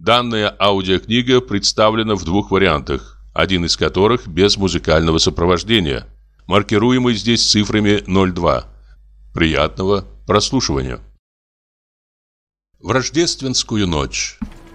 Данная аудиокнига представлена в двух вариантах, один из которых без музыкального сопровождения, маркируемый здесь цифрами 02. Приятного прослушивания. В рождественскую ночь.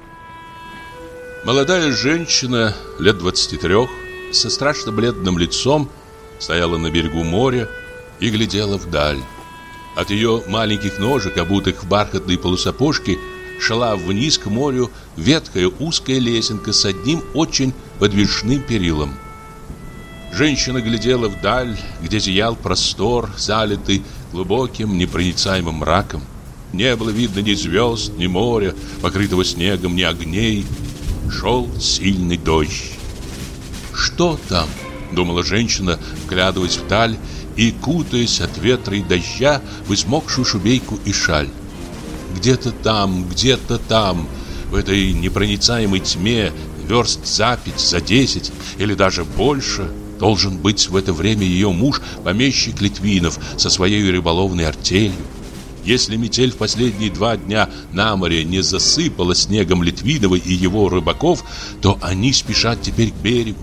Молодая женщина лет 23 со страшно бледным лицом стояла на берегу моря и глядела вдаль. От ее маленьких ножек, обутых в бархатные полусапожки, шла вниз к морю ветхая узкая лесенка с одним очень подвижным перилом. Женщина глядела вдаль, где зиял простор, залитый глубоким непроницаемым мраком. Не было видно ни звезд, ни моря, покрытого снегом, ни огней. Шел сильный дождь. «Что там?» — думала женщина, вглядываясь вдаль и кутаясь от ветра и дождя в измокшую шубейку и шаль. Где-то там, в этой непроницаемой тьме, верст за 5, за 10 или даже больше, должен быть в это время ее муж, помещик Литвинов, со своей рыболовной артелью. Если метель в последние 2 дня на море не засыпала снегом Литвинова и его рыбаков, то они спешат теперь к берегу.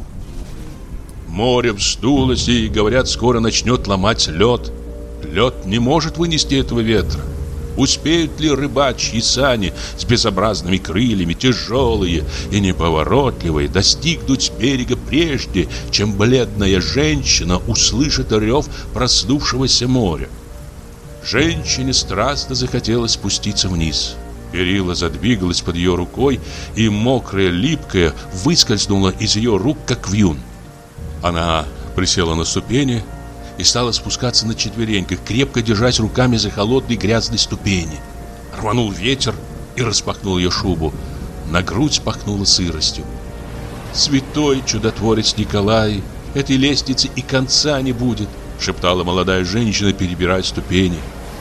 Море вздулось и, говорят, скоро начнет ломать лед. Лед не может вынести этого ветра. Успеют ли рыбачьи сани с безобразными крыльями, тяжелые и неповоротливые, достигнуть берега прежде, чем бледная женщина услышит рев проснувшегося моря? Женщине страстно захотелось спуститься вниз. Перила задвигалось под ее рукой, и мокрая, липкая выскользнула из ее рук, как вьюн. Она присела на ступени и стала спускаться на четвереньках, крепко держась руками за холодные грязные ступени. Рванул ветер и распахнул ее шубу. На грудь пахнуло сыростью. «Святой чудотворец Николай, этой лестницы и конца не будет», шептала молодая женщина, перебирая ступени.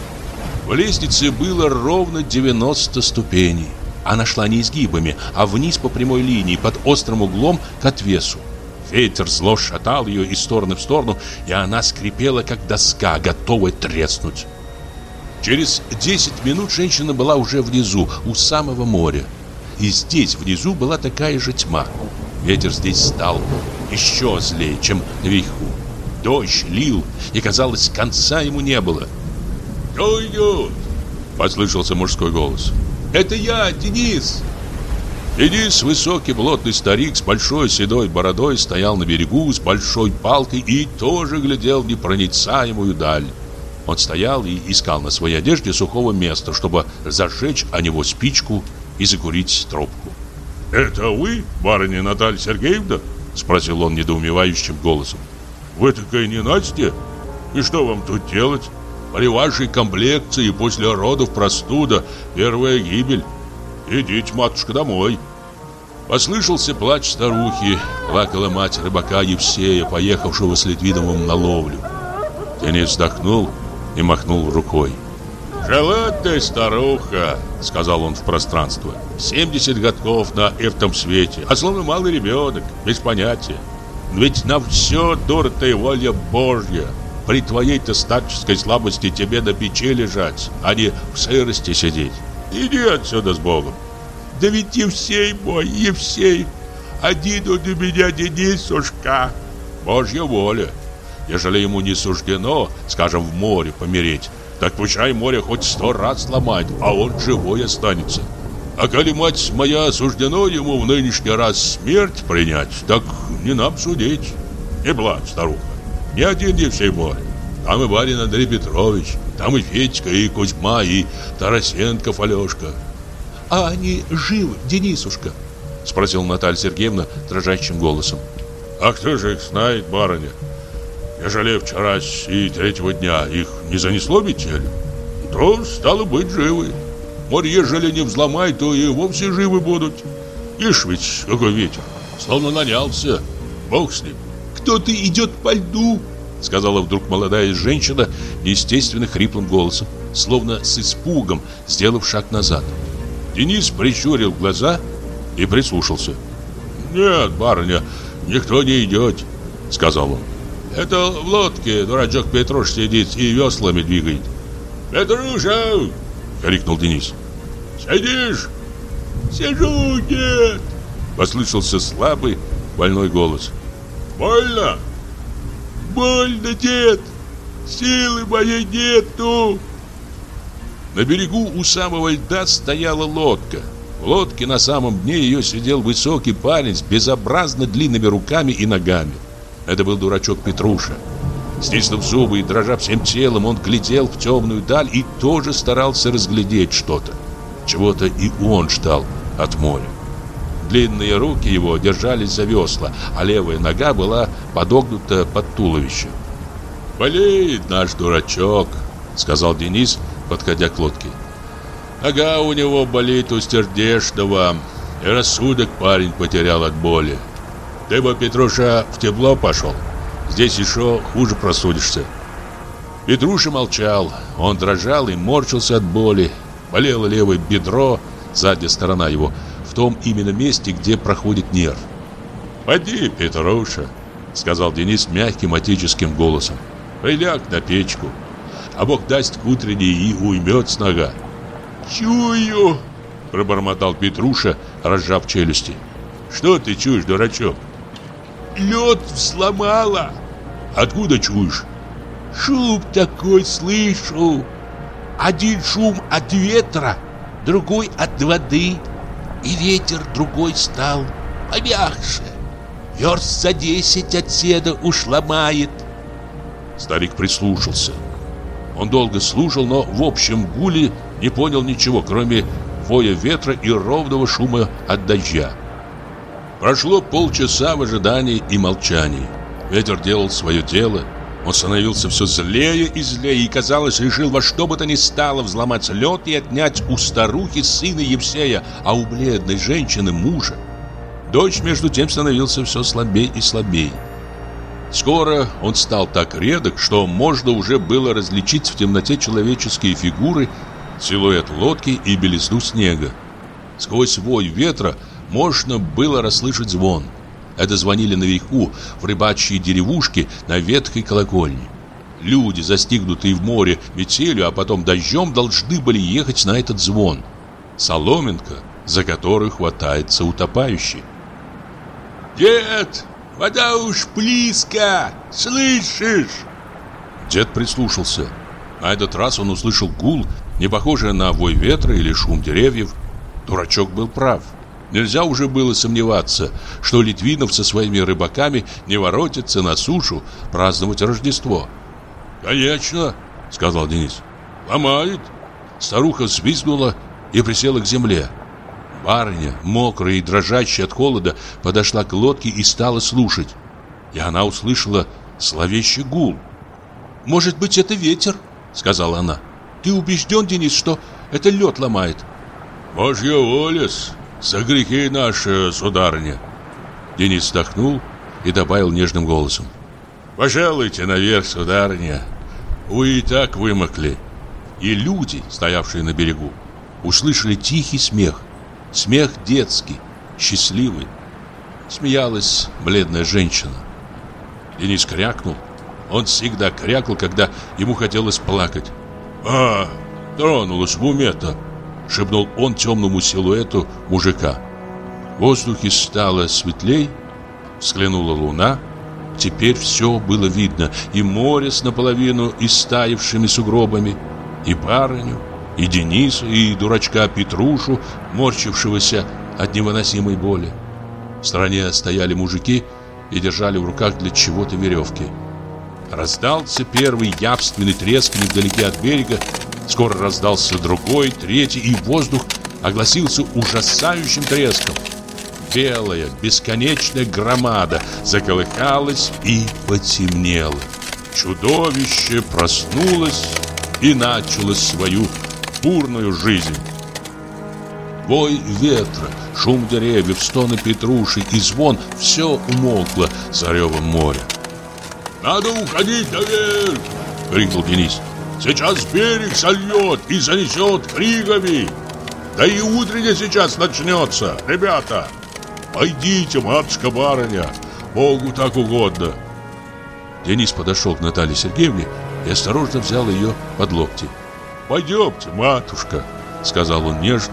В лестнице было ровно 90 ступеней. Она шла не изгибами, а вниз по прямой линии, под острым углом к отвесу. Ветер зло шатал ее из стороны в сторону, и она скрипела, как доска, готовая треснуть. Через 10 минут женщина была уже внизу, у самого моря. И здесь, внизу, была такая же тьма. Ветер здесь стал еще злее, чем наверху. Дождь лил, и, казалось, конца ему не было. «Кто идет?» — послышался мужской голос. «Это я, Денис!» Денис, высокий плотный старик с большой седой бородой, стоял на берегу с большой палкой и тоже глядел в непроницаемую даль. Он стоял и искал на своей одежде сухого места, чтобы зажечь о него спичку и закурить трубку. «Это вы, барыня Наталья Сергеевна?» — спросил он недоумевающим голосом. «Вы такая ненастья? И что вам тут делать? При вашей комплекции после родов простуда, первая гибель. Идите, матушка, домой». Послышался плач старухи. Плакала мать рыбака Евсея, поехавшего с Литвиновым на ловлю. Денис вздохнул и махнул рукой. «Жила ты, старуха», — сказал он в пространство. 70 годков на этом свете, а словно малый ребенок, без понятия. Ведь на все, дура-то, и воля Божья. При твоей-то старческой слабости тебе на печи лежать, а не в сырости сидеть. Иди отсюда с Богом». «Да ведь Евсей мой, Евсей, один он у меня, Денисушка». «Божья воля. Ежели ему не суждено, скажем, в море помереть, так пущай море хоть 100 раз сломает, а он живой останется. А коли, мать моя, суждено ему в нынешний раз смерть принять, так не нам судить. Не плачь, старуха, не один Евсей мой. Там и барин Андрей Петрович, там и Федька, и Кузьма, и Тарасенков Алешка». «А они живы, Денисушка?» — спросила Наталья Сергеевна дрожащим голосом. «А кто же их знает, барыня? Ежели вчера и 3-го дня их не занесло метелью, то, стало быть, живы. Море, ежели не взломай, то и вовсе живы будут. Ишь ведь, какой ветер, словно нанялся. Бог с ним». «Кто-то идет по льду», — сказала вдруг молодая женщина неестественно хриплым голосом, словно с испугом, сделав шаг назад. Денис прищурил глаза и прислушался. «Нет, барыня, никто не идет», — сказал он. «Это в лодке дурачок Петруш сидит и веслами двигает». «Петруша!» — крикнул Денис. «Сидишь?» Сижу, дед!» Послышался слабый, больной голос. «Больно?» «Больно, дед! Силы моей нету!» На берегу у самого льда стояла лодка. В лодке на самом дне ее сидел высокий парень с безобразно длинными руками и ногами. Это был дурачок Петруша. Стиснув зубы и дрожа всем телом, он глядел в темную даль и тоже старался разглядеть что-то. Чего-то и он ждал от моря. Длинные руки его держались за весла, а левая нога была подогнута под туловище. «Болеет наш дурачок», — сказал Денис, подходя к лодке. «Нога у него болит у сердечного, и рассудок парень потерял от боли. Ты бы, Петруша, в тепло пошел. Здесь еще хуже простудишься». Петруша молчал. Он дрожал и морщился от боли. Болело левое бедро, задняя сторона его, в том именно месте, где проходит нерв. «Поди, Петруша», — сказал Денис мягким отеческим голосом. «Приляг на печку, а Бог даст к утренней и уймется нога». «Чую», — пробормотал Петруша, разжав челюсти. «Что ты чуешь, дурачок?» «Лед взломало». «Откуда чуешь?» «Шум такой слышу. Один шум от ветра, другой от воды. И ветер другой стал помягче. Верст за 10 от седа уж ломает». Старик прислушался. Он долго слушал, но в общем гуле не понял ничего, кроме воя ветра и ровного шума от дождя. Прошло полчаса в ожидании и молчании. Ветер делал свое дело. Он становился все злее и злее и, казалось, решил во что бы то ни стало взломать лед и отнять у старухи сына Евсея, а у бледной женщины мужа. Дождь, между тем, становился все слабее и слабее. Скоро он стал так редок, что можно уже было различить в темноте человеческие фигуры, силуэт лодки и белизну снега. Сквозь вой ветра можно было расслышать звон. Это звонили наверху, в рыбачьей деревушке на ветхой колокольне. Люди, застигнутые в море метелью, а потом дождем, должны были ехать на этот звон. Соломинка, за которую хватается утопающий. «Дед, вода уж близко, слышишь?» Дед прислушался. На этот раз он услышал гул, не похожий на вой ветра или шум деревьев. Дурачок был прав. Нельзя уже было сомневаться, что Литвинов со своими рыбаками не воротится на сушу праздновать Рождество. «Конечно», — сказал Денис, — «ломает». Старуха взвизгнула и присела к земле. Барыня, мокрая и дрожащая от холода, подошла к лодке и стала слушать. И она услышала зловещий гул. «Может быть, это ветер?» — сказала она. «Ты убежден, Денис, что это лед ломает?» «Божья воля-с, за грехи наши, сударыня». Денис вздохнул и добавил нежным голосом: «Пожалуйте наверх, сударыня. Вы и так вымокли». И люди, стоявшие на берегу, услышали тихий смех. Смех детский, счастливый. Смеялась бледная женщина. Денис крякнул. Он всегда крякал, когда ему хотелось плакать. «А, тронулась в уме-то», — шепнул он темному силуэту мужика. В воздухе стало светлей, взглянула луна. Теперь все было видно: и море с наполовину истаявшими сугробами, и барыню, и Дениса, и дурачка Петрушу, морщившегося от невыносимой боли. В стороне стояли мужики и держали в руках для чего-то веревки. Раздался первый явственный треск невдалеке от берега. Скоро раздался другой, третий, и воздух огласился ужасающим треском. Белая, бесконечная громада заколыхалась и потемнела. Чудовище проснулось и начало свою бурную жизнь. Вой ветра, шум деревьев, стоны Петруши и звон — все умолкло за ревом моря. «Надо уходить наверх!» — крикнул Денис. «Сейчас берег сольет и занесет кригами! Да и утренне сейчас начнется, ребята! Пойдите, матушка-барыня, Богу так угодно!» Денис подошел к Наталье Сергеевне и осторожно взял ее под локти. «Пойдемте, матушка», — сказал он нежно,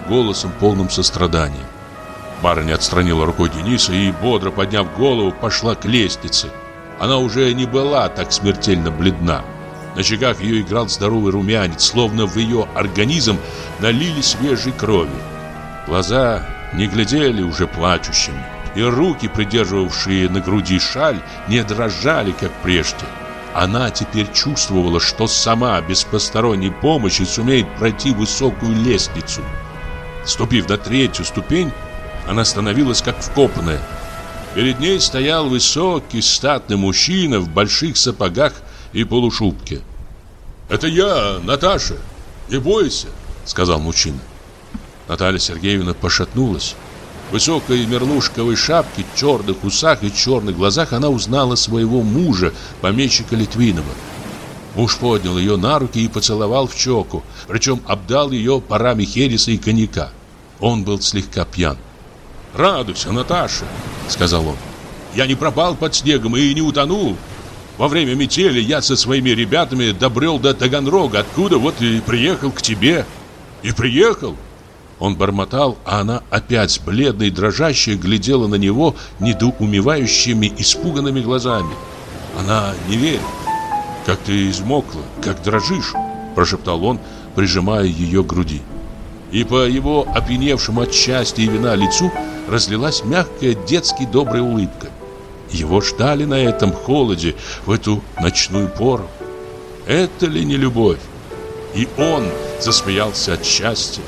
голосом, полным сострадания. Барыня отстранила рукой Дениса и, бодро подняв голову, пошла к лестнице. Она уже не была так смертельно бледна. На щеках ее играл здоровый румянец, словно в ее организм налили свежей крови. Глаза не глядели уже плачущими, и руки, придерживавшие на груди шаль, не дрожали, как прежде. Она теперь чувствовала, что сама, без посторонней помощи, сумеет пройти высокую лестницу. Ступив на 3-ю ступень, она становилась как вкопанная. Перед ней стоял высокий, статный мужчина в больших сапогах и полушубке. «Это я, Наташа, не бойся», — сказал мужчина. Наталья Сергеевна пошатнулась. В высокой мерлушковой шапке, черных усах и черных глазах она узнала своего мужа, помещика Литвинова. Муж поднял ее на руки и поцеловал в щеку, причем обдал ее парами хереса и коньяка. Он был слегка пьян. «Радуйся, Наташа», — сказал он. «Я не пропал под снегом и не утонул. Во время метели я со своими ребятами добрел до Таганрога, откуда вот и приехал к тебе. И приехал». Он бормотал, а она опять, бледная и дрожащая, глядела на него недоумевающими, испуганными глазами. Она не верила. «Как ты измокла, как дрожишь», — прошептал он, прижимая ее к груди. И по его опьяневшему от счастья и вина лицу разлилась мягкая, детски добрая улыбка. Его ждали на этом холоде в эту ночную пору. Это ли не любовь? И он засмеялся от счастья.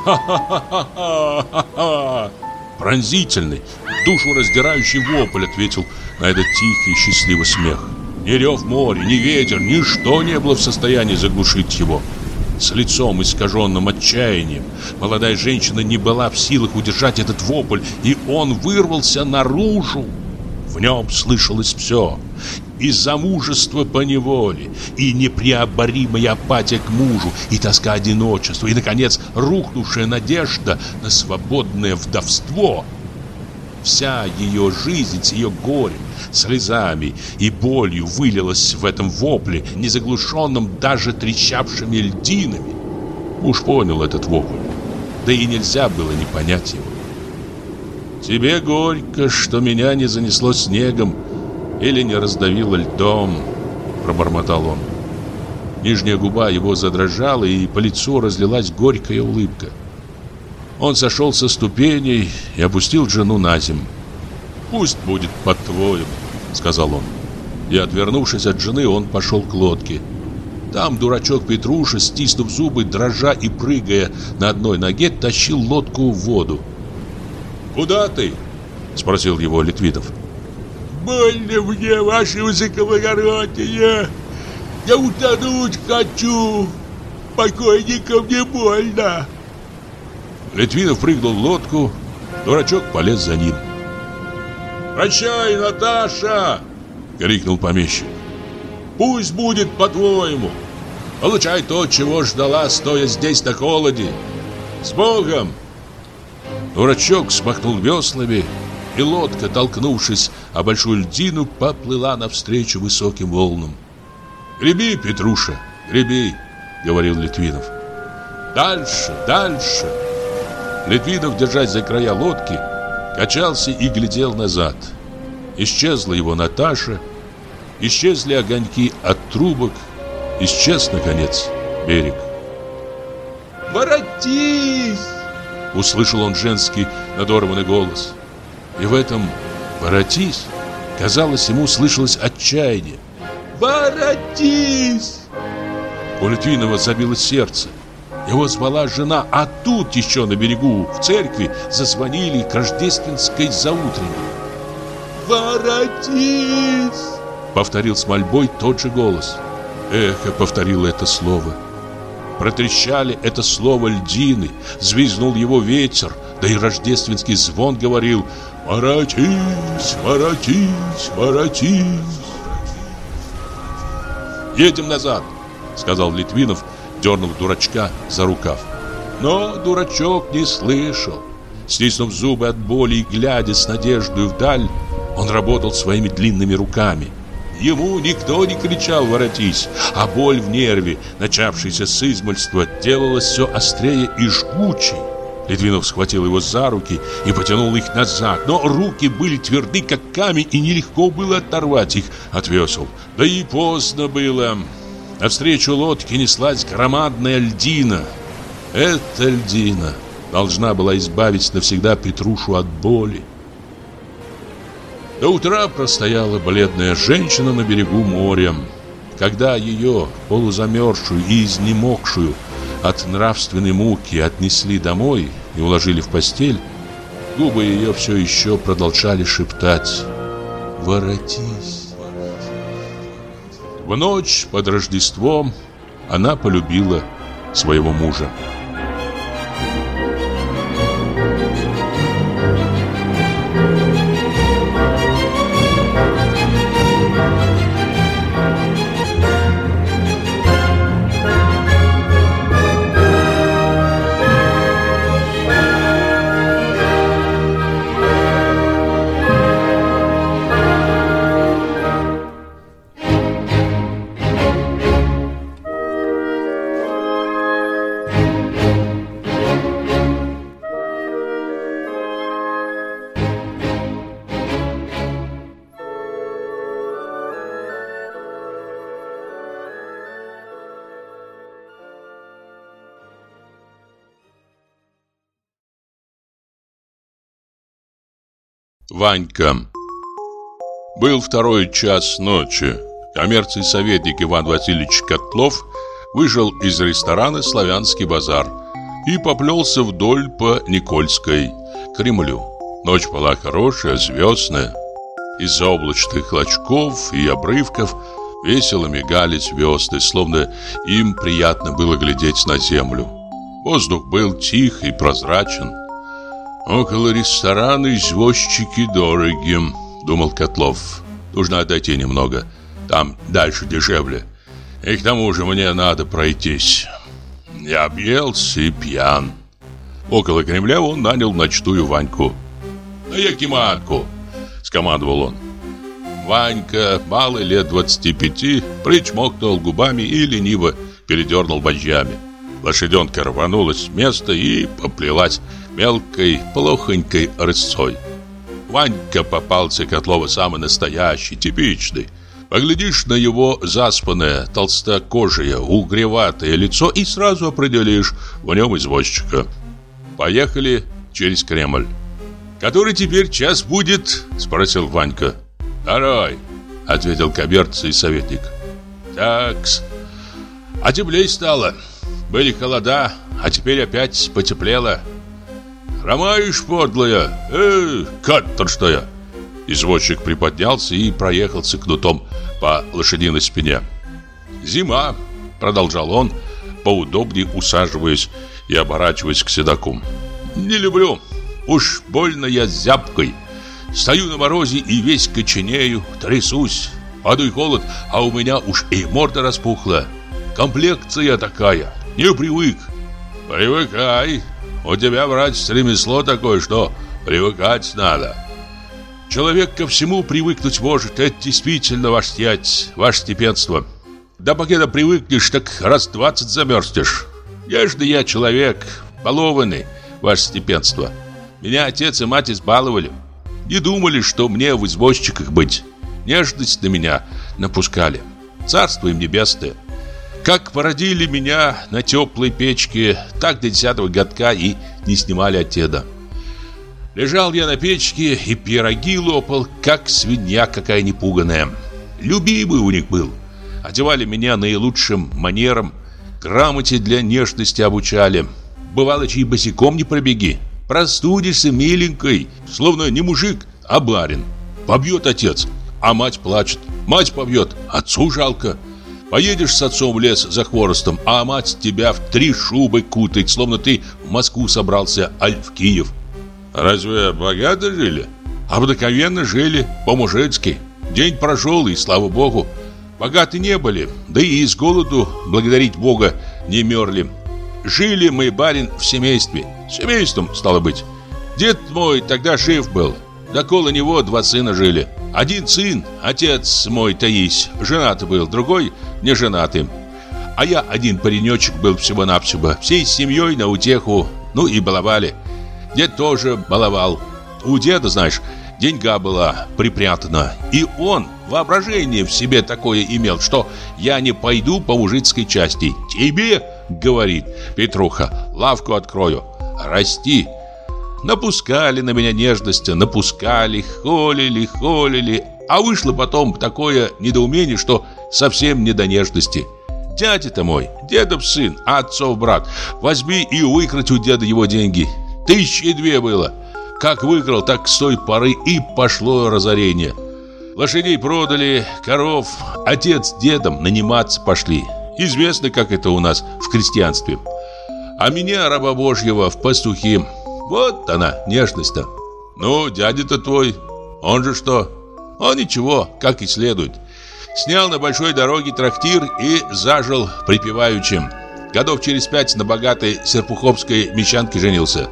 «Ха-ха-ха-ха-ха-ха!» Пронзительный, душу раздирающий вопль ответил на этот тихий, счастливый смех. Ни рев моря, ни ветер, ничто не было в состоянии заглушить его. С лицом, искаженным отчаянием, молодая женщина не была в силах удержать этот вопль, и он вырвался наружу. В нем слышалось все: и замужество по неволе, и непреоборимая апатия к мужу, и тоска одиночества, и, наконец, рухнувшая надежда на свободное вдовство. Вся ее жизнь с ее горем, слезами и болью вылилась в этом вопле, не заглушенном даже трещавшими льдинами. Муж понял этот вопль, да и нельзя было не понять его. «Тебе горько, что меня не занесло снегом или не раздавило льдом», — пробормотал он. Нижняя губа его задрожала, и по лицу разлилась горькая улыбка. Он сошел со ступеней и опустил жену на землю. «Пусть будет по-твоему», — сказал он. И, отвернувшись от жены, он пошел к лодке. Там дурачок Петруша, стиснув зубы, дрожа и прыгая на одной ноге, тащил лодку в воду. «Куда ты?» — спросил его Литвинов. «Больно мне, ваше высокоблагородие! Я утонуть хочу! Покойникам не больно!» Литвинов прыгнул в лодку, дурачок полез за ним. «Прощай, Наташа!» — крикнул помещик. «Пусть будет по-твоему. Получай то, чего ждала, стоя здесь на холоде. С Богом!» Дурачок смахнул веслами, и лодка, толкнувшись о большую льдину, поплыла навстречу высоким волнам. «Греби, Петруша, греби!» — говорил Литвинов. «Дальше, дальше!» Литвинов, держась за края лодки, качался и глядел назад. Исчезла его Наташа, исчезли огоньки от трубок, исчез, наконец, берег. «Воротись!» — услышал он женский надорванный голос. И в этом «воротись» казалось, ему слышалось отчаяние. «Воротись!» У Литвинова забилось сердце. Его звала жена, а тут еще на берегу, в церкви, зазвонили к рождественской заутренней. «Воротись!» — повторил с мольбой тот же голос. Эхо повторило это слово. Протрещали это слово льдины, взвизгнул его ветер, да и рождественский звон говорил: «Воротись, воротись, воротись!» «Едем назад!» — сказал Литвинов, дернув дурачка за рукав. Но дурачок не слышал. Стиснув зубы от боли и глядя с надеждой вдаль, он работал своими длинными руками. Ему никто не кричал «воротись», а боль в нерве, начавшаяся с измольства, делалась все острее и жгучей. Литвинов схватил его за руки и потянул их назад, но руки были тверды, как камень, и нелегко было оторвать их от весел. Да и поздно было. Навстречу лодке неслась громадная льдина. Эта льдина должна была избавить навсегда Петрушу от боли. До утра простояла бледная женщина на берегу моря. Когда ее, полузамерзшую и изнемогшую от нравственной муки, отнесли домой и уложили в постель, губы ее все еще продолжали шептать: «Воротись». В ночь под Рождеством она полюбила своего мужа. Ванька. Был 2 час ночи. Коммерческий советник Иван Васильевич Котлов вышел из ресторана «Славянский базар» и поплелся вдоль по Никольской к Кремлю. Ночь была хорошая, звездная. Из-за облачных клочков и обрывков весело мигали звезды, словно им приятно было глядеть на землю. Воздух был тих и прозрачен. «Около ресторана извозчики дороги», — думал Котлов. «Нужно отойти немного, там дальше дешевле. И к тому же мне надо пройтись. Я объелся и пьян». Около Кремля он нанял ночную Ваньку. «На Якиманку», — скомандовал он. Ванька, малый лет 25, причмокнул губами и лениво передернул вожжами. Лошаденка рванулась с места и поплелась мелкой, плохонькой рысцой. Ванька попался Котлову самый настоящий, типичный. Поглядишь на его заспанное, толстокожее, угреватое лицо и сразу определишь в нем извозчика. Поехали через Кремль. «Который теперь час будет?» — спросил Ванька. «Второй», — ответил коммерческий советник. «Так-с, а теплей стало. Были холода, а теперь опять потеплело. Хромаешь, подлая, каторжная!» Извозчик приподнялся и проехался кнутом по лошадиной спине. «Зима», — продолжал он, поудобнее усаживаясь и оборачиваясь к седоку. «Не люблю, уж больно я зябкой. Стою на морозе и весь коченею, трясусь. Падай холод, а у меня уж и морда распухла. Комплекция такая, не привык». «Привыкай. У тебя, братец, ремесло такое, что привыкать надо». «Человек ко всему привыкнуть может, это действительно ваш стять, ваше степенство. Да пока привыкнешь, так раз 20 замерзнешь. Нежный я человек, балованный, ваше степенство. Меня отец и мать избаловали. Не думали, что мне в извозчиках быть. Нежность на меня напускали. Царство им небесное. Как породили меня на теплой печке, так до 10-го годка и не снимали от деда. Лежал я на печке и пироги лопал, как свинья какая непуганая. Любимый у них был. Одевали меня наилучшим манерам, грамоте для нежности обучали. Бывало, чьи босиком не пробеги. Простудишься миленькой, словно не мужик, а барин. Побьет отец, а мать плачет. Мать побьет, отцу жалко. Поедешь с отцом в лес за хворостом, а мать тебя в 3 шубы кутает, словно ты в Москву собрался, аль в Киев. Разве богато жили? Обыкновенно жили, по-мужицки. День прошел, и слава богу. Богаты не были, да и из голоду, благодарить Бога, не мерли. Жили мы, барин, в семействе. Семейством, стало быть. Дед мой тогда жив был. Около него 2 сына жили. Один сын, отец мой Таись, женатый был, другой не женатый. А я один паренечек был всего-навсего. Всей семьей на утеху Ну и баловали. Дед тоже баловал. У деда, знаешь, деньга была припрятана. И он воображение в себе такое имел, что я не пойду по мужицкой части. Тебе, говорит Петруха, лавку открою. Расти. Напускали на меня нежности, напускали, холили. А вышло потом такое недоумение, что совсем не до нежности. Дядя-то мой, дедов сын, отцов брат, возьми и выкрать у деда его деньги. 1002 было. Как выкрал, так с той поры и пошло разорение. Лошадей продали, коров, отец с дедом наниматься пошли. Известно, как это у нас в крестьянстве. А меня, раба Божьего, в пастухи. Вот она, нежность-то. Ну, дядя-то твой, он же что? Он ничего, как и следует. Снял на большой дороге трактир и зажил припеваючим. Годов через 5 на богатой серпуховской мещанке женился.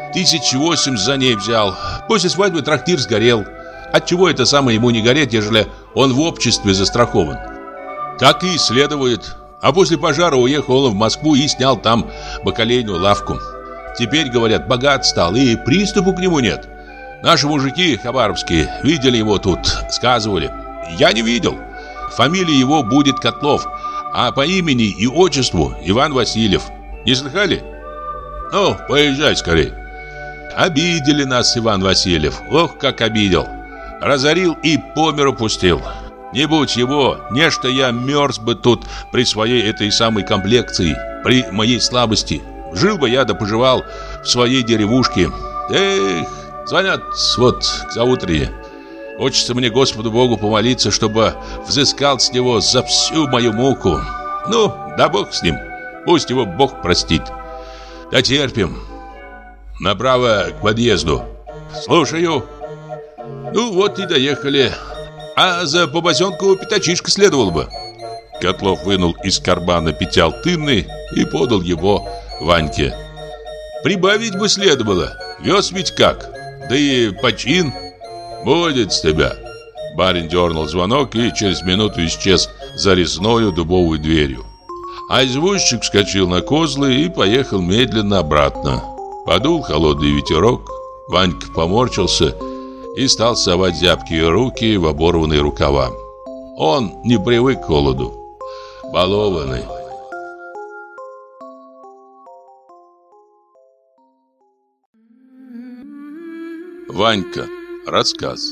1008 за ней взял. После свадьбы трактир сгорел. Отчего это самое ему не гореть, ежели он в обществе застрахован? Так и следует. А после пожара уехал он в Москву и снял там бакалейную лавку. Теперь, говорят, богат стал, и приступу к нему нет. Наши мужики хабаровские видели его тут, сказывали. Я не видел. Фамилия его будет Котлов, а по имени и отчеству Иван Васильев. Не слыхали? Ну, поезжай скорей. Обидели нас Иван Васильев. Ох, как обидел. Разорил и по миру пустил. Не будь его, нечто я мерз бы тут при своей этой самой комплекции, при моей слабости. Жил бы я да поживал в своей деревушке. Эх, звонят вот к заутрене. Хочется мне Господу Богу помолиться, чтобы взыскал с него за всю мою муку. Ну, да Бог с ним. Пусть его Бог простит. Да терпим. Направо к подъезду. Слушаю. Ну вот и доехали. А за побосенку пятачишка следовало бы. Котлов вынул из кармана пятиалтынный и подал его Ваньке. Прибавить бы следовало. Вез ведь как. Да и почин. Будет с тебя. Барин дернул звонок и через минуту исчез за резною дубовой дверью. А извозчик вскочил на козлы и поехал медленно обратно. Подул холодный ветерок. Ванька поморщился и стал совать зябкие руки в оборванные рукава. Он не привык к холоду. Балованный. Ванька. Рассказ.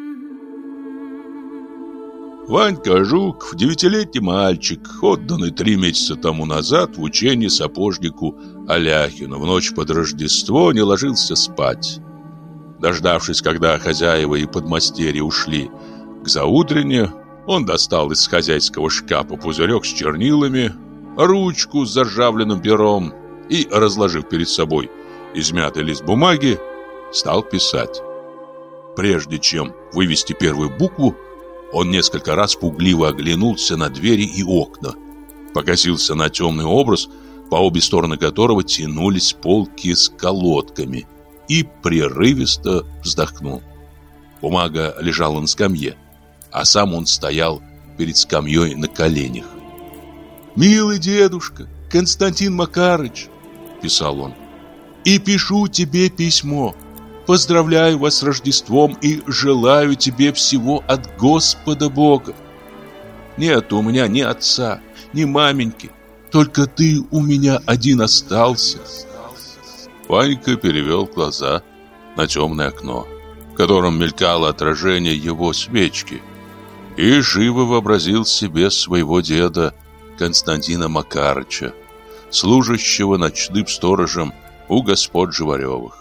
Ванька Жуков, 9-летний мальчик, отданный 3 месяца тому назад в учение сапожнику Аляхину, в ночь под Рождество не ложился спать. Дождавшись, когда хозяева и подмастерья ушли к заутрене, он достал из хозяйского шкафа пузырек с чернилами, ручку с заржавленным пером и, разложив перед собой измятый лист бумаги, стал писать. Прежде чем вывести первую букву, он несколько раз пугливо оглянулся на двери и окна, покосился на темный образ, по обе стороны которого тянулись полки с колодками, и прерывисто вздохнул. Бумага лежала на скамье, а сам он стоял перед скамьей на коленях. «Милый дедушка, Константин Макарыч», — писал он, — «и пишу тебе письмо. Поздравляю вас с Рождеством и желаю тебе всего от Господа Бога. Нет у меня ни отца, ни маменьки, только ты у меня один остался». Ванька перевел глаза на темное окно, в котором мелькало отражение его свечки, и живо вообразил себе своего деда Константина Макарыча, служащего ночным сторожем у господ Живаревых.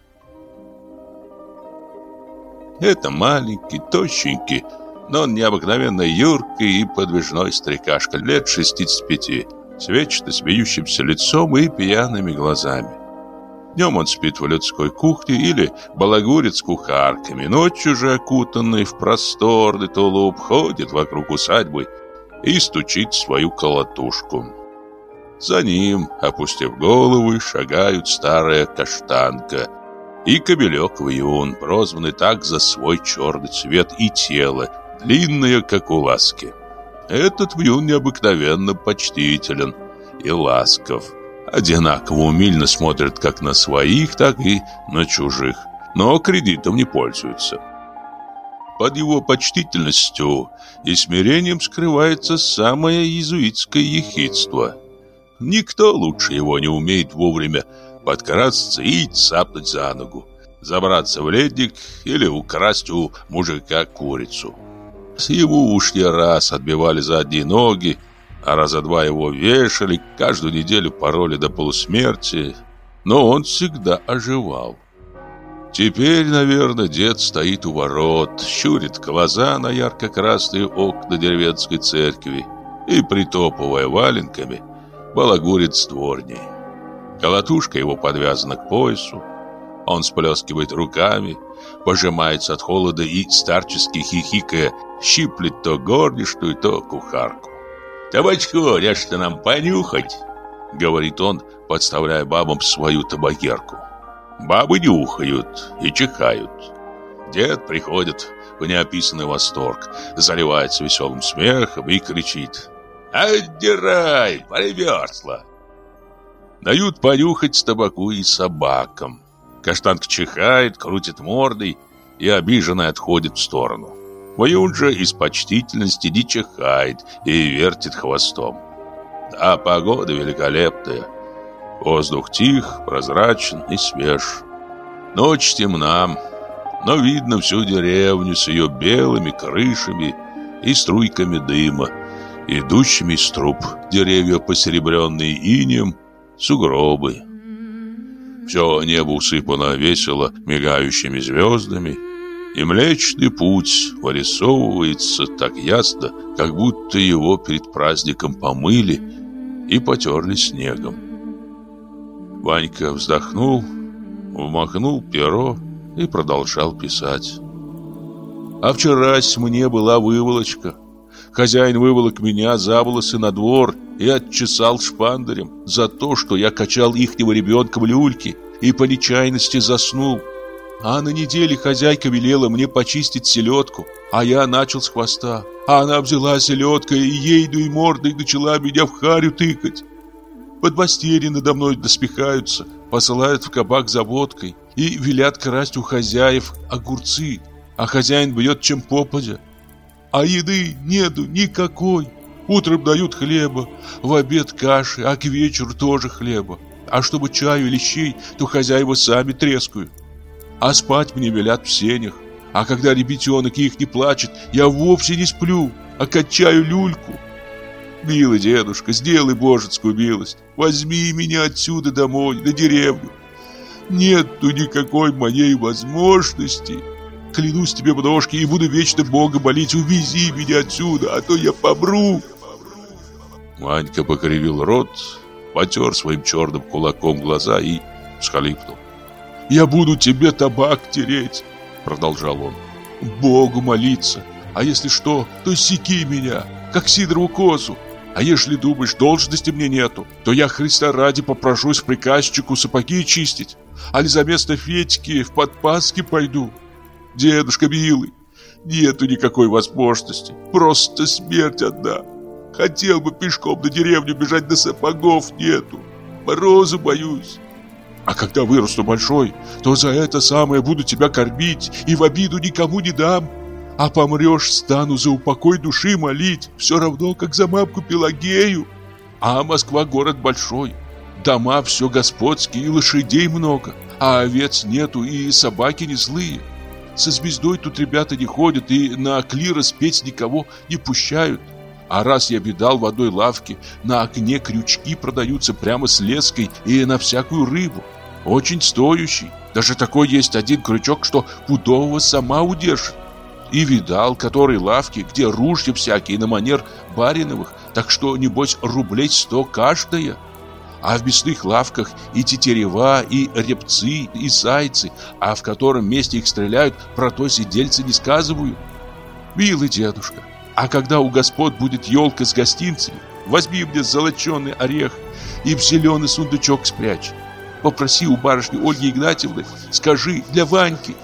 Это маленький, тощенький, но необыкновенно юркий и подвижной старикашка лет 65, с вечно смеющимся лицом и пьяными глазами. Днем он спит в людской кухне или балагурит с кухарками, ночью же, окутанный в просторный тулуп, ходит вокруг усадьбы и стучит свою колотушку. За ним, опустив головы, шагают старая каштанка и кобелек Вьюн, прозванный так за свой черный цвет и тело, длинное, как у ласки. Этот Вьюн необыкновенно почтителен и ласков, Одинаково умильно смотрят как на своих, так и на чужих, но кредитом не пользуются. Под его почтительностью и смирением скрывается самое иезуитское ехидство. Никто лучше его не умеет вовремя подкрасться и цапнуть за ногу, забраться в ледник или украсть у мужика курицу. Ему уж не раз отбивали задние ноги, а раза два его вешали, каждую неделю пороли до полусмерти, но он всегда оживал. Теперь, наверное, дед стоит у ворот, щурит глаза на ярко-красные окна деревенской церкви и, притопывая валенками, балагурит с дворней. Колотушка его подвязана к поясу. Он сплескивает руками, пожимается от холода и, старчески хихикая, щиплет то горничную, то кухарку. «Табачку, решта нам понюхать», — говорит он, подставляя бабам свою табакерку. Бабы нюхают и чихают. Дед приходит в неописанный восторг, заливается веселым смехом и кричит: «Отдирай, примерзла!» Дают понюхать табаку и собакам. Каштанка чихает, крутит мордой и обиженно отходит в сторону. Воюн же из почтительности не чихает и вертит хвостом. А погода великолепная. Воздух тих, прозрачен и свеж. Ночь темна, но видно всю деревню с ее белыми крышами и струйками дыма, идущими из труб, деревья, посеребренные инеем, сугробы. Все небо усыпано весело мигающими звездами, и Млечный Путь вырисовывается так ясно, как будто его перед праздником помыли и потерли снегом. Ванька вздохнул, вмахнул перо и продолжал писать. А вчерась мне была выволочка. Хозяин выволок меня за волосы на двор и отчесал шпандарем за то, что я качал ихнего ребенка в люльке и по нечаянности заснул. А на неделе хозяйка велела мне почистить селедку, а я начал с хвоста. А она взяла селедкой и ейной мордой начала меня в харю тыкать. Подмастерья надо мной доспехаются, посылают в кабак за водкой и велят красть у хозяев огурцы, а хозяин бьет чем попадя. А еды нету никакой. Утром дают хлеба, в обед каши, а к вечеру тоже хлеба. А чтобы чаю или щей, то хозяева сами трескают. А спать мне велят в сенях. А когда ребятенок их не плачет, я вовсе не сплю, а качаю люльку. Милый дедушка, сделай божескую милость. Возьми меня отсюда домой, на деревню. Нету никакой моей возможности. Клянусь тебе, брошки, и буду вечно Бога молить. Увези меня отсюда, а то я помру. Ванька покривил рот, потер своим черным кулаком глаза и всхлипнул. «Я буду тебе табак тереть», — продолжал он, — «Богу молиться. А если что, то секи меня, как Сидорову козу. А если думаешь, должности мне нету, то я Христа ради попрошусь к приказчику сапоги чистить, али за место Федьки в подпаски пойду. Дедушка милый, нету никакой возможности, просто смерть одна. Хотел бы пешком на деревню бежать, да сапогов нету, морозу боюсь. А когда вырасту большой, то за это самое буду тебя кормить и в обиду никому не дам. А помрешь, стану за упокой души молить, все равно, как за мамку Пелагею. А Москва город большой, дома все господские, и лошадей много, а овец нету, и собаки не злые. Со звездой тут ребята не ходят, и на клирос петь никого не пущают. А раз я видал в одной лавке, на окне крючки продаются прямо с леской и на всякую рыбу. Очень стоящий. Даже такой есть один крючок, что пудового сама удержит. И видал, которые лавки, где ружья всякие на манер бариновых, так что, небось, рублей 100 каждая. А в мясных лавках и тетерева, и репцы, и зайцы, а в котором месте их стреляют, про то сидельцы не сказывают. Милый дедушка, а когда у господ будет елка с гостинцами, возьми мне золоченый орех и в зеленый сундучок спрячь. Попроси у барышни Ольги Игнатьевны, скажи, для Ваньки.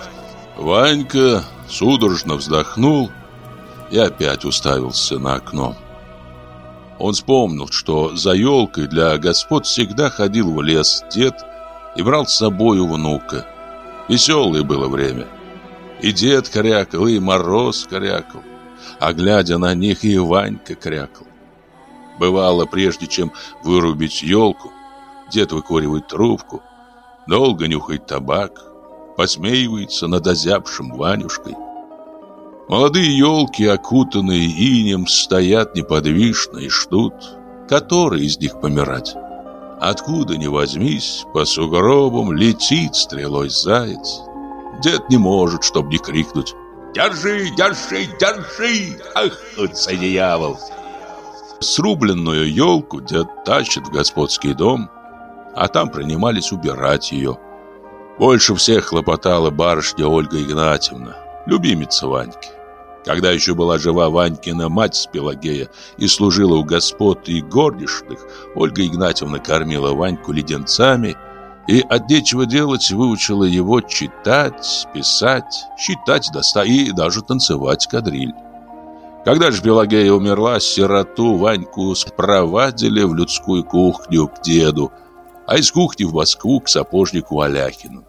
Ванька судорожно вздохнул и опять уставился на окно. Он вспомнил, что за елкой для господ всегда ходил в лес дед и брал с собою внука. Веселое было время. И дед крякал, и Мороз крякал, а глядя на них и Ванька крякал. Бывало, прежде чем вырубить елку, дед выкуривает трубку, долго нюхает табак, посмеивается над озябшим Ванюшкой. Молодые елки, окутанные инем, стоят неподвижно и ждут, который из них помирать. Откуда ни возьмись, по сугробам летит стрелой заяц. Дед не может, чтоб не крикнуть: «Держи, держи, держи! Ах, отца дьявол!» Срубленную елку дед тащит в господский дом, а там принимались убирать ее. Больше всех хлопотала барышня Ольга Игнатьевна, любимица Ваньки. Когда еще была жива Ванькина мать Пелагея и служила у господ и горничных, Ольга Игнатьевна кормила Ваньку леденцами и от нечего делать выучила его читать, писать, считать до 100 и даже танцевать кадриль. Когда же Пелагея умерла, сироту Ваньку спровадили в людскую кухню к деду, а из кухни в Москву к сапожнику Аляхину.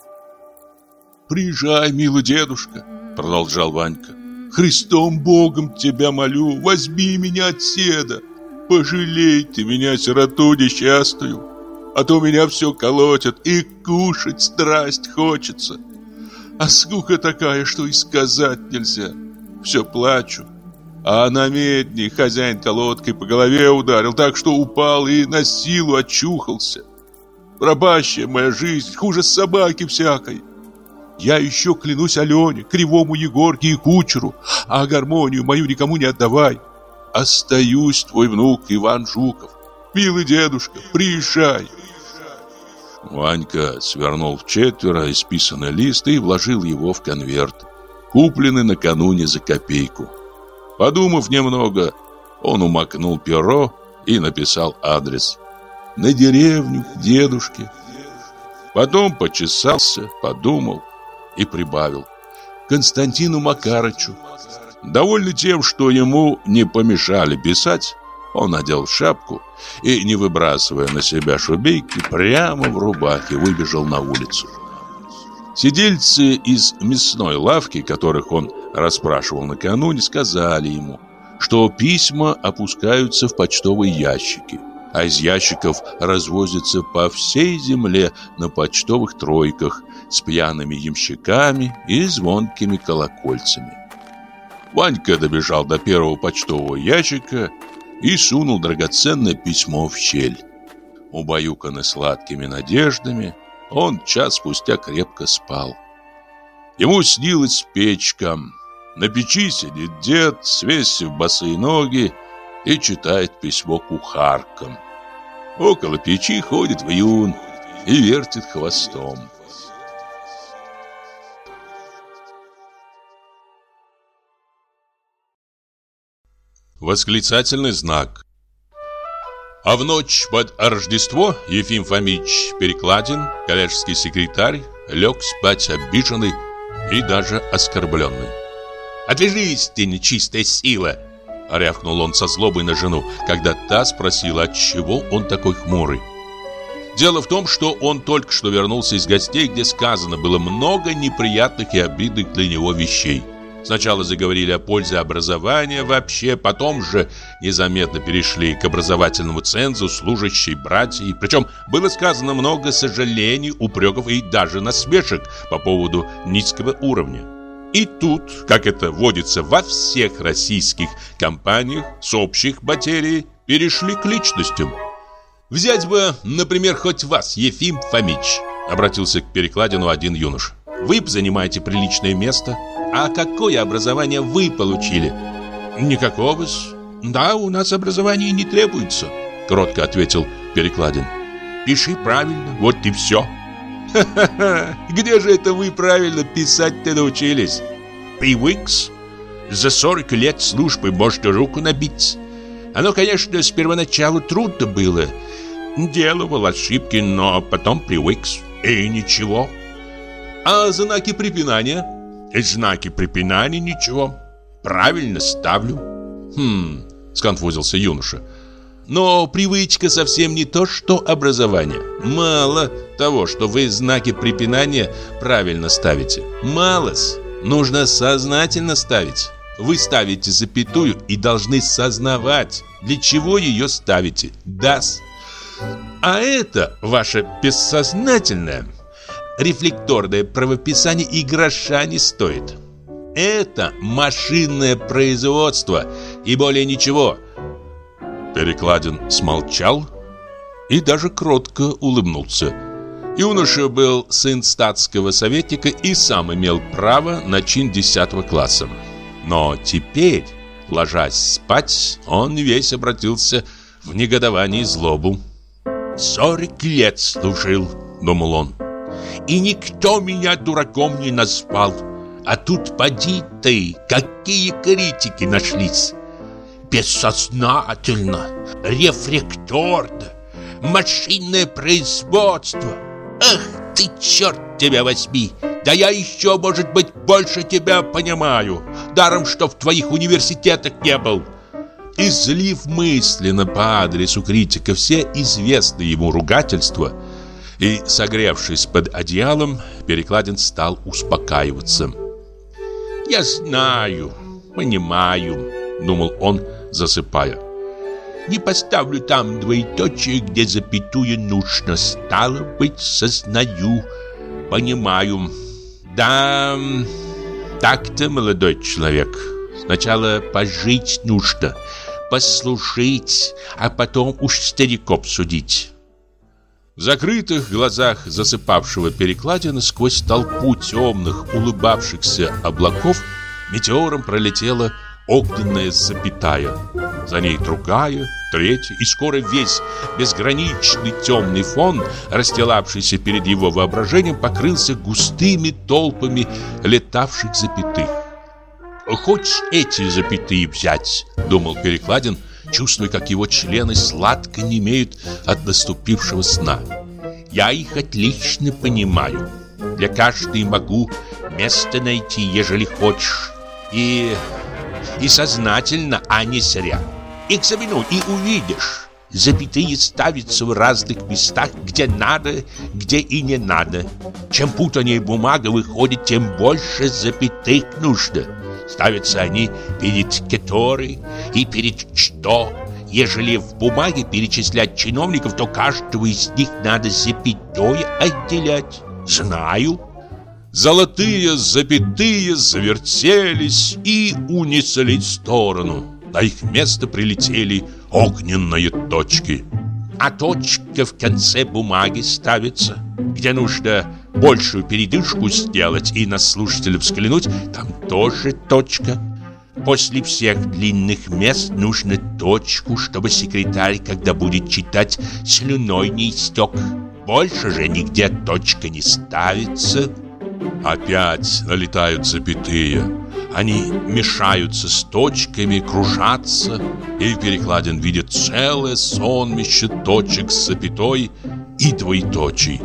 «Приезжай, милый дедушка», — продолжал Ванька. «Христом Богом тебя молю, возьми меня от седа. Пожалей ты меня, сироту несчастную, а то меня все колотят, и кушать страсть хочется. А скука такая, что и сказать нельзя. Все плачу. А на медне хозяин колодкой по голове ударил, так что упал и на силу очухался. Пропащая моя жизнь, хуже собаки всякой. Я еще клянусь Алене, кривому Егорке и кучеру, а гармонию мою никому не отдавай. Остаюсь твой внук Иван Жуков. Милый дедушка, приезжай». Ванька свернул вчетверо исписанный лист и вложил его в конверт, купленный накануне за копейку. Подумав немного, он умакнул перо и написал адрес: «На деревню к дедушке». Потом почесался, подумал и прибавил: «Константину Макарычу». Довольный тем, что ему не помешали писать, он надел шапку и, не выбрасывая на себя шубейки, прямо в рубахе выбежал на улицу. Сидельцы из мясной лавки, которых он расспрашивал накануне, сказали ему, что письма опускаются в почтовые ящики, а из ящиков развозятся по всей земле на почтовых тройках с пьяными ямщиками и звонкими колокольцами. Ванька добежал до первого почтового ящика и сунул драгоценное письмо в щель. Убаюканный сладкими надеждами, он час спустя крепко спал. Ему снилась печка. На печи сидит дед, свесив босые ноги, и читает письмо кухаркам. Около печи ходит вьюн и вертит хвостом. Восклицательный знак. А в ночь под Рождество Ефим Фомич Перекладин, коллежский секретарь, лег спать обиженный и даже оскорбленный. «Отвяжись, ты, нечистая сила!» — рявкнул он со злобой на жену, когда та спросила, отчего он такой хмурый. Дело в том, что он только что вернулся из гостей, где сказано было много неприятных и обидных для него вещей. Сначала заговорили о пользе образования вообще, потом же незаметно перешли к образовательному цензу служащей братьей. Причем было сказано много сожалений, упреков и даже насмешек по поводу низкого уровня. И тут, как это водится во всех российских компаниях с общих материй, перешли к личностям. «Взять бы, например, хоть вас, Ефим Фомич», — обратился к Перекладину один юнош. «Вы б занимаете приличное место. А какое образование вы получили?» «Никакого-с. Да, у нас образование не требуется», — кротко ответил Перекладин. «Пиши правильно, вот и все». «Ха-ха-ха! Где же это вы правильно писать-то научились?» «Привыкс. За 40 лет службы можно руку набить. Оно, конечно, с первоначалу трудно было. Делал ошибки, но потом привыкс. И ничего». «А знаки препинания?» «Знаки препинания ничего. Правильно ставлю». «Сконфузился юноша. Но привычка совсем не то, что образование. Мало того, что вы знаки препинания правильно ставите. Мало-с. Нужно сознательно ставить. Вы ставите запятую и должны сознавать, для чего ее ставите. Да-с. А это ваше бессознательное, рефлекторное правописание и гроша не стоит. Это машинное производство и более ничего. Перекладин смолчал и даже кротко улыбнулся. Юноша был сын статского советника и сам имел право на чин 10 класса. Но теперь, ложась спать, он весь обратился в негодование и злобу. 40 лет служил, думал он, и никто меня дураком не назвал. А тут поди ты, какие критики нашлись. Бессознательно, рефлекторно, машинное производство. Ах ты, черт тебя возьми! Да я еще, может быть, больше тебя понимаю. Даром, что в твоих университетах не был. Излив мысленно по адресу критика все известные ему ругательства и, согревшись под одеялом, Перекладин стал успокаиваться. «Я знаю, понимаю», — думал он, засыпая. «Не поставлю там двоеточие, где запятую нужно. Стало быть, сознаю, понимаю. Да, так-то, молодой человек. Сначала пожить нужно, послужить, а потом уж стариков судить». В закрытых глазах засыпавшего Перекладина сквозь толпу темных, улыбавшихся облаков метеором пролетела огненная запятая. За ней другая, третья, и скоро весь безграничный темный фон, расстилавшийся перед его воображением, покрылся густыми толпами летавших запятых. «Хоть эти запятые взять», — думал Перекладин, чувствуя, как его члены сладко немеют от наступившего сна. «Я их отлично понимаю. Для каждой могу место найти, ежели хочешь. И сознательно, а не зря. Экзаменуй и увидишь. Запятые ставятся в разных местах, где надо, где и не надо. Чем путанее бумага выходит, тем больше запятых нужно. Ставятся они перед которой и перед что. Ежели в бумаге перечислять чиновников, то каждого из них надо запятой отделять. Знаю». Золотые запятые завертелись и унеслись в сторону. На их место прилетели огненные точки. А точка в конце бумаги ставится, где нужно большую передышку сделать и на слушателя взглянуть, там тоже точка. После всех длинных мест нужно точку, чтобы секретарь, когда будет читать, слюной не истек. Больше же нигде точка не ставится. Опять налетают запятые. Они мешаются с точками, кружатся, и Перекладин видит целое сонмище точек с запятой и двоеточий.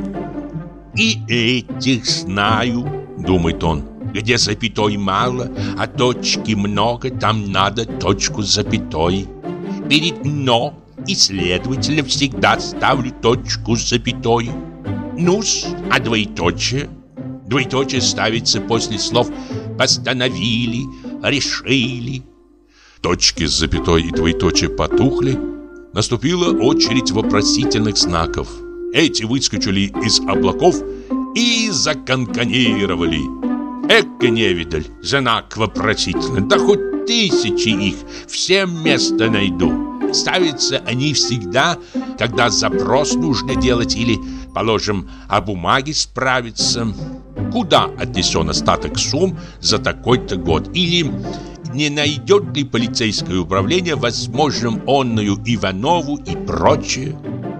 «И этих знаю», — думает он. «Где запятой мало, а точки много, там надо точку с запятой. Перед «но» и, следовательно, всегда ставлю точку с запятой. Ну-с, а двоеточие? Двоеточие ставится после слов «постановили», «решили». Точки с запятой и двоеточие потухли. Наступила очередь вопросительных знаков. Эти выскочили из облаков и законканировали. Эка невидаль, знак вопросительный, да хоть тысячи их, всем место найду. Ставятся они всегда, когда запрос нужно делать или, положим, о бумаге справиться. Куда отнесен остаток сумм за такой-то год? Или не найдет ли полицейское управление возможным онную Иванову и прочее?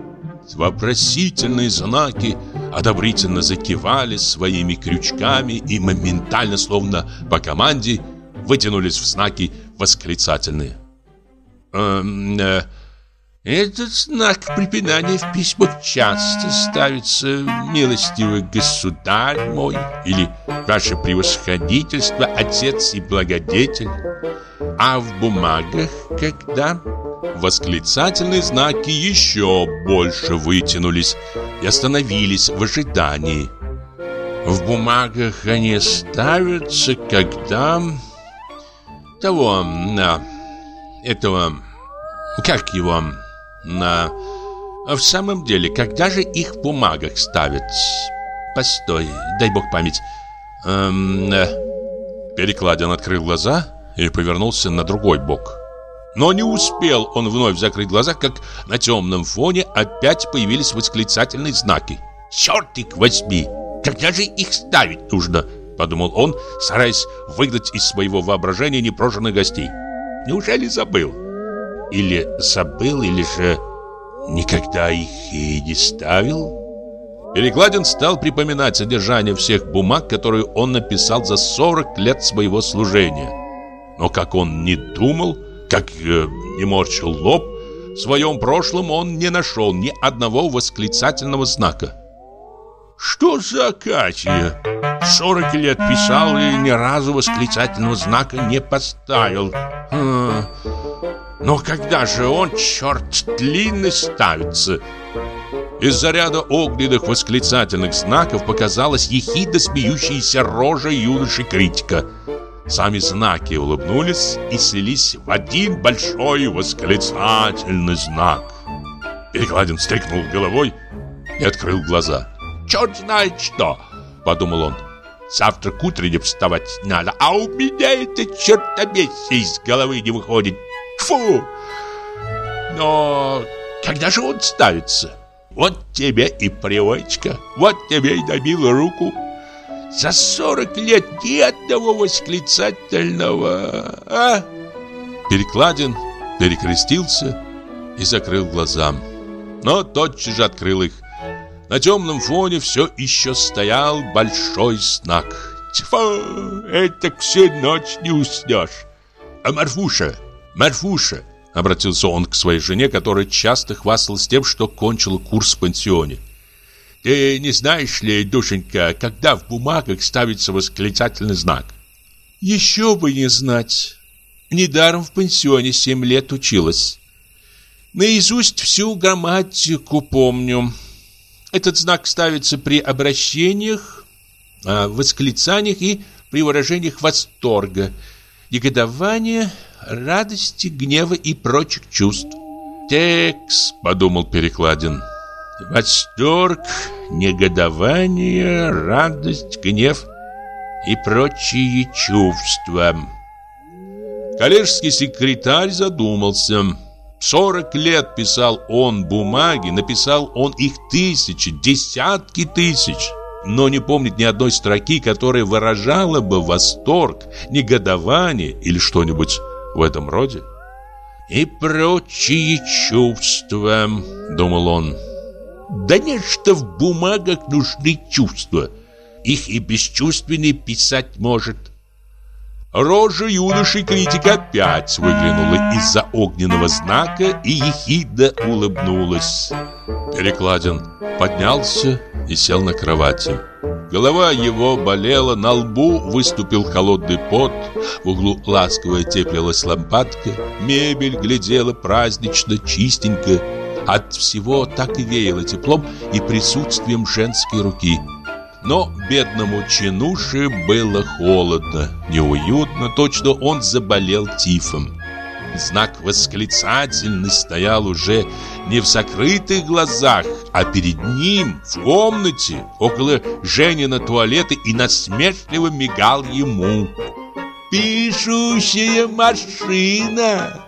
Вопросительные знаки одобрительно закивали своими крючками и моментально, словно по команде, вытянулись в знаки восклицательные. Этот знак препинания в письмах часто ставится: «Милостивый государь мой» или «Ваше превосходительство, отец и благодетель». А в бумагах когда? Восклицательные знаки еще больше вытянулись и остановились в ожидании. В бумагах они ставятся, когда того, этого, как его, в самом деле, когда же их в бумагах ставят? Постой, дай бог память. Перекладин открыл глаза и повернулся на другой бок. Но не успел он вновь закрыть глаза, как на темном фоне опять появились восклицательные знаки. «Черт их возьми! Когда же их ставить нужно?» — подумал он, стараясь выгнать из своего воображения непрошенных гостей. «Неужели забыл? Или забыл, или же никогда их и не ставил?» Перекладин стал припоминать содержание всех бумаг, которые он написал за 40 лет своего служения. Но как он не думал, как не морщил лоб, в своем прошлом он не нашел ни одного восклицательного знака. Что за Акация? 40 лет писал и ни разу восклицательного знака не поставил. Но когда же он, черт длинный, ставится? Из-за ряда огненных восклицательных знаков показалась ехидно смеющаяся рожа юноши-критика. Сами знаки улыбнулись и слились в один большой восклицательный знак. Перекладин стряхнул головой и открыл глаза. «Черт знает что!» — подумал он. «Завтра к утренне вставать надо, а у меня это чертовесие из головы не выходит. Фу! Но когда же он ставится? Вот тебе и привычка, вот тебе и набила руку. За 40 лет ни одного восклицательного, а?» Перекладин перекрестился и закрыл глаза, но тотчас же открыл их. На темном фоне все еще стоял большой знак. «Тьфу, это всю ночь не уснешь!» «А Марфуша, Марфуша!» — обратился он к своей жене, которая часто хвасталась тем, что кончила курс в пансионе. «Ты не знаешь ли, душенька, когда в бумагах ставится восклицательный знак?» «Еще бы не знать. Недаром в пансионе 7 лет училась. Наизусть всю грамматику помню. Этот знак ставится при обращениях, восклицаниях и при выражениях восторга, негодования, радости, гнева и прочих чувств». «Текс», — подумал Перекладин. «Восторг, негодование, радость, гнев и прочие чувства». Коллежский секретарь задумался. 40 лет писал он бумаги, написал он их тысячи, десятки тысяч, но не помнит ни одной строки, которая выражала бы восторг, негодование или что-нибудь в этом роде. «И прочие чувства», — думал он. «Да нет, что в бумагах нужны чувства. Их и бесчувственный писать может». Рожа юноши-критика опять выглянула из-за огненного знака и ехидно улыбнулась. Перекладин поднялся и сел на кровати. Голова его болела, на лбу выступил холодный пот, в углу ласково теплилась лампадка, мебель глядела празднично, чистенько. От всего так и веяло теплом и присутствием женской руки. Но бедному чинуше было холодно, неуютно, точно он заболел тифом. Знак восклицательный стоял уже не в закрытых глазах, а перед ним, в комнате, около Женина туалета, и насмешливо мигал ему. «Пишущая машина!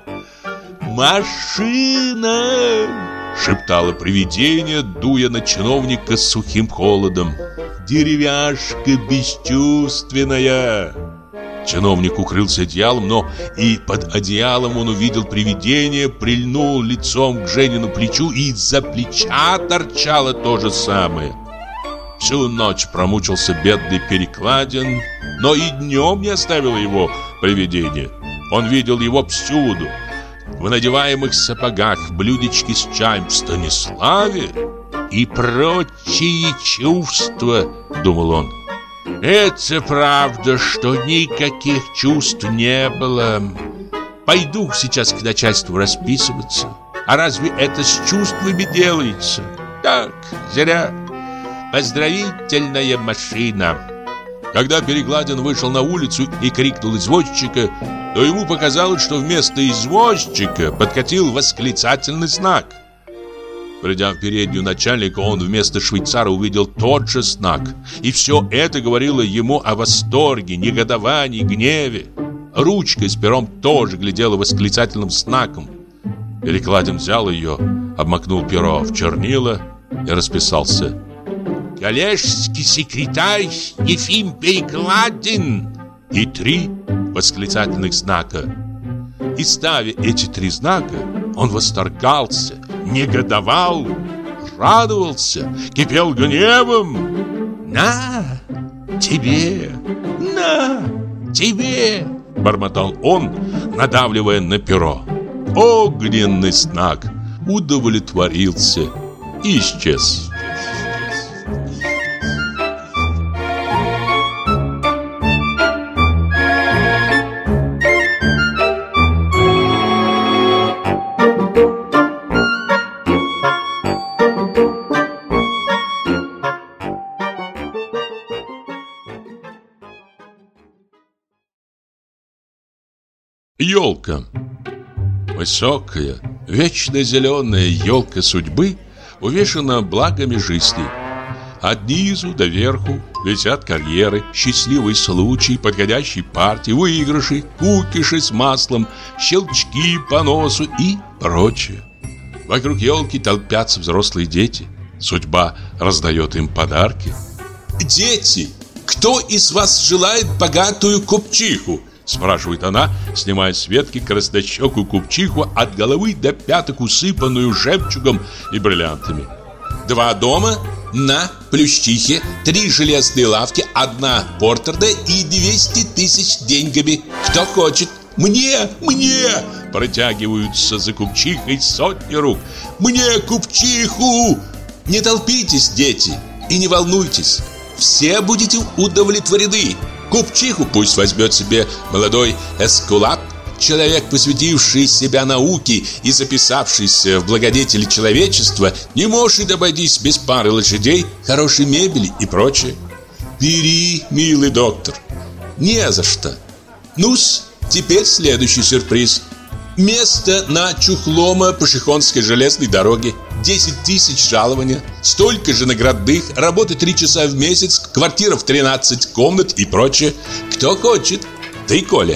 Машина!» — шептало привидение, дуя на чиновника с сухим холодом. «Деревяшка бесчувственная!» Чиновник укрылся одеялом, но и под одеялом он увидел привидение, прильнул лицом к Женину плечу, и из-за плеча торчало то же самое. Всю ночь промучился бедный Перекладин, но и днем не оставило его привидение. Он видел его всюду. в надеваемых сапогах, блюдечки с чаем в Станиславе и прочие чувства, думал он. Это правда, что никаких чувств не было. Пойду сейчас к начальству расписываться. А разве это с чувствами делается? Так, зря. Поздравительная машина. Когда Перекладин вышел на улицу и крикнул извозчика, то ему показалось, что вместо извозчика подкатил восклицательный знак. Придя в переднюю начальника, он вместо швейцара увидел тот же знак. И все это говорило ему о восторге, негодовании, гневе. Ручка с пером тоже глядела восклицательным знаком. Перекладин взял ее, обмакнул перо в чернила и расписался. «Коллежский секретарь Ефим Перекладин!» И 3 восклицательных знака. И ставя эти 3 знака, он восторгался, негодовал, радовался, кипел гневом. «На тебе! На тебе!» бормотал он, надавливая на перо. Огненный знак удовлетворился и исчез. Елка. Высокая, вечно зеленая елка судьбы увешана благами жизни. От низу до верху висят карьеры, счастливый случай, подходящие партии, выигрыши, кукиши с маслом, щелчки по носу и прочее. Вокруг елки толпятся взрослые дети. Судьба раздает им подарки. «Дети, кто из вас желает богатую купчиху?» спрашивает она, снимая с ветки краснощекую купчиху от головы до пяток, усыпанную жемчугом и бриллиантами. 2 дома на Плющихе, 3 железные лавки, 1 Портерда и 200 000 деньгами. Кто хочет? Мне! Протягиваются за купчихой сотни рук. Мне купчиху! Не толпитесь, дети, и не волнуйтесь. Все будете удовлетворены. Купчиху пусть возьмет себе молодой эскулап, человек, посвятивший себя науке и записавшийся в благодетели человечества, не может обойтись без пары лошадей, хорошей мебели и прочее. Бери, милый доктор. Не за что. Ну-с, теперь следующий сюрприз. Место на Чухлома по Шихонской железной дороге. 10 000 жалования, столько же наградных, работа 3 часа в месяц, квартира в 13 комнат и прочее. Кто хочет? Ты, Коля.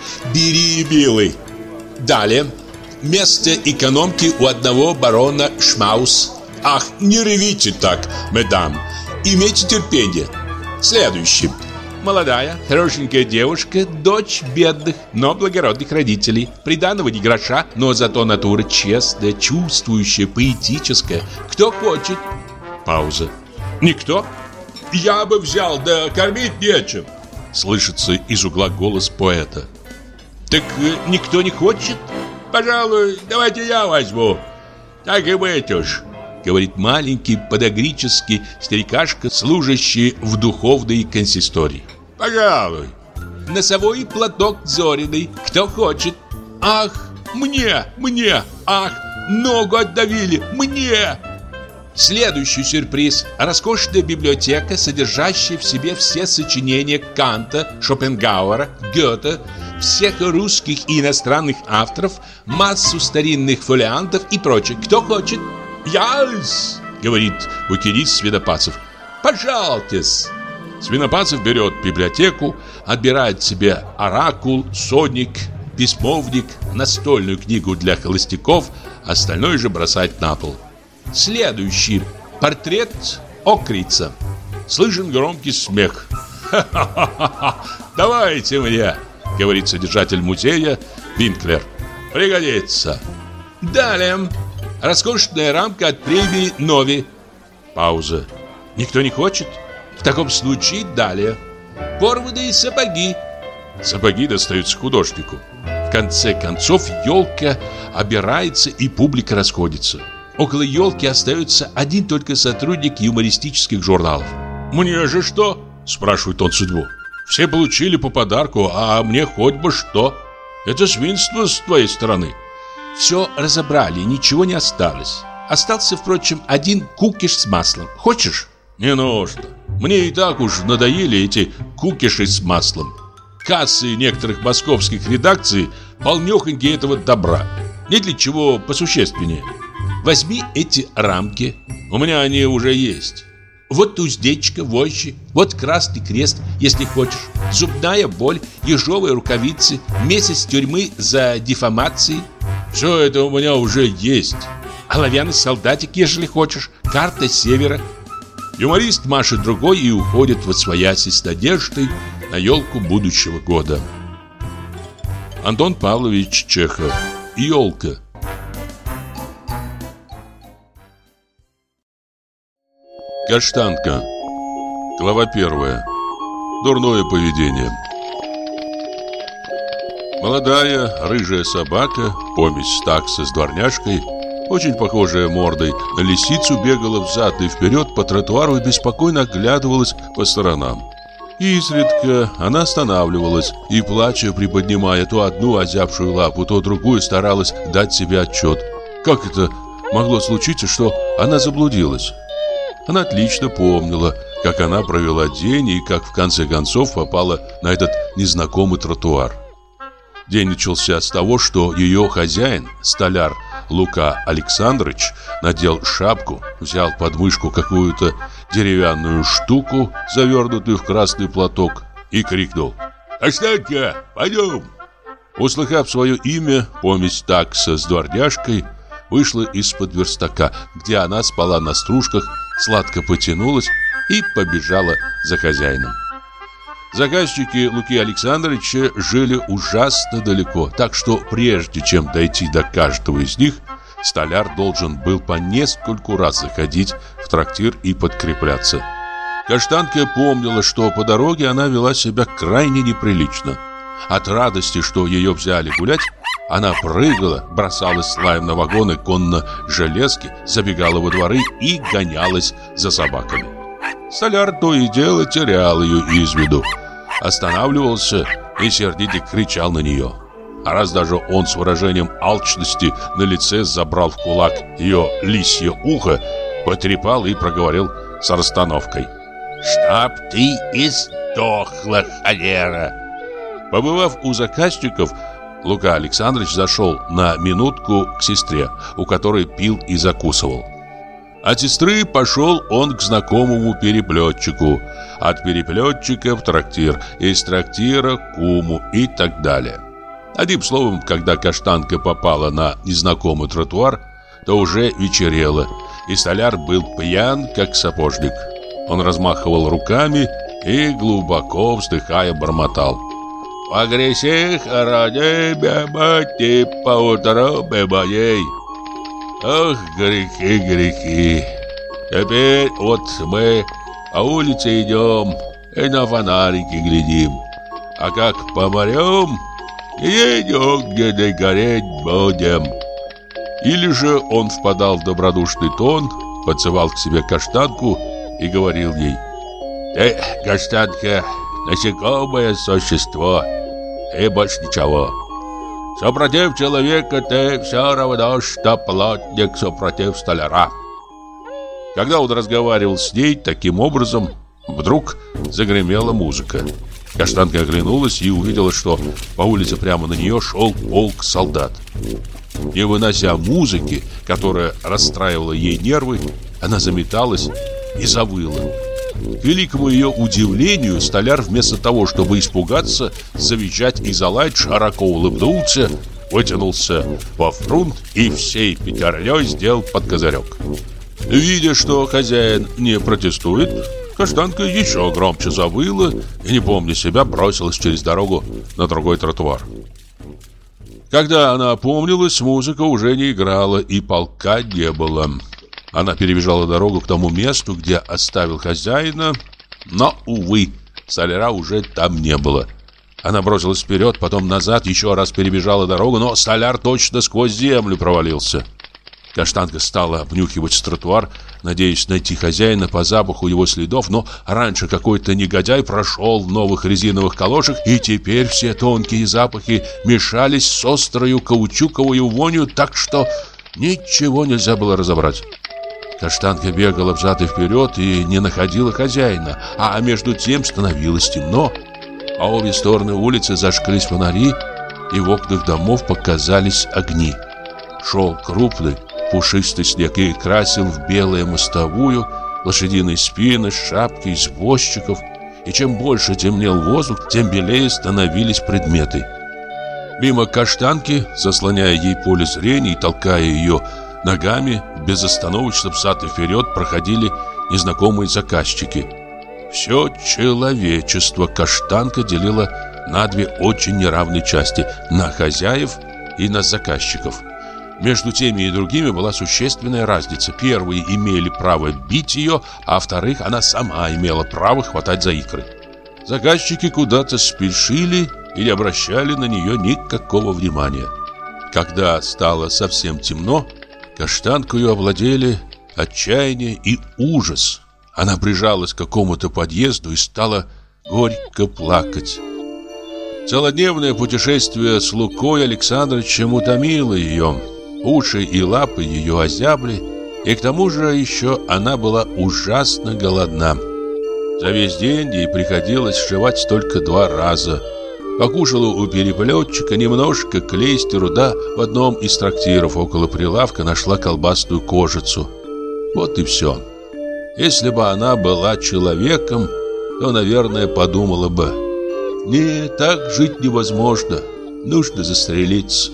Бери, милый. Далее. Место экономки у одного барона Шмаус. Ах, не ревите так, мадам. Имейте терпение. Следующий. Молодая, хорошенькая девушка, дочь бедных, но благородных родителей. Приданого ни гроша, но зато натура честная, чувствующая, поэтическая. Кто хочет? Пауза. Никто? Я бы взял, да кормить нечем. Слышится из угла голос поэта. Так никто не хочет? Пожалуй, давайте я возьму. Так и быть уж. Говорит маленький подагрический старикашка, служащий в духовной консистории. Пожалуй. Носовой платок Зориной. Кто хочет? Ах, мне. Ах, ногу отдавили. Мне. Следующий сюрприз. Роскошная библиотека, содержащая в себе все сочинения Канта, Шопенгауэра, Гёте, всех русских и иностранных авторов, массу старинных фолиантов и прочее. Кто хочет? «Я-с!» — говорит букинист Свинопасов. «Пожалуйте-с!» Свинопасов берет библиотеку, отбирает себе оракул, сонник, письмовник, настольную книгу для холостяков, остальное же бросает на пол. Следующий. Портрет Окрица. Слышен громкий смех. «Ха-ха-ха! Давайте мне!» — говорит содержатель музея Винклер. «Пригодится!» Далее. Роскошная рамка от премии Нови. Пауза. Никто не хочет? В таком случае далее. Порванные сапоги. Сапоги достаются художнику. конце концов елка обирается и публика расходится. Около елки остается один только сотрудник юмористических журналов. «Мне же что?» – спрашивает он судьбу. «Все получили по подарку, а мне хоть бы что. Это свинство с твоей стороны». Все разобрали, ничего не осталось. Остался, впрочем, один кукиш с маслом. Хочешь? Не нужно. Мне и так уж надоели эти кукиши с маслом. Кассы некоторых московских редакций полнёхонькие этого добра. Нет ли чего посущественнее? Возьми эти рамки. У меня они уже есть. Вот уздечка, вожжи, вот красный крест, если хочешь. Зубная боль, ежовые рукавицы, месяц тюрьмы за дефамации. Все это у меня уже есть. Оловянный солдатик, ежели хочешь, карта севера. Юморист машет другой и уходит восвояси с надеждой на елку будущего года. Антон Павлович Чехов. Елка. Каштанка. Глава 1. Дурное поведение. Молодая рыжая собака, помесь такса с дворняжкой, очень похожая мордой на лисицу, бегала взад и вперед по тротуару и беспокойно оглядывалась по сторонам. Изредка она останавливалась и, плача, приподнимая то одну озябшую лапу, то другую, старалась дать себе отчет. Как это могло случиться, что она заблудилась? Она отлично помнила, как она провела день и как в конце концов попала на этот незнакомый тротуар. День начался с того, что ее хозяин, столяр Лука Александрович, надел шапку, взял под мышку какую-то деревянную штуку, завернутую в красный платок, и крикнул: «Каштанка, пойдем!» Услыхав свое имя, помесь такса с дворняжкой вышла из-под верстака, где она спала на стружках, сладко потянулась и побежала за хозяином. Заказчики Луки Александровича жили ужасно далеко, так что прежде чем дойти до каждого из них, столяр должен был по нескольку раз заходить в трактир и подкрепляться. Каштанка помнила, что по дороге она вела себя крайне неприлично. От радости, что ее взяли гулять, она прыгала, бросалась с лаем на вагоны конно-железки, забегала во дворы и гонялась за собаками. Столяр то и дело терял ее из виду, останавливался и сердито кричал на нее. А раз даже он с выражением алчности на лице забрал в кулак ее лисье ухо, потрепал и проговорил с расстановкой: «Чтоб ты и сдохла, холера!» Побывав у заказчиков, Лука Александрович зашел на минутку к сестре, у которой пил и закусывал. От сестры пошел он к знакомому переплетчику, от переплетчика в трактир, из трактира к куму и так далее. Одним словом, когда Каштанка попала на незнакомый тротуар, то уже вечерело, и столяр был пьян, как сапожник. Он размахивал руками и, глубоко вздыхая, бормотал: «По грехах ради бемати, поутру моей. Ах, грехи, грехи! Теперь вот мы по улице идем и на фонарики глядим. А как помрем, и негде гореть будем». Или же он впадал в добродушный тон, подзывал к себе Каштанку и говорил ей: «Ты, Каштанка, насекомое существо, и больше ничего. Супротив человека ты все равно, что плотник супротив столяра». Когда он разговаривал с ней таким образом, вдруг загремела музыка. Каштанка оглянулась и увидела, что по улице прямо на нее шел полк солдат. Не вынося музыки, которая расстраивала ей нервы, она заметалась и завыла. К великому ее удивлению, столяр вместо того, чтобы испугаться, завизжать и залаять, широко улыбнулся, вытянулся во фрунт и всей пятерней сделал под козырек. Видя, что хозяин не протестует, Каштанка еще громче завыла и, не помня себя, бросилась через дорогу на другой тротуар. Когда она опомнилась, музыка уже не играла и полка не было. Она перебежала дорогу к тому месту, где оставил хозяина, но, увы, столяра уже там не было. Она бросилась вперед, потом назад, еще раз перебежала дорогу, но столяр точно сквозь землю провалился. Каштанка стала обнюхивать тротуар, надеясь найти хозяина по запаху его следов, но раньше какой-то негодяй прошел в новых резиновых калошах, и теперь все тонкие запахи мешались с острою каучуковой вонью, так что ничего нельзя было разобрать. Каштанка бегала взад и вперед и не находила хозяина, а между тем становилось темно. По обе стороны улицы зажглись фонари, и в окнах домов показались огни. Шел крупный, пушистый снег и красил в белое мостовую, лошадиные спины, шапки извозчиков. И чем больше темнел воздух, тем белее становились предметы. Мимо Каштанки, заслоняя ей поле зрения и толкая ее ногами, безостановочно взад и вперед проходили незнакомые заказчики. Все человечество Каштанка делила на две очень неравные части: на хозяев и на заказчиков. Между теми и другими была существенная разница. Первые имели право бить ее, а вторых она сама имела право хватать за икры. Заказчики куда-то спешили и не обращали на нее никакого внимания. Когда стало совсем темно, Каштанкою овладели отчаяние и ужас. Она прижалась к какому-то подъезду и стала горько плакать. Целодневное путешествие с Лукой Александровичем утомило ее. Уши и лапы ее озябли, и к тому же еще она была ужасно голодна. За весь день ей приходилось жевать только 2 раза. Покушала у переплетчика немножко клейстеру, да в одном из трактиров около прилавка нашла колбасную кожицу. Вот и все. Если бы она была человеком, то, наверное, подумала бы: «Нет, так жить невозможно, нужно застрелиться».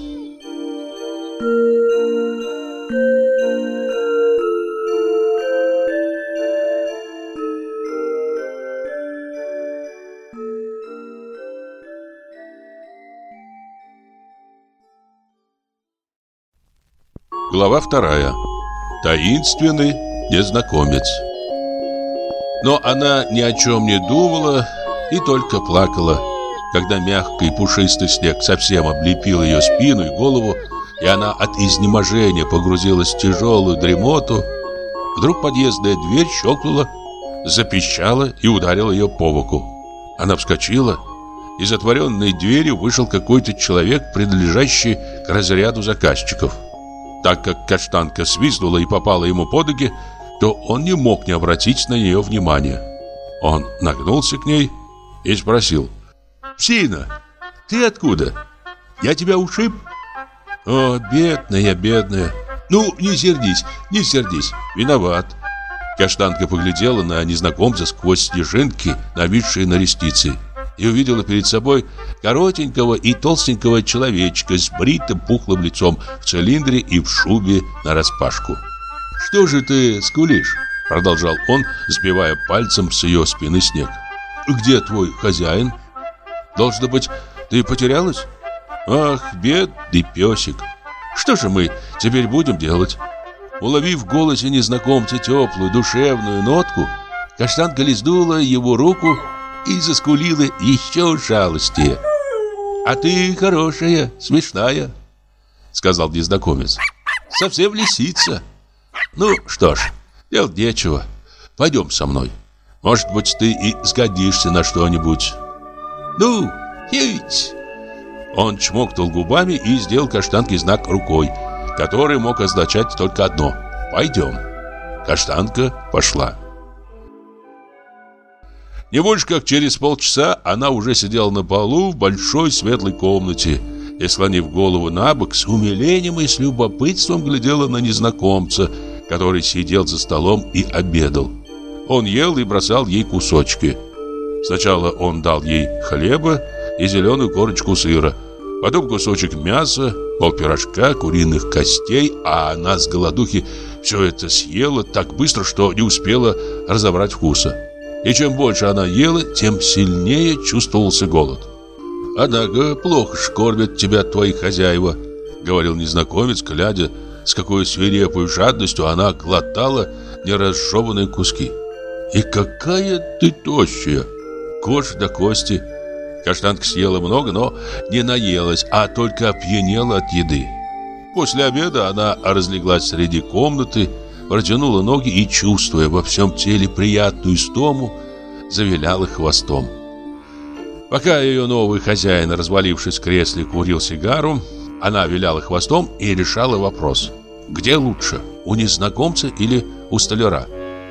Глава 2. Таинственный незнакомец. Но она ни о чем не думала и только плакала. Когда мягкий и пушистый снег совсем облепил ее спину и голову, и она от изнеможения погрузилась в тяжелую дремоту, вдруг подъездная дверь щелкнула, запищала и ударила ее по боку. Она вскочила. Из отворенной двери вышел какой-то человек, принадлежащий к разряду заказчиков. Так как Каштанка свистнула и попала ему под ноги, то он не мог не обратить на нее внимания. Он нагнулся к ней и спросил: «Псина, ты откуда? Я тебя ушиб?» «О, бедная, бедная. Ну, не сердись, не сердись. Виноват». Каштанка поглядела на незнакомца сквозь снежинки, нависшие на ресницы, и увидела перед собой коротенького и толстенького человечка с бритым пухлым лицом, в цилиндре и в шубе нараспашку. «Что же ты скулишь?» — продолжал он, сбивая пальцем с ее спины снег. «Где твой хозяин? Должно быть, ты потерялась? Ах, бедный песик! Что же мы теперь будем делать?» Уловив в голосе незнакомца теплую душевную нотку, Каштанка лизнула его руку и заскулила еще жалостнее. «А ты хорошая, смешная», — сказал незнакомец. «Совсем лисица. Ну что ж, делать нечего. Пойдем со мной. Может быть, ты и сгодишься на что-нибудь. Ну, едь!» Он чмокнул губами и сделал Каштанке знак рукой, который мог означать только одно: «Пойдем». Каштанка пошла. Не больше как через полчаса она уже сидела на полу в большой светлой комнате и, склонив голову на бок, с умилением и с любопытством глядела на незнакомца, который сидел за столом и обедал. Он ел и бросал ей кусочки. Сначала он дал ей хлеба и зеленую корочку сыра, потом кусочек мяса, полпирожка, куриных костей, а она с голодухи все это съела так быстро, что не успела разобрать вкуса. И чем больше она ела, тем сильнее чувствовался голод. «Однако плохо ж кормят тебя твои хозяева», — говорил незнакомец, глядя, с какой свирепой жадностью она глотала неразжеванные куски. «И какая ты тощая! Кожа до кости, Каштанка съела много, но не наелась, а только опьянела от еды. После обеда она разлеглась среди комнаты, протянула ноги и, чувствуя во всем теле приятную истому, завиляла хвостом. Пока ее новый хозяин, развалившись в кресле, курил сигару, она виляла хвостом и решала вопрос: где лучше, у незнакомца или у столяра?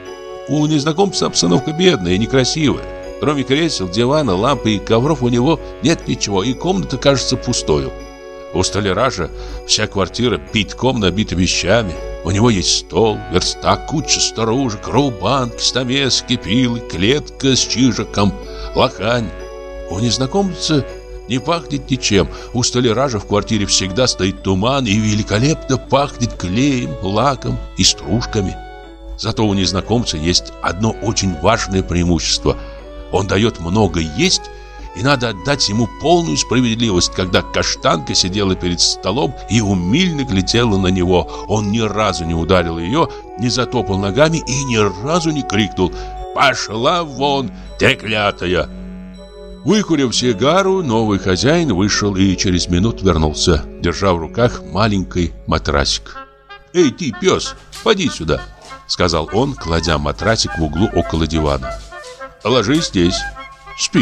У незнакомца обстановка бедная и некрасивая. Кроме кресел, дивана, лампы и ковров у него нет ничего, и комната кажется пустою. У столяра же вся квартира битком набита вещами. У него есть стол, верстак, куча сторожек, рубанки, стамески, пилы, клетка с чижиком, лохань. У незнакомца не пахнет ничем. У столяра же в квартире всегда стоит туман и великолепно пахнет клеем, лаком и стружками. Зато у незнакомца есть одно очень важное преимущество. Он дает много есть, и надо отдать ему полную справедливость. Когда Каштанка сидела перед столом и умильно глядела на него, он ни разу не ударил ее, не затопал ногами и ни разу не крикнул: «Пошла вон, треклятая!» Выкурив сигару, новый хозяин вышел и через минуту вернулся, держа в руках маленький матрасик. «Эй, ты, пес, поди сюда», — сказал он, кладя матрасик в углу около дивана. «Ложись здесь, спи».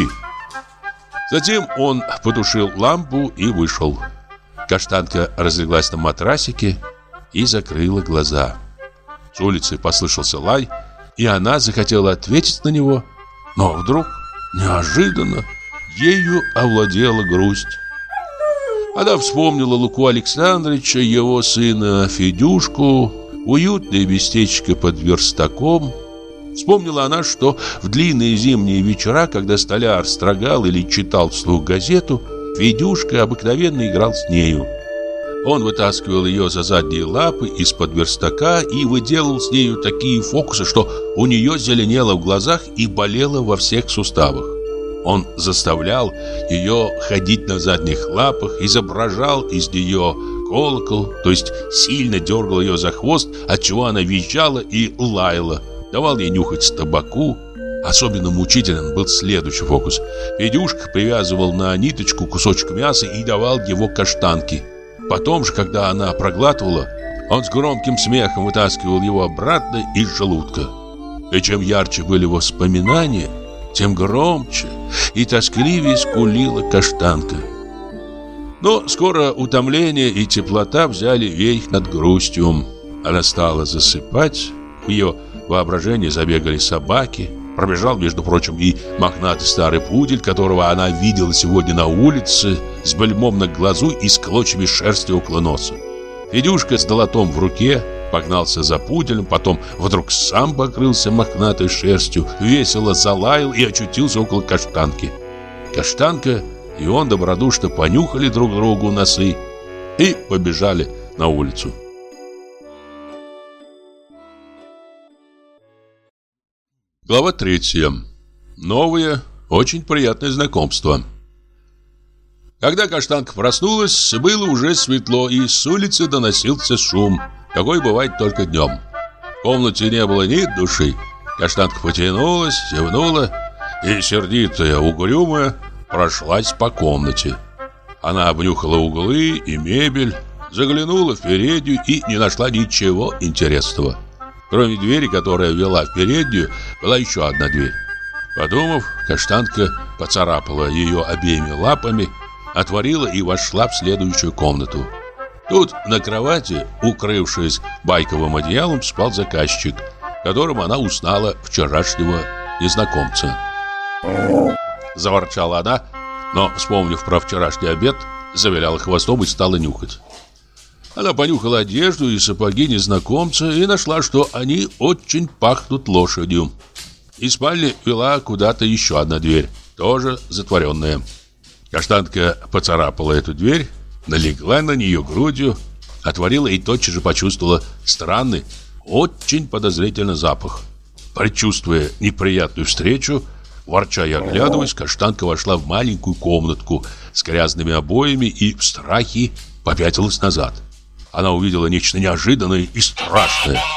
Затем он потушил лампу и вышел. Каштанка разлеглась на матрасике и закрыла глаза. С улицы послышался лай, и она захотела ответить на него, но вдруг, неожиданно, ею овладела грусть. Она вспомнила Луку Александровича, его сына Федюшку, уютное местечко под верстаком. Вспомнила она, что в длинные зимние вечера, когда столяр строгал или читал вслух газету, Федюшка обыкновенно играл с нею. Он вытаскивал ее за задние лапы из-под верстака и выделывал с нею такие фокусы, что у нее зеленело в глазах и болело во всех суставах. Он заставлял ее ходить на задних лапах, изображал из нее колокол, то есть сильно дергал ее за хвост, отчего она визжала и лаяла. Давал ей нюхать табаку. Особенно мучителен был следующий фокус. Федюшка привязывал на ниточку кусочек мяса и давал его Каштанке. Потом же, когда она проглатывала, он с громким смехом вытаскивал его обратно из желудка. И чем ярче были воспоминания, тем громче и тоскливее скулила Каштанка. Но скоро утомление и теплота взяли верх над грустью. Она стала засыпать. В ее воображении забегали собаки. Пробежал, между прочим, и мохнатый старый пудель, которого она видела сегодня на улице, с бельмом на глазу и с клочьями шерсти около носа. Федюшка с долотом в руке погнался за пуделем, потом вдруг сам покрылся мохнатой шерстью, весело залаял и очутился около Каштанки. Каштанка и он добродушно понюхали друг другу носы и побежали на улицу. Глава 3. Новое, очень приятное знакомство. Когда Каштанка проснулась, было уже светло, и с улицы доносился шум, какой бывает только днем. В комнате не было ни души. Каштанка потянулась, зевнула и, сердитая, угрюмая, прошлась по комнате. Она обнюхала углы и мебель, заглянула в переднюю и не нашла ничего интересного. Кроме двери, которая вела в переднюю, была еще одна дверь. Подумав, Каштанка поцарапала ее обеими лапами, отворила и вошла в следующую комнату. Тут на кровати, укрывшись байковым одеялом, спал заказчик, которым она узнала вчерашнего незнакомца. Заворчала она, но, вспомнив про вчерашний обед, завиляла хвостом и стала нюхать. Она понюхала одежду и сапоги незнакомца и нашла, что они очень пахнут лошадью. Из спальни вела куда-то еще одна дверь, тоже затворенная. Каштанка поцарапала эту дверь, налегла на нее грудью, отворила и тотчас же почувствовала странный, очень подозрительный запах. Предчувствуя неприятную встречу, ворча и оглядываясь, Каштанка вошла в маленькую комнатку с грязными обоями и в страхе попятилась назад. Она увидела нечто неожиданное и страшное.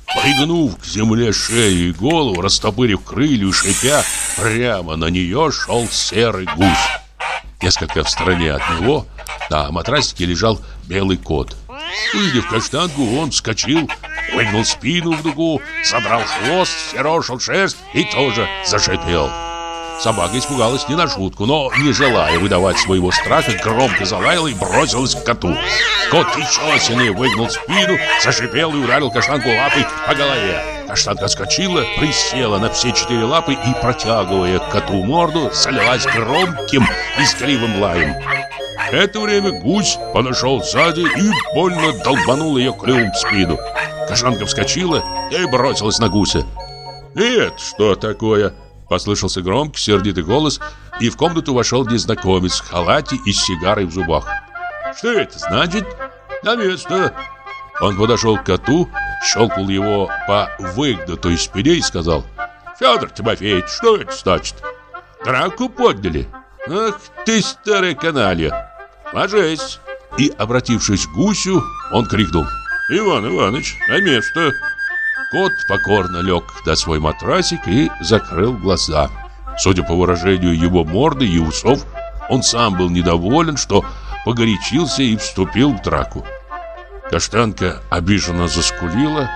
Пригнув к земле шею и голову, растопырив крылья и шипя, прямо на нее шел серый гусь. Несколько в стороне от него на матрасике лежал белый кот. Увидев каштанку, он вскочил, выгнул спину в дугу, задрал хвост, ерошил шерсть и тоже зашипел. Собака испугалась не на шутку, но, не желая выдавать своего страха, громко залаяла и бросилась к коту. Кот еще сильнее выгнул спину, зашипел и ударил каштанку лапой по голове. Каштанка скочила, присела на все 4 лапы и, протягивая к коту морду, залилась громким визгливым лаем. В это время гусь подошел сзади и больно долбанул ее клювом в спину. Каштанка вскочила и бросилась на гуся. «Нет, что такое?» Послышался громкий, сердитый голос, и в комнату вошел незнакомец в халате и с сигарой в зубах. «Что это значит?» «На место!» Он подошел к коту, щелкнул его по выгнутой спине и сказал: «Федор Тимофеевич, что это значит? Драку подняли? Ах ты, старая каналья! Ложись!» И, обратившись к гусю, он крикнул: «Иван Иванович, на место!» Кот покорно лег на свой матрасик и закрыл глаза. Судя по выражению его морды и усов, он сам был недоволен, что погорячился и вступил в драку. Каштанка обиженно заскулила,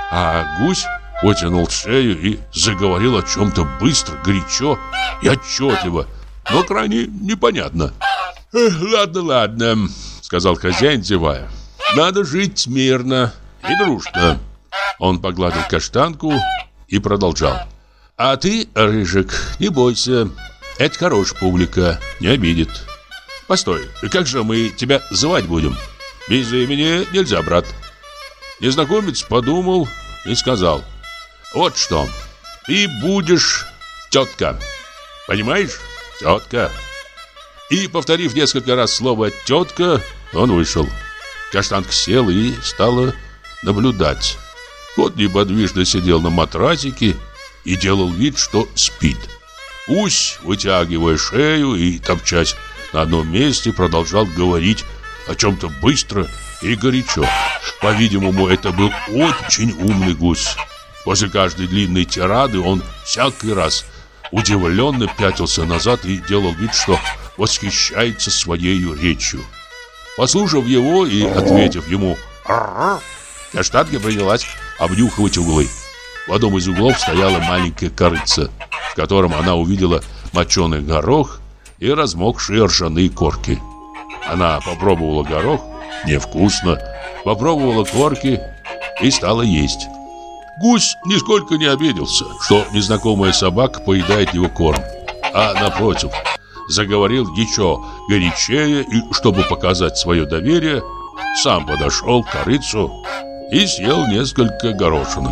а гусь вытянул шею и заговорил о чем-то быстро, горячо и отчетливо, но крайне непонятно. «Ладно, ладно», — сказал хозяин, зевая. «Надо жить мирно и дружно». Он погладил каштанку и продолжал: «А ты, Рыжик, не бойся. Это хорошая публика, не обидит. Постой, как же мы тебя звать будем? Без имени нельзя, брат». Незнакомец подумал и сказал: «Вот что, ты будешь тетка. Понимаешь? Тетка». И, повторив несколько раз слово «тетка», он вышел. Каштанка села и стала наблюдать. Кот неподвижно сидел на матрасике и делал вид, что спит. Гусь, вытягивая шею и топчась на одном месте, продолжал говорить о чем-то быстро и горячо. По-видимому, это был очень умный гусь. После каждой длинной тирады он всякий раз удивленно пятился назад и делал вид, что восхищается своей речью. Послушав его и ответив ему «Ар-ар», каштанка принялась обнюхивать углы. В одном из углов стояла маленькая корытца, в котором она увидела моченый горох и размокшие ржаные корки. Она попробовала горох, невкусно, попробовала корки и стала есть. Гусь нисколько не обиделся, что незнакомая собака поедает его корм, а напротив, заговорил еще горячее и, чтобы показать свое доверие, сам подошел к корытцу и съел несколько горошинок.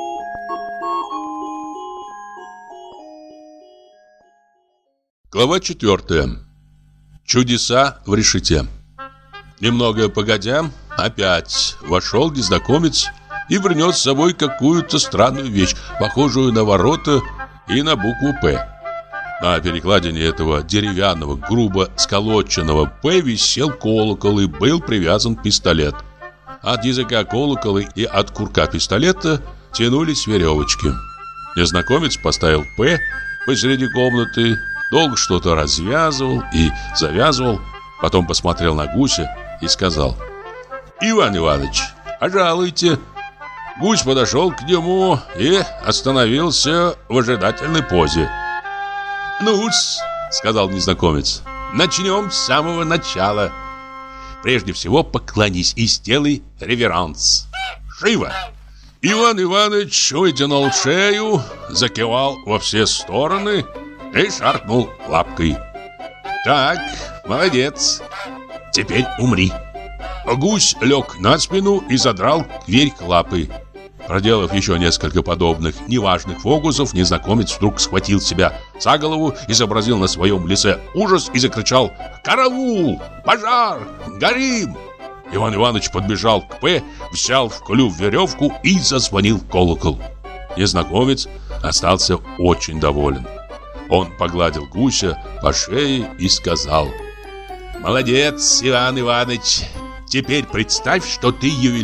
Глава 4. Чудеса в решете. Немного погодя, опять вошел незнакомец и принес с собой какую-то странную вещь, похожую на ворота и на букву «П». На перекладине этого деревянного, грубо сколоченного «П» висел колокол и был привязан пистолет. От языка колокола и от курка пистолета тянулись веревочки. Незнакомец поставил «П» посреди комнаты, долго что-то развязывал и завязывал, потом посмотрел на гуся и сказал: «Иван Иванович, пожалуйте». Гусь подошел к нему и остановился в ожидательной позе. «Ну-с», — сказал незнакомец, — «начнем с самого начала. Прежде всего поклонись и сделай реверанс. Живо!» Иван Иванович вытянул шею, закивал во все стороны и шаркнул лапкой. «Так, молодец. Теперь умри». Гусь лег на спину и задрал кверх лапы. Проделав еще несколько подобных неважных фокусов, незнакомец вдруг схватил себя за голову, изобразил на своем лице ужас и закричал: «Караул! Пожар! Горим!» Иван Иванович подбежал к П, взял в клюв веревку и зазвонил в колокол. Незнакомец остался очень доволен. Он погладил гуся по шее и сказал: «Молодец, Иван Иванович! Теперь представь, что ты ювелир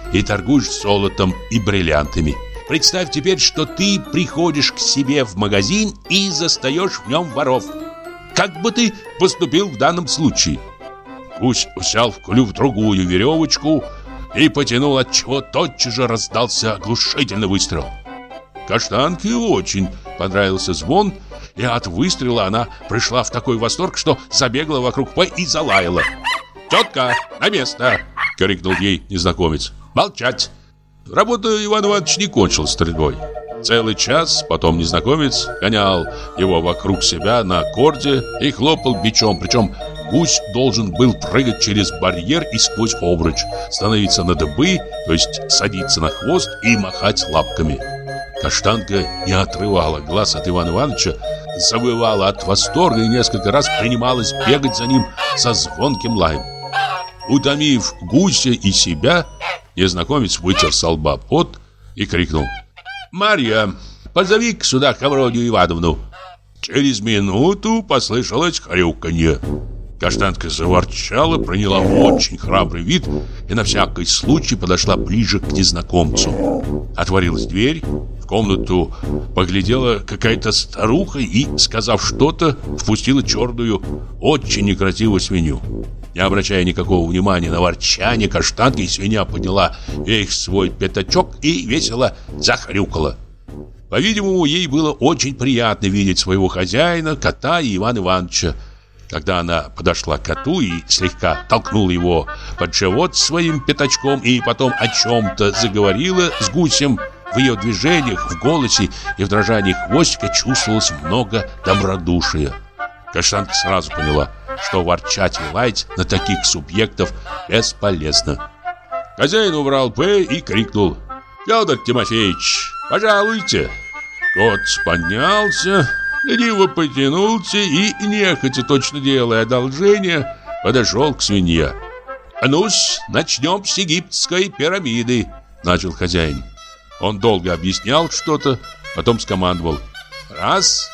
и торгуешь золотом и бриллиантами. Представь теперь, что ты приходишь к себе в магазин и застаешь в нем воров. Как бы ты поступил в данном случае? Гусь взял в клюв другую веревочку и потянул, отчего тотчас же раздался оглушительный выстрел. Каштанке очень понравился звон, и от выстрела она пришла в такой восторг, что забегала вокруг П и залаяла. «Тетка, на место!» — крикнул ей незнакомец. «Молчать!» Работа Ивана Ивановича не кончилась стрельбой. Целый час потом незнакомец гонял его вокруг себя на корде и хлопал бичом, причем гусь должен был прыгать через барьер и сквозь обруч, становиться на дыбы, то есть садиться на хвост и махать лапками. Каштанка не отрывала глаз от Ивана Ивановича, завывала от восторга и несколько раз принималась бегать за ним со звонким лаем. Утомив гуся и себя, незнакомец вытер со лба пот и крикнул: «Марья, позови-ка сюда Ковродию Ивановну!» Через минуту послышалось хрюканье. Каштанка заворчала, приняла очень храбрый вид и на всякий случай подошла ближе к незнакомцу. Отворилась дверь, в комнату поглядела какая-то старуха и, сказав что-то, впустила черную, очень некрасивую свинью. Не обращая никакого внимания на ворчание каштанки, свинья подняла весь свой пятачок и весело захрюкала. По-видимому, ей было очень приятно видеть своего хозяина, кота и Ивана Ивановича. Когда она подошла к коту и слегка толкнула его под живот своим пятачком и потом о чем-то заговорила с гусем, в ее движениях, в голосе и в дрожании хвостика чувствовалось много добродушия. Каштанка сразу поняла, что ворчать и лаять на таких субъектов бесполезно. Хозяин убрал П и крикнул: «Федор Тимофеевич, пожалуйте!» Кот поднялся, лениво потянулся и, нехотя, точно делая одолжение, подошел к свинье. «Ну-с, начнем с египетской пирамиды», — начал хозяин. Он долго объяснял что-то, потом скомандовал: «Раз,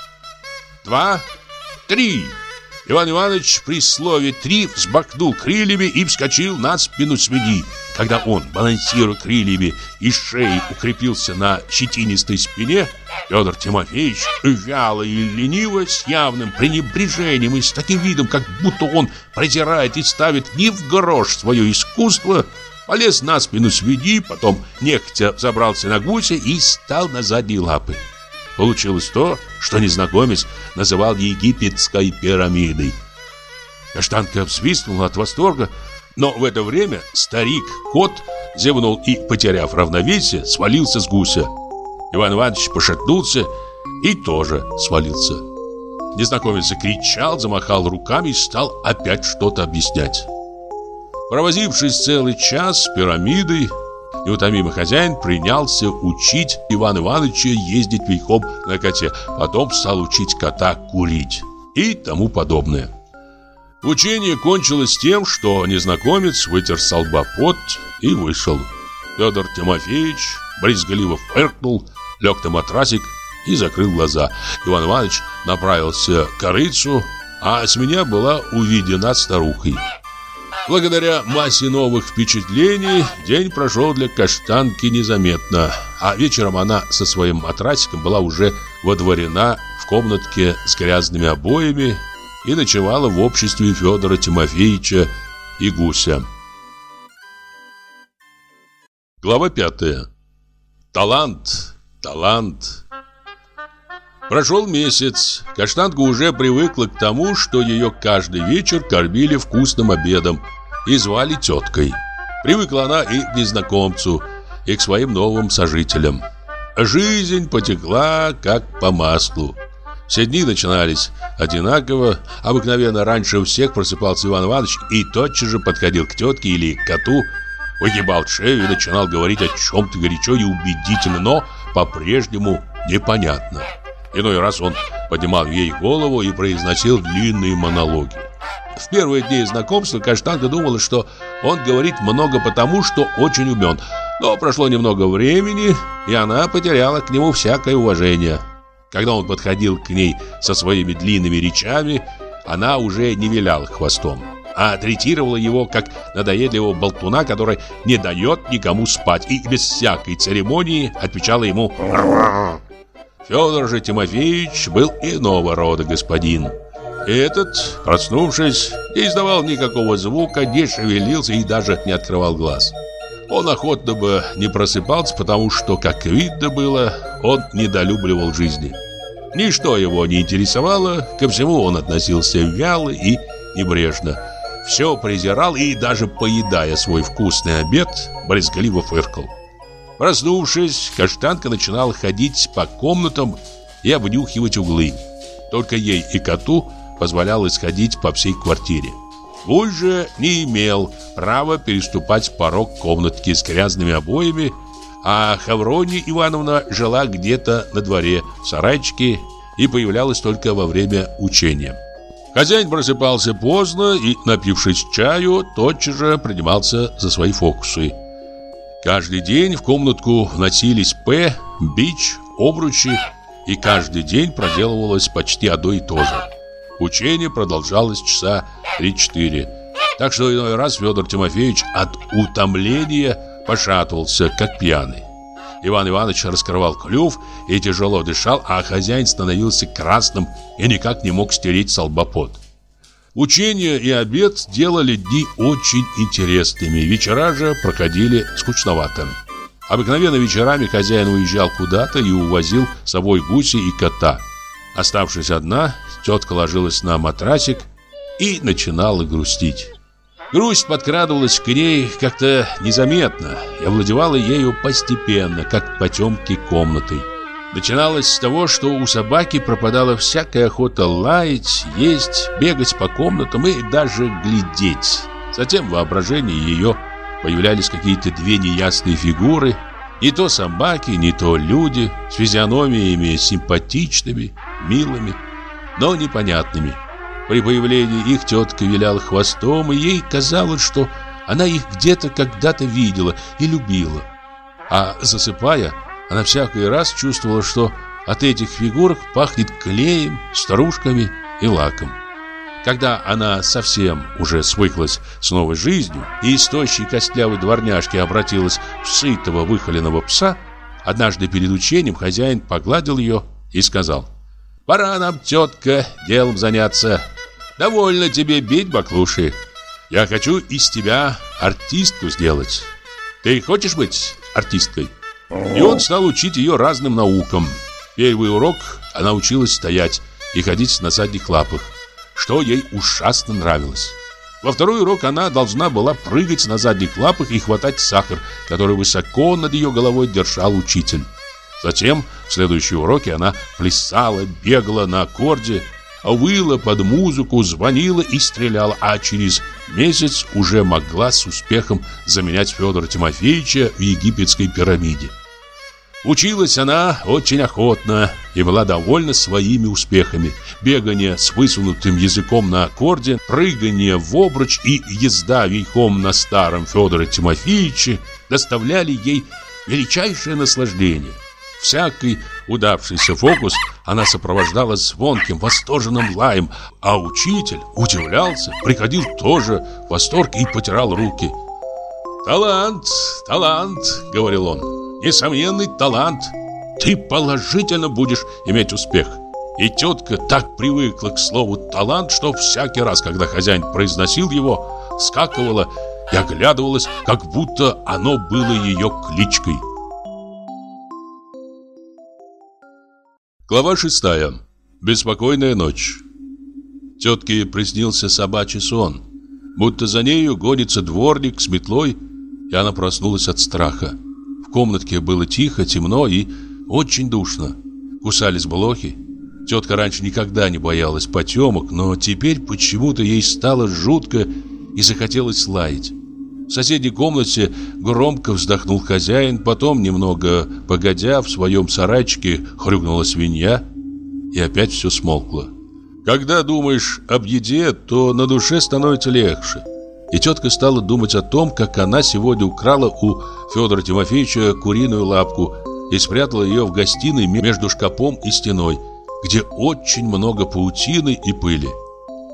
два, три». Иван Иванович при слове «три» взмахнул крыльями и вскочил на спину свиньи. Когда он, балансируя крыльями и шеей, укрепился на щетинистой спине, Федор Тимофеевич вяло и лениво, с явным пренебрежением и с таким видом, как будто он презирает и ставит ни в грош свое искусство, полез на спину свиньи, потом нехотя забрался на гуся и стал на задние лапы. Получилось то, что незнакомец называл египетской пирамидой. Каштанка взвизгнула от восторга, но в это время старик-кот зевнул и, потеряв равновесие, свалился с гуся. Иван Иванович пошатнулся и тоже свалился. Незнакомец закричал, замахал руками и стал опять что-то объяснять. Провозившись целый час с пирамидой, неутомимый хозяин принялся учить Ивана Ивановича ездить верхом на коте, потом стал учить кота курить и тому подобное. Учение кончилось тем, что незнакомец вытер со лба пот и вышел. Федор Тимофеевич брезгливо фыркнул, лег на матрасик и закрыл глаза. Иван Иванович направился к корыцу, а свинья была уведена старухой. Благодаря массе новых впечатлений день прошел для Каштанки незаметно, а вечером она со своим матрасиком была уже водворена в комнатке с грязными обоями и ночевала в обществе Федора Тимофеевича и гуся. Глава 5. Талант, талант. Прошел месяц. Каштанка уже привыкла к тому, что ее каждый вечер кормили вкусным обедом и звали теткой. Привыкла она и к незнакомцу, и к своим новым сожителям. Жизнь потекла как по маслу. Все дни начинались одинаково. Обыкновенно раньше всех просыпался Иван Иванович и тотчас же подходил к тетке или к коту, выгибал шею и начинал говорить о чем-то горячо и убедительно, но по-прежнему непонятно. Иной раз он поднимал ей голову и произносил длинные монологи. В первые дни знакомства Каштанка думала, что он говорит много потому, что очень умен. Но прошло немного времени, и она потеряла к нему всякое уважение. Когда он подходил к ней со своими длинными речами, она уже не виляла хвостом. а третировала его как надоедливого болтуна, который не дает никому спать, и без всякой церемонии отвечала ему «Р-р-р». Федор же Тимофеевич был иного рода господин. Этот, проснувшись, не издавал никакого звука, не шевелился и даже не открывал глаз. Он охотно бы не просыпался, потому что, как видно было, он недолюбливал жизни. Ничто его не интересовало, ко всему он относился вяло и небрежно. Все презирал и, даже поедая свой вкусный обед, брезгливо фыркал. Проснувшись, Каштанка начинала ходить по комнатам и обнюхивать углы. Только ей и коту позволялось ходить по всей квартире. Гусь же не имел права переступать порог комнатки с грязными обоями, а Хавронья Ивановна жила где-то на дворе в сарайчике и появлялась только во время учения. Хозяин просыпался поздно и, напившись чаю, тотчас же принимался за свои фокусы. Каждый день в комнатку вносились бич, обручи, и каждый день проделывалось почти одно и то же. Учение продолжалось часа 3-4, так что иной раз Федор Тимофеевич от утомления пошатывался, как пьяный. Иван Иванович раскрывал клюв и тяжело дышал, а хозяин становился красным и никак не мог стереть со лба пот. Учение и обед делали дни очень интересными, вечера же проходили скучновато. Обыкновенно вечерами хозяин уезжал куда-то и увозил с собой гуся и кота. Оставшись одна, тетка ложилась на матрасик и начинала грустить. Грусть подкрадывалась к ней как-то незаметно и овладевала ею постепенно, как потемки комнатой. Начиналось с того, что у собаки пропадала всякая охота лаять, есть, бегать по комнатам и даже глядеть. Затем в воображении ее появлялись какие-то две неясные фигуры, не то собаки, не то люди, с физиономиями симпатичными, милыми, но непонятными. При появлении их тетка виляла хвостом, и ей казалось, что она их где-то когда-то видела и любила. А засыпая, она всякий раз чувствовала, что от этих фигурок пахнет клеем, стружками и лаком. Когда она совсем уже свыклась с новой жизнью и из тощей костлявой дворняжки обратилась в сытого выхоленного пса, однажды перед учением хозяин погладил ее и сказал: «Пора нам, тетка, делом заняться. Довольно тебе бить баклуши. Я хочу из тебя артистку сделать. Ты хочешь быть артисткой?» И он стал учить ее разным наукам. Первый урок она училась стоять и ходить на задних лапах, что ей ужасно нравилось. Во второй урок она должна была прыгать на задних лапах и хватать сахар, который высоко над ее головой держал учитель. Затем в следующие уроки она плясала, бегала на аккорде, выла под музыку, звонила и стреляла, а через месяц уже могла с успехом заменять Федора Тимофеевича в египетской пирамиде. Училась она очень охотно и была довольна своими успехами. Бегание с высунутым языком на аккорде, прыгание в обруч и езда верхом на старом Федоре Тимофеевиче доставляли ей величайшее наслаждение. Всякий удавшийся фокус она сопровождала звонким, восторженным лаем, а учитель удивлялся, приходил тоже в восторг и потирал руки. «Талант, талант», — говорил он, — «несомненный талант. Ты положительно будешь иметь успех». И тетка так привыкла к слову «талант», что всякий раз, когда хозяин произносил его, вскакивала и оглядывалась, как будто оно было ее кличкой. Глава 6. Беспокойная ночь. Тетке приснился собачий сон, будто за нею гонится дворник с метлой, и она проснулась от страха. В комнатке было тихо, темно и очень душно. Кусались блохи. Тетка раньше никогда не боялась потемок, но теперь почему-то ей стало жутко и захотелось лаять. В соседней комнате громко вздохнул хозяин, потом, немного погодя, в своем сарайчике хрюкнула свинья, и опять все смолкло. Когда думаешь об еде, то на душе становится легче. И тетка стала думать о том, как она сегодня украла у Федора Тимофеевича куриную лапку и спрятала ее в гостиной между шкафом и стеной, где очень много паутины и пыли.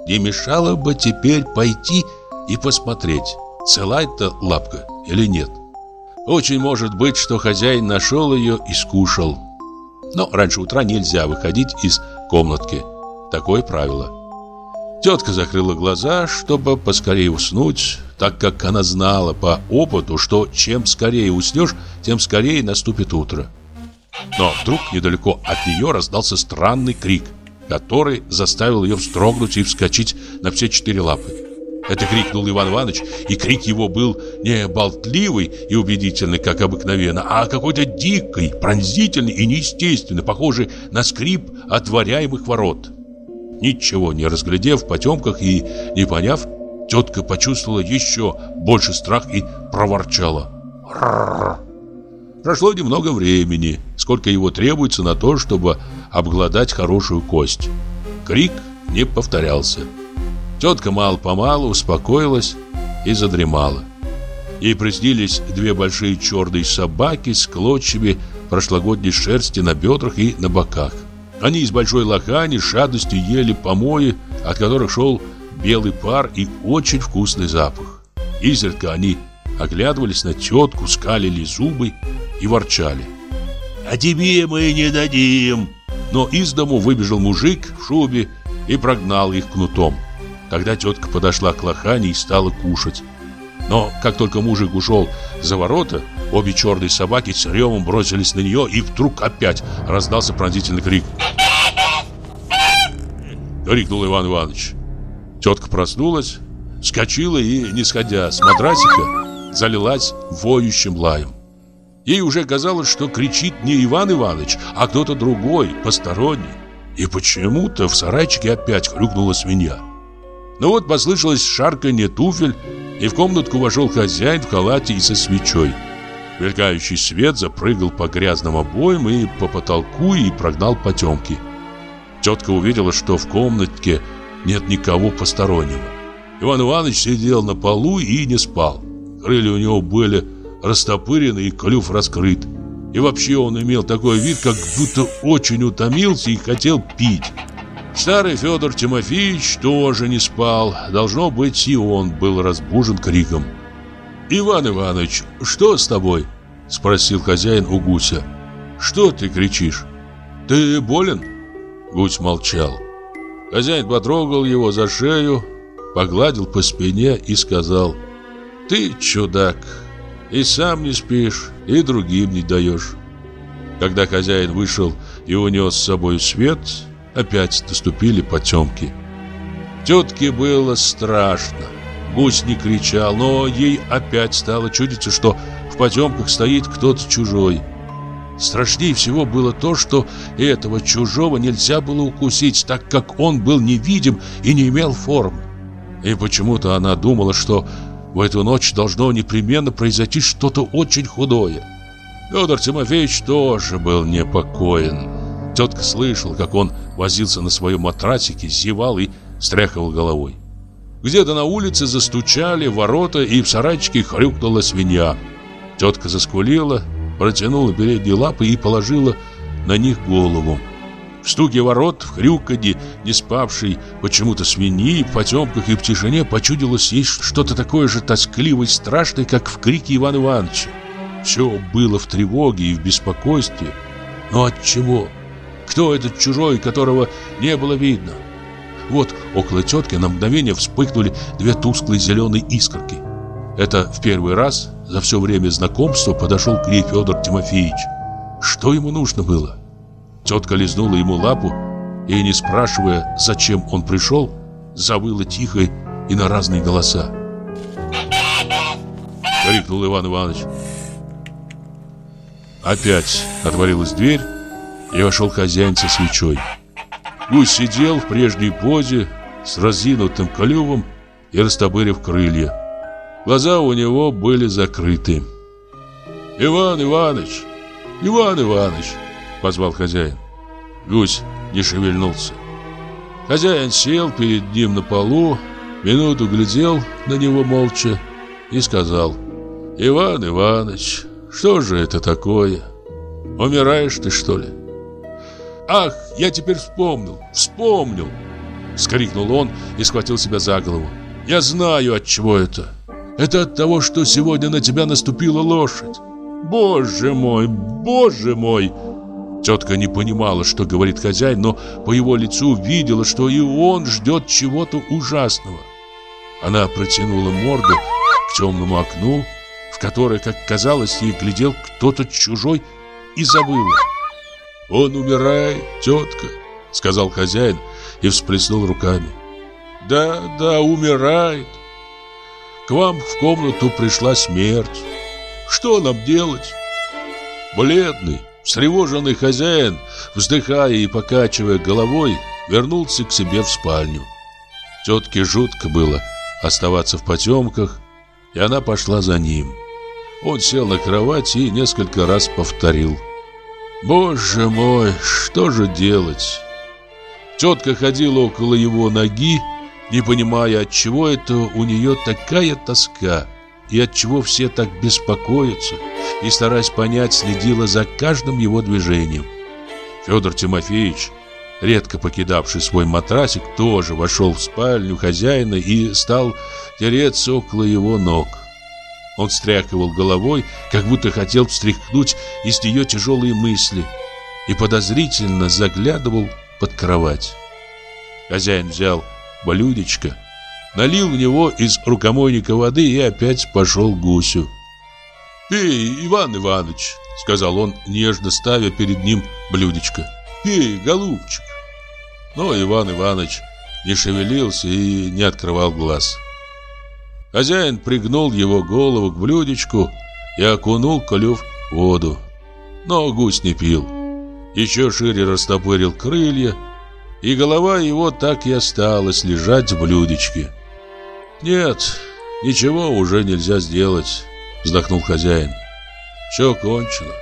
Не мешало бы теперь пойти и посмотреть, цела эта лапка или нет. Очень может быть, что хозяин нашел ее и скушал. Но раньше утра нельзя выходить из комнатки. Такое правило. Тетка закрыла глаза, чтобы поскорее уснуть, так как она знала по опыту, что чем скорее уснешь, тем скорее наступит утро. Но вдруг недалеко от нее раздался странный крик, который заставил ее вздрогнуть и вскочить на все 4 лапы. Это крикнул Иван Иванович, и крик его был не болтливый и убедительный, как обыкновенно, а какой-то дикий, пронзительный и неестественный, похожий на скрип отворяемых ворот. Ничего не разглядев в потемках и не поняв, тетка почувствовала еще больше страх и проворчала: «Р-р-р». Прошло немного времени, сколько его требуется на то, чтобы обглодать хорошую кость. Крик не повторялся. Тетка мало-помалу успокоилась и задремала. Ей приснились 2 большие черные собаки с клочьями прошлогодней шерсти на бедрах и на боках. Они из большой лохани с жадностью ели помои, от которых шел белый пар и очень вкусный запах. Изредка они оглядывались на тетку, скалили зубы и ворчали: «А тебе мы не дадим!» Но из дому выбежал мужик в шубе и прогнал их кнутом. Тогда тетка подошла к лохане и стала кушать. Но как только мужик ушел за ворота, обе черные собаки с ревом бросились на нее, и вдруг опять раздался пронзительный крик. Крикнул Иван Иванович. Тетка проснулась, вскочила и, не сходя с матрасика, залилась воющим лаем. Ей уже казалось, что кричит не Иван Иванович, а кто-то другой, посторонний. И почему-то в сарайчике опять хрюкнула свинья. Но вот послышалось шарканье туфель, и в комнатку вошел хозяин в халате и со свечой. Мелькающий свет запрыгал по грязным обоям и по потолку и прогнал потемки. Тетка увидела, что в комнатке нет никого постороннего. Иван Иванович сидел на полу и не спал. Крылья у него были растопырены и клюв раскрыт. И вообще он имел такой вид, как будто очень утомился и хотел пить. Старый Федор Тимофеевич тоже не спал. Должно быть, и он был разбужен криком. «Иван Иванович, что с тобой?» — спросил хозяин у гуся. «Что ты кричишь? Ты болен?» Гусь молчал. Хозяин потрогал его за шею, погладил по спине и сказал: «Ты чудак, и сам не спишь, и другим не даешь». Когда хозяин вышел и унес с собой свет, опять наступили потемки. Тетке было страшно. Гусь не кричал, но ей опять стало чудиться, что в потемках стоит кто-то чужой. Страшнее всего было то, что этого чужого нельзя было укусить, так как он был невидим и не имел формы. И почему-то она думала, что в эту ночь должно непременно произойти что-то очень худое. Федор Тимофеевич тоже был непокоен. Тетка слышала, как он возился на своем матрасике, зевал и стряхивал головой. Где-то на улице застучали в ворота, и в сарайчике хрюкнула свинья. Тетка заскулила, протянула передние лапы и положила на них голову. В стуке ворот, в хрюканье не спавшей почему-то свиньи, в потемках и в тишине почудилось ей что-то такое же тоскливое и страшное, как в крике Ивана Ивановича. Все было в тревоге и в беспокойстве. Но от чего? Кто этот чужой, которого не было видно? Вот около тетки на мгновение вспыхнули 2 тусклые зеленые искорки. Это в первый раз за все время знакомства подошел к ней Федор Тимофеевич. Что ему нужно было? Тетка лизнула ему лапу и, не спрашивая, зачем он пришел, завыла тихо и на разные голоса. Крикнул Иван Иванович. Опять отворилась дверь, и вошел хозяин со свечой. Гусь сидел в прежней позе с разинутым клювом и растопырив крылья. Глаза у него были закрыты. «Иван Иванович! Иван Иванович!» — позвал хозяин. Гусь не шевельнулся. Хозяин сел перед ним на полу, минуту глядел на него молча и сказал: «Иван Иванович, что же это такое? Умираешь ты, что ли?» «Ах, я теперь вспомнил! — вскрикнул он и схватил себя за голову. «Я знаю, от чего это. Это от того, что сегодня на тебя наступила лошадь. Боже мой, боже мой!» Тетка не понимала, что говорит хозяин, но по его лицу видела, что и он ждет чего-то ужасного. Она протянула морду к темному окну, в которое, как казалось, ей глядел кто-то чужой, и завыла. «Он умирает, тетка», — сказал хозяин и всплеснул руками. «Да, да, умирает. К вам в комнату пришла смерть. Что нам делать?» Бледный, встревоженный хозяин, вздыхая и покачивая головой, вернулся к себе в спальню. Тетке жутко было оставаться в потемках, и она пошла за ним. Он сел на кровать и несколько раз повторил: «Боже мой, что же делать?» Тетка ходила около его ноги, не понимая, отчего это у нее такая тоска, и отчего все так беспокоятся, и, стараясь понять, следила за каждым его движением. Федор Тимофеевич, редко покидавший свой матрасик, тоже вошел в спальню хозяина и стал тереться около его ног. Он встряхивал головой, как будто хотел встряхнуть из нее тяжелые мысли, и подозрительно заглядывал под кровать. Хозяин взял блюдечко, налил в него из рукомойника воды и опять пошел к гусю. «Пей, Иван Иванович», — сказал он, нежно ставя перед ним блюдечко. «Пей, голубчик». Но Иван Иванович не шевелился и не открывал глаз. Хозяин пригнул его голову к блюдечку и окунул клюв в воду. Но гусь не пил. Еще шире растопырил крылья, и голова его так и осталась лежать в блюдечке. «Нет, ничего уже нельзя сделать», — вздохнул хозяин. «Все кончено.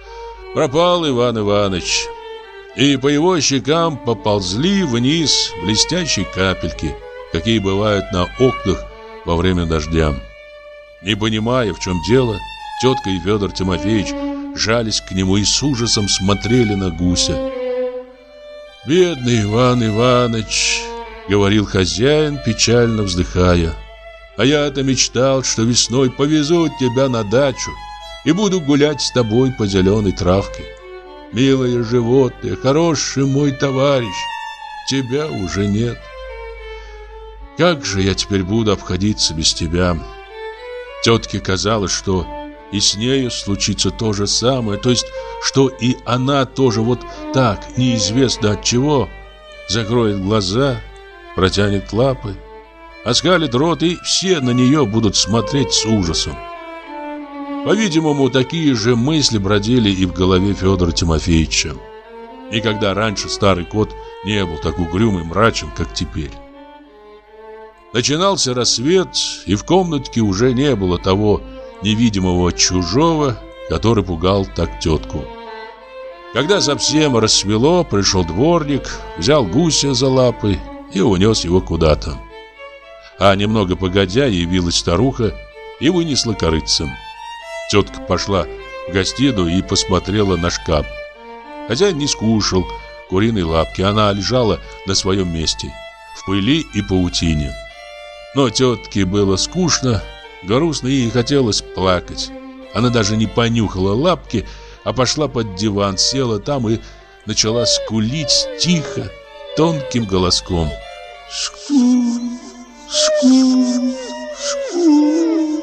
Пропал Иван Иванович». И по его щекам поползли вниз блестящие капельки, какие бывают на окнах во время дождя. Не понимая, в чем дело, тетка и Федор Тимофеевич жались к нему и с ужасом смотрели на гуся. «Бедный Иван Иванович», — говорил хозяин, печально вздыхая, «а я-то мечтал, что весной повезу тебя на дачу и буду гулять с тобой по зеленой травке. Милое животное, хороший мой товарищ, тебя уже нет. Как же я теперь буду обходиться без тебя?» Тетке казалось, что и с нею случится то же самое, то есть, что и она тоже вот так, неизвестно от чего, закроет глаза, протянет лапы, оскалит рот, и все на нее будут смотреть с ужасом. По-видимому, такие же мысли бродили и в голове Федора Тимофеевича. Никогда раньше старый кот не был так угрюм и мрачен, как теперь. Начинался рассвет, и в комнатке уже не было того невидимого чужого, который пугал так тетку. Когда совсем рассвело, пришел дворник, взял гуся за лапы и унес его куда-то. А немного погодя явилась старуха и вынесла корытцем. Тетка пошла в гостиную и посмотрела на шкаф. Хозяин не скушал куриной лапки, она лежала на своем месте, в пыли и паутине. Но тетке было скучно, грустно, и хотелось плакать. Она даже не понюхала лапки, а пошла под диван, села там и начала скулить тихо, тонким голоском. «Ску, ску, ску».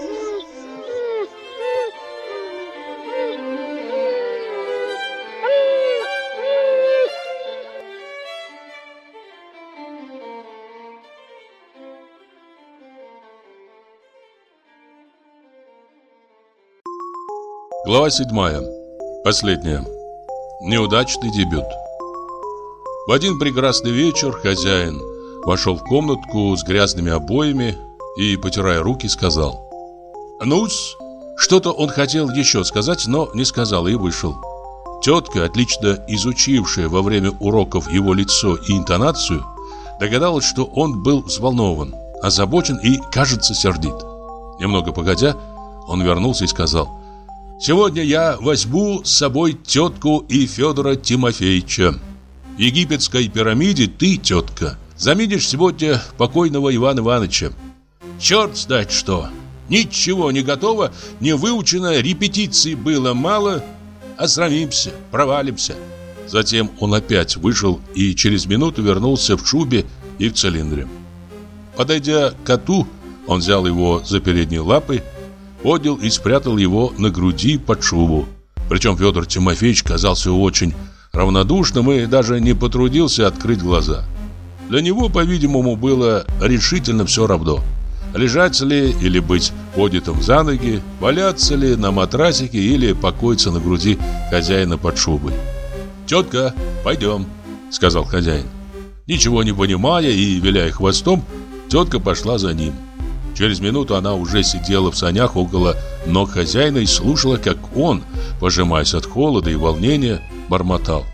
Глава 7. Последняя. Неудачный дебют. В один прекрасный вечер хозяин вошел в комнатку с грязными обоями и, потирая руки, сказал: «Ну-с». Что-то он хотел еще сказать, но не сказал и вышел. Тетка, отлично изучившая во время уроков его лицо и интонацию, догадалась, что он был взволнован, озабочен и, кажется, сердит. Немного погодя, он вернулся и сказал: «Сегодня я возьму с собой тетку и Федора Тимофеевича. В египетской пирамиде ты, тетка, Заменишь сегодня покойного Ивана Ивановича. Черт знает что. Ничего не готово, не выучено, репетиций было мало. Осрамимся, провалимся». Затем он опять вышел и через минуту вернулся в шубе и в цилиндре. Подойдя к коту, он взял его за передние лапы, поднял и спрятал его на груди под шубу. Причем Федор Тимофеевич казался очень равнодушным и даже не потрудился открыть глаза. Для него, по-видимому, было решительно все равно. Лежать ли или быть поднятым за ноги, валяться ли на матрасике или покоиться на груди хозяина под шубой. «Тетка, пойдем», — сказал хозяин. Ничего не понимая и виляя хвостом, тетка пошла за ним. Через минуту она уже сидела в санях около ног хозяина и слушала, как он, пожимаясь от холода и волнения, бормотал: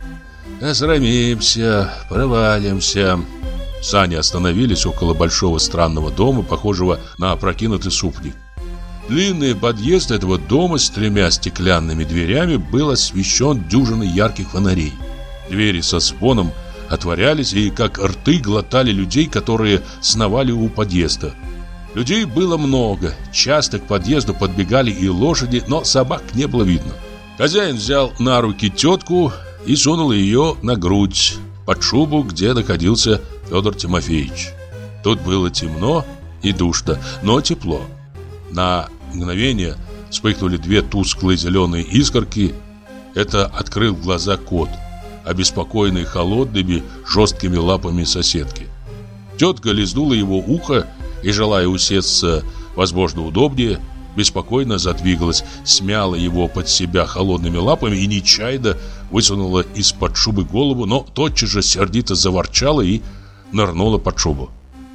«Осрамимся, провалимся». Сани остановились около большого странного дома, похожего на опрокинутый супник. Длинный подъезд этого дома с 3 стеклянными дверями был освещен дюжиной ярких фонарей. Двери со звоном отворялись и как рты глотали людей, которые сновали у подъезда. Людей было много, часто к подъезду подбегали и лошади, но собак не было видно. Хозяин взял на руки тетку и сунул ее на грудь, под шубу, где находился Федор Тимофеевич. Тут было темно и душно, но тепло. На мгновение вспыхнули 2 тусклые зеленые искорки. Это открыл глаза кот, обеспокоенный холодными жесткими лапами соседки. Тетка лизнула его ухо и, желая усесться, возможно, удобнее, беспокойно задвигалась, смяла его под себя холодными лапами и нечаянно высунула из-под шубы голову, но тотчас же сердито заворчала и нырнула под шубу.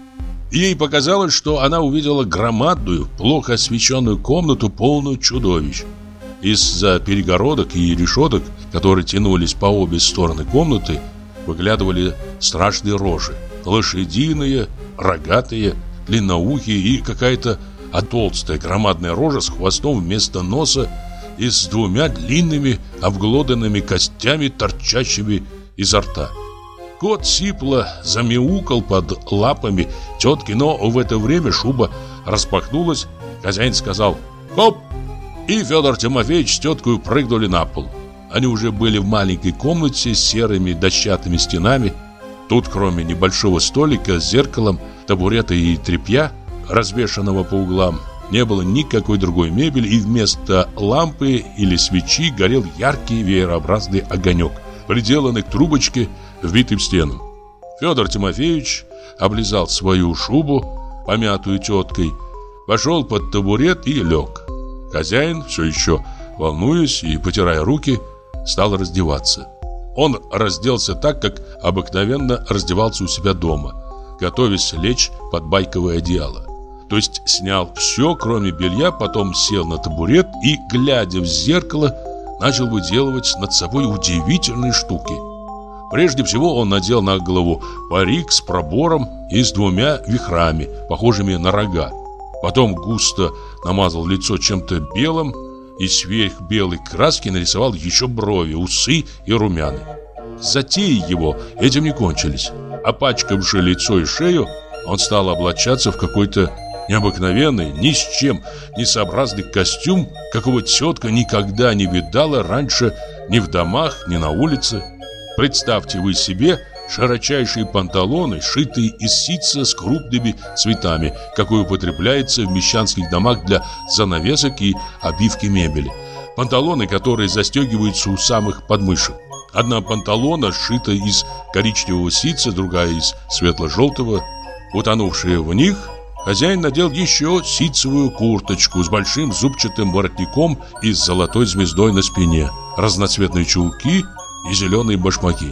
Ей показалось, что она увидела громадную, плохо освещенную комнату, полную чудовищ. Из-за перегородок и решеток, которые тянулись по обе стороны комнаты, выглядывали страшные рожи. Лошадиные, рогатые, длинноухие и какая-то толстая громадная рожа с хвостом вместо носа и с 2 длинными обглоданными костями, торчащими изо рта. Кот сипло замяукал под лапами тетки, но в это время шуба распахнулась. Хозяин сказал «Хоп!» и Федор Тимофеевич с теткой прыгнули на пол. Они уже были в маленькой комнате с серыми дощатыми стенами. Тут, кроме небольшого столика с зеркалом, табурета и тряпья, развешанного по углам, не было никакой другой мебели, и вместо лампы или свечи горел яркий веерообразный огонек, приделанный к трубочке, вбитый в стену. Федор Тимофеевич облизал свою шубу, помятую теткой, пошел под табурет и лег. Хозяин, все еще волнуясь и потирая руки, стал раздеваться. Он разделся так, как обыкновенно раздевался у себя дома, готовясь лечь под байковое одеяло. То есть снял все, кроме белья, потом сел на табурет и, глядя в зеркало, начал выделывать над собой удивительные штуки. Прежде всего он надел на голову парик с пробором и с 2 вихрами, похожими на рога. Потом густо намазал лицо чем-то белым и сверх белой краски нарисовал еще брови, усы и румяны. Затеи его этим не кончились. Опачкавши лицо и шею, он стал облачаться в какой-то необыкновенный, ни с чем не сообразный костюм, какого тетка никогда не видала раньше ни в домах, ни на улице. Представьте вы себе широчайшие панталоны, шитые из ситца с крупными цветами, какой употребляется в мещанских домах для занавесок и обивки мебели. Панталоны, которые застегиваются у самых подмышек. Одна панталона сшита из коричневого ситца, другая из светло-желтого. Утонувшие в них, хозяин надел еще ситцевую курточку с большим зубчатым воротником и с золотой звездой на спине, разноцветные чулки и зеленые башмаки.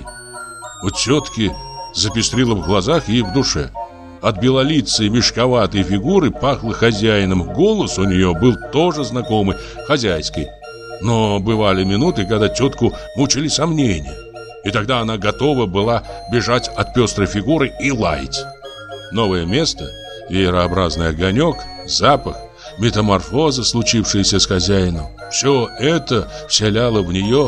У тетки запестрило в глазах и в душе. От белолицей мешковатой фигуры пахло хозяином. Голос у нее был тоже знакомый, хозяйский. Но бывали минуты, когда тетку мучили сомнения. И тогда она готова была бежать от пестрой фигуры и лаять. Новое место, веерообразный огонек, запах, метаморфоза, случившаяся с хозяином. Все это вселяло в нее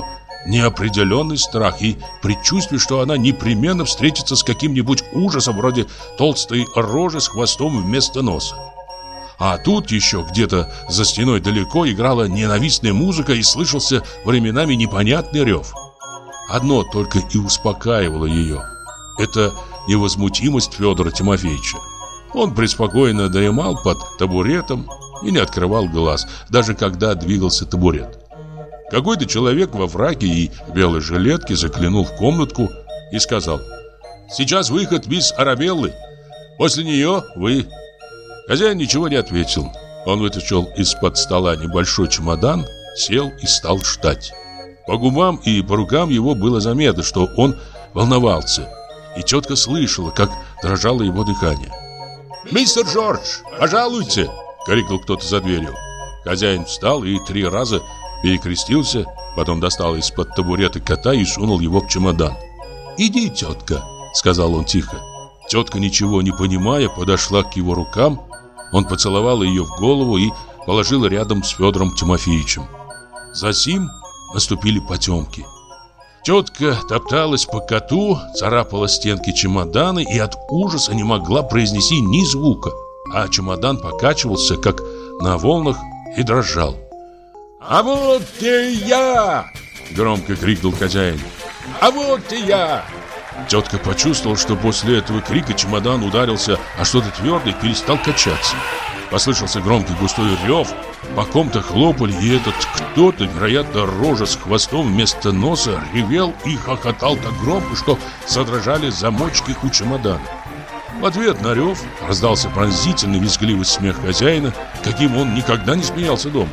неопределенный страх и предчувствие, что она непременно встретится с каким-нибудь ужасом вроде толстой рожи с хвостом вместо носа. А тут еще где-то за стеной далеко играла ненавистная музыка и слышался временами непонятный рев. Одно только и успокаивало ее – это невозмутимость Федора Тимофеевича. Он преспокойно дремал под табуретом и не открывал глаз, даже когда двигался табурет. Какой-то человек во фраке и белой жилетке заглянул в комнатку и сказал: «Сейчас выход мисс Арабеллы. После нее вы». Хозяин ничего не ответил. Он вытащил из-под стола небольшой чемодан, сел и стал ждать. По губам и по рукам его было заметно, что он волновался, и тетка слышала, как дрожало его дыхание. «Мистер Джордж, пожалуйте!» — крикнул кто-то за дверью. Хозяин встал и 3 раза перекрестился, потом достал из-под табурета кота и сунул его в чемодан. «Иди, тетка», — сказал он тихо. Тетка, ничего не понимая, подошла к его рукам. Он поцеловал ее в голову и положил рядом с Федором Тимофеевичем. Засим наступили потемки. Тетка топталась по коту, царапала стенки чемодана и от ужаса не могла произнести ни звука, а чемодан покачивался, как на волнах, и дрожал. «А вот и я!» — громко крикнул хозяин. «А вот и я!» Тетка почувствовала, что после этого крика чемодан ударился о что-то твердое и перестал качаться. Послышался громкий густой рев, по ком-то хлопали, и этот кто-то, вероятно, рожа с хвостом вместо носа, ревел и хохотал так громко, что задрожали замочки у чемодана. В ответ на рев раздался пронзительный визгливый смех хозяина, каким он никогда не смеялся дома.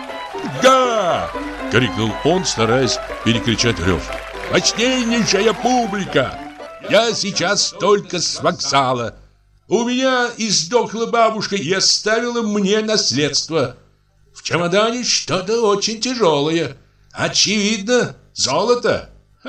«Га!» — крикнул он, стараясь перекричать рев. «Почтеннейшая публика! Я сейчас только с вокзала. У меня издохла бабушка и оставила мне наследство. В чемодане что-то очень тяжелое. Очевидно, золото.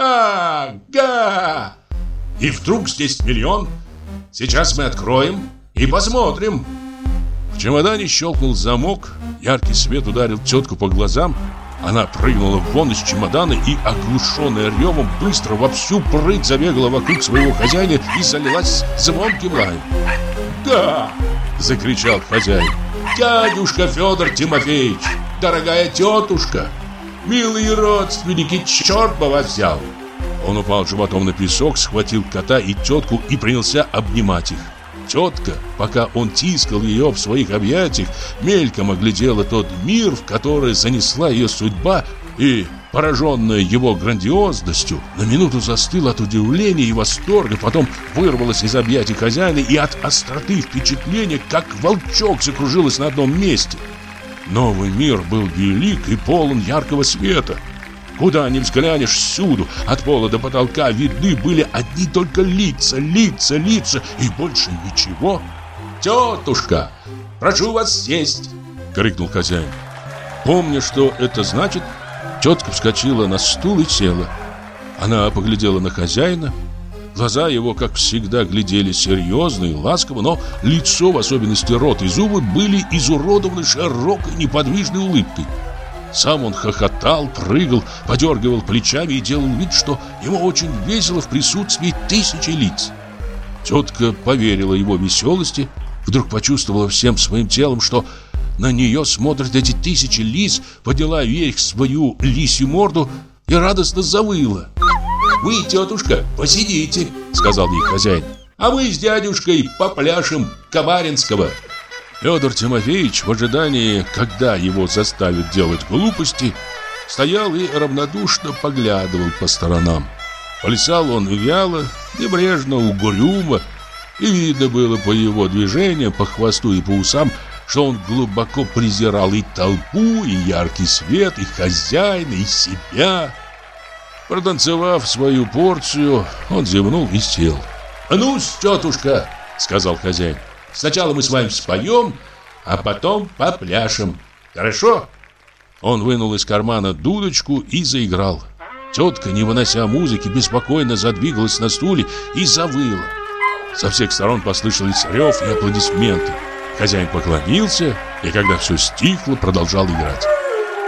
Ага! И вдруг здесь 1 миллион. Сейчас мы откроем и посмотрим». В чемодане щелкнул замок, яркий свет ударил тетку по глазам. Она прыгнула вон из чемодана и, оглушенная ревом, быстро во всю прыть забегала вокруг своего хозяина и залилась звонким лаем. «Да!» — закричал хозяин. «Дядюшка Федор Тимофеевич! Дорогая тетушка! Милые родственники, черт бы вас взял!» Он упал животом на песок, схватил кота и тетку и принялся обнимать их. Тетка, пока он тискал ее в своих объятиях, мельком оглядела тот мир, в который занесла ее судьба, и, пораженная его грандиозностью, на минуту застыла от удивления и восторга, потом вырвалась из объятий хозяина и от остроты впечатления, как волчок, закружилась на одном месте. Новый мир был велик и полон яркого света. Куда ни взглянешь, всюду, от пола до потолка, видны были одни только лица, и больше ничего. «Тетушка, прошу вас сесть!» — крикнул хозяин. Помня, что это значит, тетка вскочила на стул и села. Она поглядела на хозяина. Глаза его, как всегда, глядели серьезно и ласково, но лицо, в особенности рот и зубы, были изуродованы широкой неподвижной улыбкой. Сам он хохотал, прыгал, подергивал плечами и делал вид, что ему очень весело в присутствии 1000 лиц. Тетка поверила его веселости, вдруг почувствовала всем своим телом, что на нее смотрят эти 1000 лиц, подняла вверх свою лисью морду и радостно завыла. «Вы, тетушка, посидите», — сказал ей хозяин, «а мы с дядюшкой попляшем Кабаринского». Федор Тимофеевич в ожидании, когда его заставят делать глупости, стоял и равнодушно поглядывал по сторонам. Плясал он вяло, небрежно, угрюмо, и видно было по его движениям, по хвосту и по усам, что он глубоко презирал и толпу, и яркий свет, и хозяина, и себя. Протанцевав свою порцию, он зевнул и сел. «Ну-с, тетушка», — сказал хозяин, «сначала мы с вами споем, а потом попляшем. Хорошо?» Он вынул из кармана дудочку и заиграл. Тетка, не вынося музыки, беспокойно задвигалась на стуле и завыла. Со всех сторон послышались рев и аплодисменты. Хозяин поклонился, и когда все стихло, продолжал играть.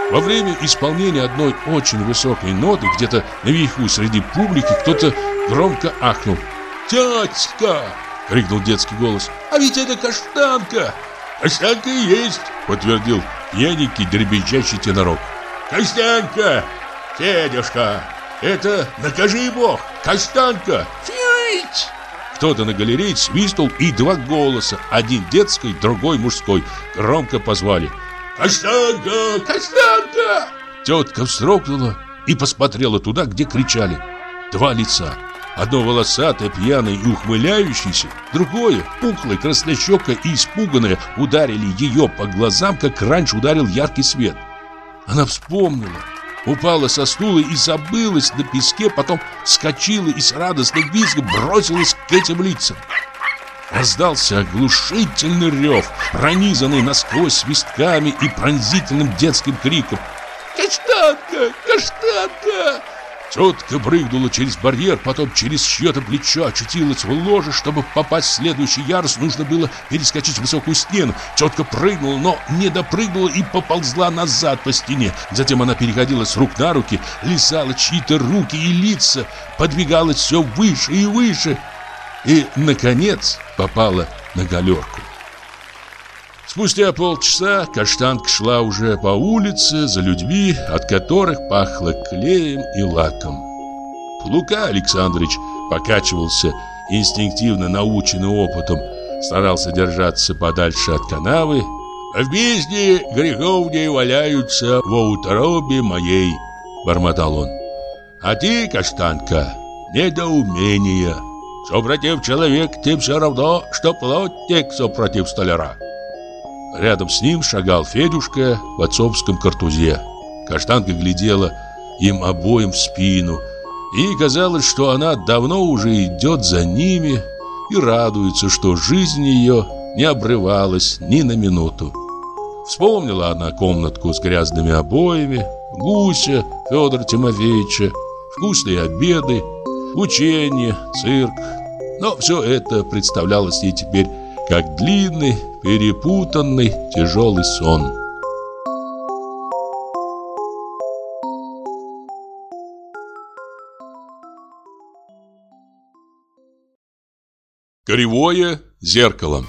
Во время исполнения одной очень высокой ноты где-то наверху среди публики кто-то громко ахнул. «Тетка!» — крикнул детский голос. «А ведь это каштанка!» «Каштанка и есть!» — подтвердил пьяненький дребезжащий тенорок. «Каштанка! Федюшка! Это накажи бог! Каштанка! Фить!» Кто-то на галерее свистнул, и два голоса, один детский, другой мужской, громко позвали: «Каштанка! Каштанка!» Тетка вздрогнула и посмотрела туда, где кричали. Два лица. Одно волосатое, пьяное и ухмыляющееся, другое, пухлое, краснощекое и испуганное, ударили ее по глазам, как раньше ударил яркий свет. Она вспомнила, упала со стула и забылась на песке, потом вскочила и с радостным визгом бросилась к этим лицам. Раздался оглушительный рев, пронизанный насквозь свистками и пронзительным детским криком. «Каштанка! Каштанка!» Тетка прыгнула через барьер, потом через чье-то плечо очутилась в ложе. Чтобы попасть в следующий ярус, нужно было перескочить высокую стену. Тетка прыгнула, но не допрыгнула и поползла назад по стене. Затем она переходила с рук на руки, лизала чьи-то руки и лица, подвигалась все выше и выше. И, наконец, попала на галерку. Спустя полчаса каштанка шла уже по улице за людьми, от которых пахло клеем и лаком. Лука Александрович покачивался, инстинктивно наученный опытом, старался держаться подальше от канавы. «В бездне грехов не валяются во утробе моей», — бормотал он. «А ты, каштанка, недоумение. Супротив человека ты все равно, что плотник супротив столяра». Рядом с ним шагал Федюшка в отцовском картузе. Каштанка глядела им обоим в спину, и казалось, что она давно уже идет за ними и радуется, что жизнь ее не обрывалась ни на минуту. Вспомнила она комнатку с грязными обоями, гуся Федора Тимофеевича, вкусные обеды, учение, цирк. Но все это представлялось ей теперь как длинный, перепутанный, тяжелый сон. Кривое зеркало.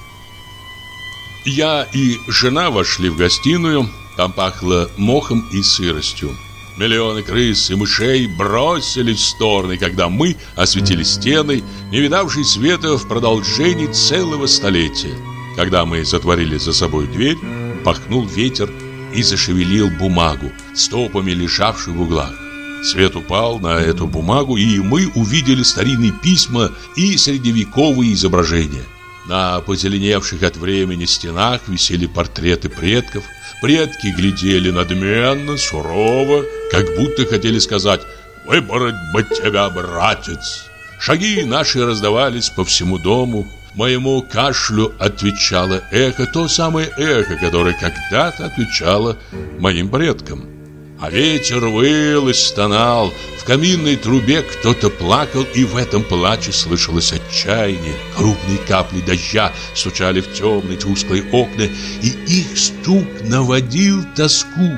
Я и жена вошли в гостиную. Там пахло мохом и сыростью. Миллионы крыс и мышей бросились в стороны, когда мы осветили стены, не видавшие света в продолжении целого столетия. Когда мы затворили за собой дверь, пахнул ветер и зашевелил бумагу, стопами лежавшую в углах. Свет упал на эту бумагу, и мы увидели старинные письма и средневековые изображения. На позеленевших от времени стенах висели портреты предков. Предки глядели надменно, сурово, как будто хотели сказать: «Выбрать бы тебя, братец!» Шаги наши раздавались по всему дому. Моему кашлю отвечало эхо, то самое эхо, которое когда-то отвечало моим предкам. А ветер выл и стонал, в каминной трубе кто-то плакал, и в этом плаче слышалось отчаяние. Крупные капли дождя стучали в темные тусклые окна, и их стук наводил тоску.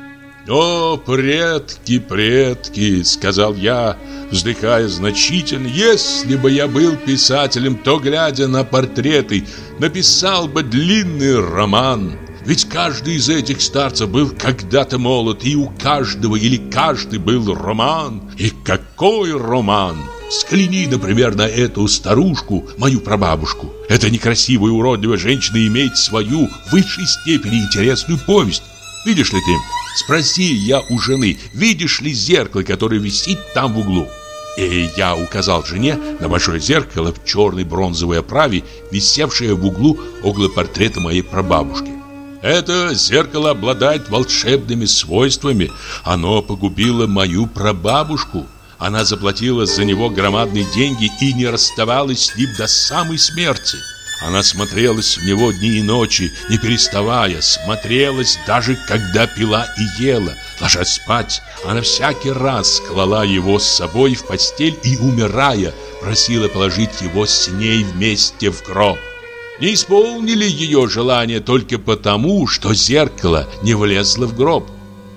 «О, предки, предки!» — сказал я, вздыхая значительно. «Если бы я был писателем, то, глядя на портреты, написал бы длинный роман. Ведь каждый из этих старцев был когда-то молод, и у каждого или каждый был роман. И какой роман! Взгляни, например, на эту старушку, мою прабабушку. Эта некрасивая уродливая женщина имеет свою в высшей степени интересную повесть. Видишь ли ты? Спроси я у жены, видишь ли зеркало, которое висит там в углу?» И я указал жене на большое зеркало в черной бронзовой оправе, висевшее в углу около портрета моей прабабушки. «Это зеркало обладает волшебными свойствами. Оно погубило мою прабабушку. Она заплатила за него громадные деньги и не расставалась с ним до самой смерти. Она смотрелась в него дни и ночи, не переставая, смотрелась даже когда пила и ела. Ложась спать, она всякий раз клала его с собой в постель и, умирая, просила положить его с ней вместе в гроб. Не исполнили ее желание только потому, что зеркало не влезло в гроб.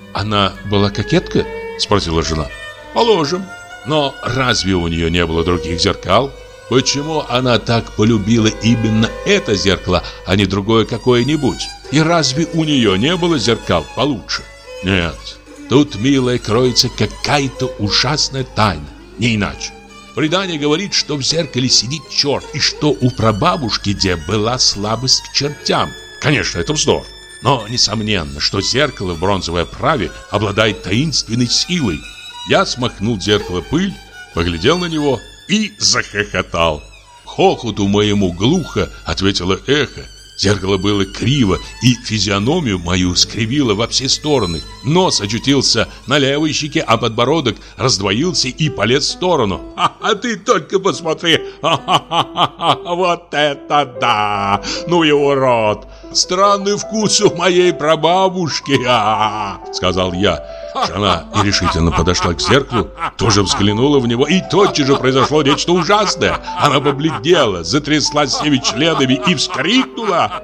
Она была кокетка? Спросила жена. Положим. Но разве у нее не было других зеркал? Почему она так полюбила именно это зеркало, а не другое какое-нибудь? И разве у нее не было зеркал получше? Нет, тут, милая, кроется какая-то ужасная тайна, не иначе. Предание говорит, что в зеркале сидит черт, и что у прабабушки где была слабость к чертям. Конечно, это вздор. Но несомненно, что зеркало в бронзовой оправе обладает таинственной силой. Я смахнул зеркало пыль, поглядел на него и захохотал. Хохоту моему глухо ответило эхо. Зеркало было криво, и физиономию мою скривило во все стороны. Нос очутился на левой щеке, а подбородок раздвоился и полез в сторону. А ты только посмотри! Вот это да! Ну и урод! Странный вкус у моей прабабушки! Сказал я. Жена нерешительно подошла к зеркалу, тоже взглянула в него, и тотчас же произошло нечто ужасное. Она побледнела, затряслась всеми членами и вскрикнула.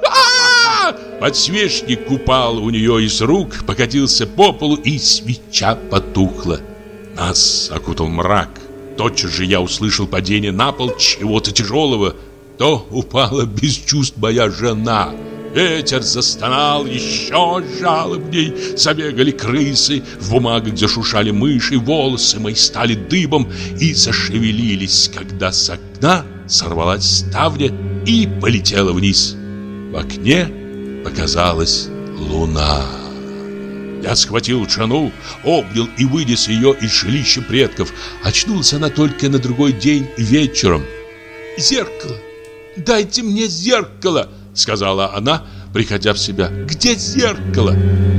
Подсвечник упал у нее из рук, покатился по полу, и свеча потухла. Нас окутал мрак. Тотчас же я услышал падение на пол чего-то тяжелого. То упала без чувств моя жена. Ветер застонал еще жалобней, забегали крысы, в бумагах зашуршали мыши, волосы мои стали дыбом и зашевелились, когда с окна сорвалась ставня и полетела вниз. В окне показалась луна. Я схватил жену, обнял и вынес ее из жилища предков. Очнулась она только на другой день вечером. «Зеркало! Дайте мне зеркало!» — сказала она, приходя в себя. «Где зеркало?»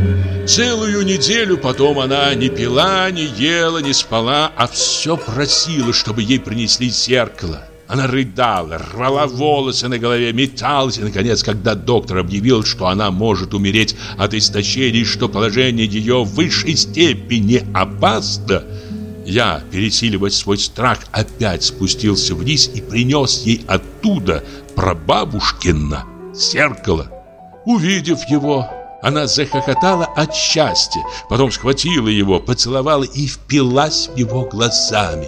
Целую неделю потом она не пила, не ела, не спала, а все просила, чтобы ей принесли зеркало. Она рыдала, рвала волосы на голове, металась, и, наконец, когда доктор объявил, что она может умереть от истощения, что положение ее в высшей степени опасно, я, пересиливая свой страх, опять спустился вниз и принес ей оттуда прабабушкино зеркало. Увидев его, она захохотала от счастья, потом схватила его, поцеловала и впилась в него глазами.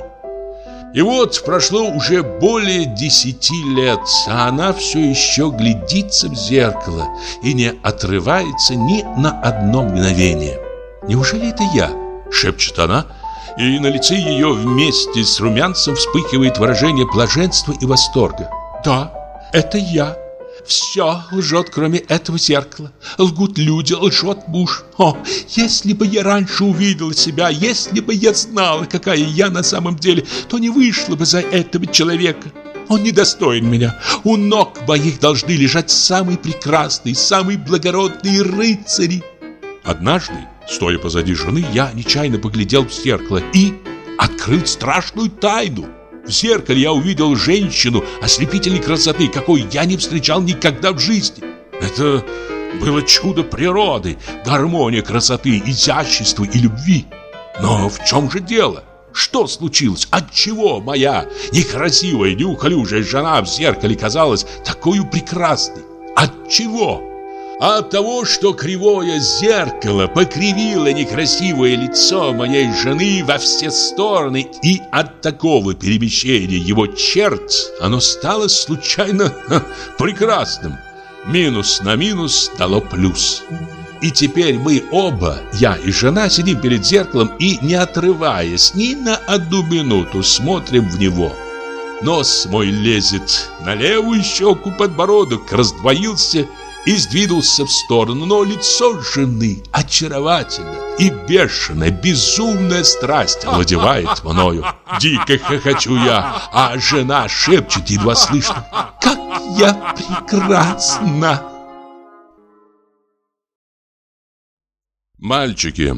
И вот прошло уже более 10 лет, а она все еще глядится в зеркало и не отрывается ни на одно мгновение. «Неужели это я?» — шепчет она, и на лице ее вместе с румянцем вспыхивает выражение блаженства и восторга. «Да, это я. Все лжет, кроме этого зеркала. Лгут люди, лжет муж. О, если бы я раньше увидела себя, если бы я знала, какая я на самом деле, то не вышла бы за этого человека. Он недостоин меня. У ног моих должны лежать самые прекрасные, самые благородные рыцари». Однажды, стоя позади жены, я нечаянно поглядел в зеркало и открыл страшную тайну. В зеркале я увидел женщину ослепительной красоты, какой я не встречал никогда в жизни. Это было чудо природы, гармония красоты, изящества и любви. Но в чем же дело? Что случилось? Отчего моя некрасивая, неуклюжая жена в зеркале казалась такой прекрасной? Отчего? От того, что кривое зеркало покривило некрасивое лицо моей жены во все стороны, и от такого перемещения его черт оно стало случайно прекрасным. Минус на минус дало плюс. И теперь мы оба, я и жена, сидим перед зеркалом и, не отрываясь ни на одну минуту, смотрим в него. Нос мой лезет на левую щеку, подбородок раздвоился и сдвинулся в сторону, но лицо жены очаровательно, и бешеная, безумная страсть овладевает мною. Дико хохочу я, а жена шепчет едва слышно: «Как я прекрасна!» Мальчики.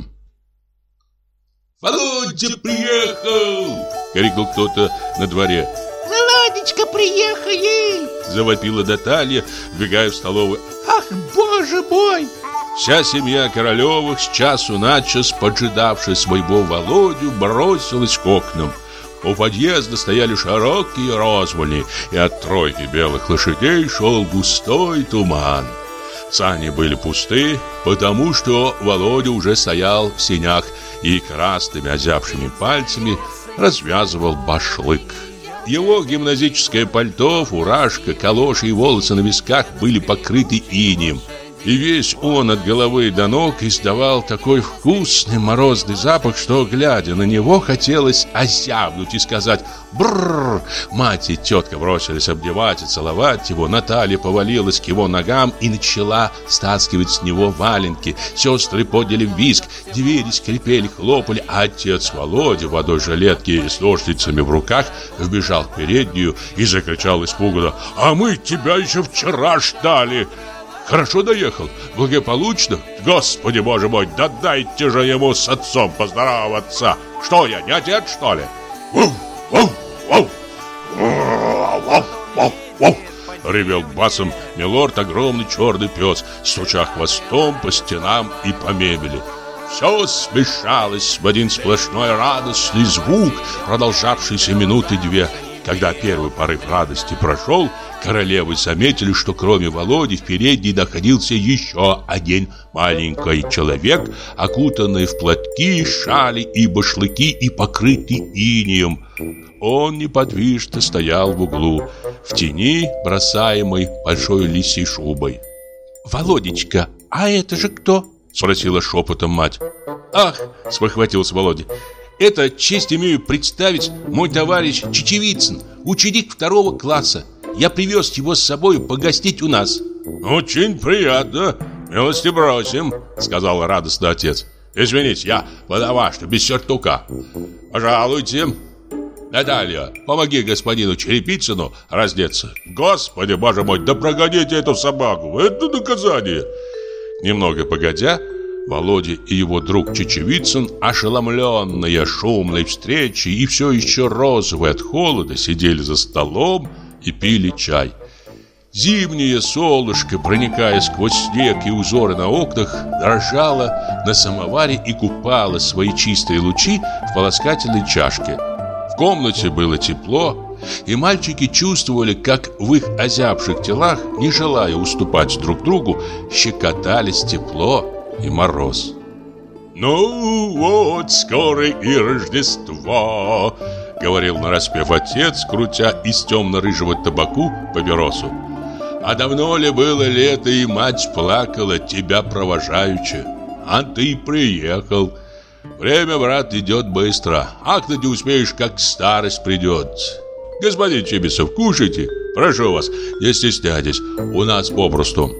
«Володя приехал!» — крикнул кто-то на дворе. «Володечка, приехали!» — завопила Наталья, вбегая в столовую. «Ах, боже мой!» Вся семья Королевых, с часу на час поджидавшая своего Володю, бросилась к окнам. У подъезда стояли широкие розвольни, и от тройки белых лошадей шел густой туман. Сани были пусты, потому что Володя уже стоял в сенях и красными озябшими пальцами развязывал башлык. Его гимназическое пальто, фуражка, калоши и волосы на висках были покрыты инеем. И весь он от головы до ног издавал такой вкусный морозный запах, что, глядя на него, хотелось озябнуть и сказать «брррр». Мать и тетка бросились обнимать и целовать его. Наталья повалилась к его ногам и начала стаскивать с него валенки. Сестры подняли визг, двери скрипели, хлопали, а отец Володя в одной жилетке с ножницами в руках вбежал в переднюю и закричал испуганно: «А мы тебя еще вчера ждали!» Хорошо доехал? Благополучно? Господи, боже мой, да дайте же ему с отцом поздороваться. Что я, не отец, что ли? Ревел басом милорд, огромный черный пес, стуча хвостом по стенам и по мебели. Все смешалось в один сплошной радостный звук, продолжавшийся минуты две. Когда первый порыв радости прошел, королевы заметили, что кроме Володи в передней находился еще один маленький человек, окутанный в платки, шали и башлыки и покрытый инеем. Он неподвижно стоял в углу, в тени, бросаемой большой лисьей шубой. «Володечка, а это же кто?» — спросила шепотом мать. «Ах!» — спохватился Володя. «Это, честь имею представить, мой товарищ Чечевицын, ученик 2 класса. Я привез его с собой погостить у нас». «Очень приятно, милости просим», — сказал радостно отец. «Извините, я по-домашнему, без сюртука. Пожалуйте. Наталья, помоги господину Черепицыну раздеться. Господи, боже мой, да прогоните эту собаку, это наказание». Немного погодя, Володя и его друг Чечевицын, ошеломленные шумной встречей и все еще розовые от холода, сидели за столом и пили чай. Зимнее солнышко, проникая сквозь снег и узоры на окнах, дрожало на самоваре и купало свои чистые лучи в полоскательной чашке. В комнате было тепло, и мальчики чувствовали, как в их озябших телах, не желая уступать друг другу, щекотались тепло и мороз. «Ну вот, скоро и Рождество», — говорил нараспев отец, крутя из темно-рыжего табаку папиросу. «А давно ли было лето, и мать плакала, тебя провожаючи? А ты приехал. Время, брат, идет быстро. Ах, ты не успеешь, как старость придет. Господин Чибисов, кушайте. Прошу вас, не стесняйтесь, у нас попросту».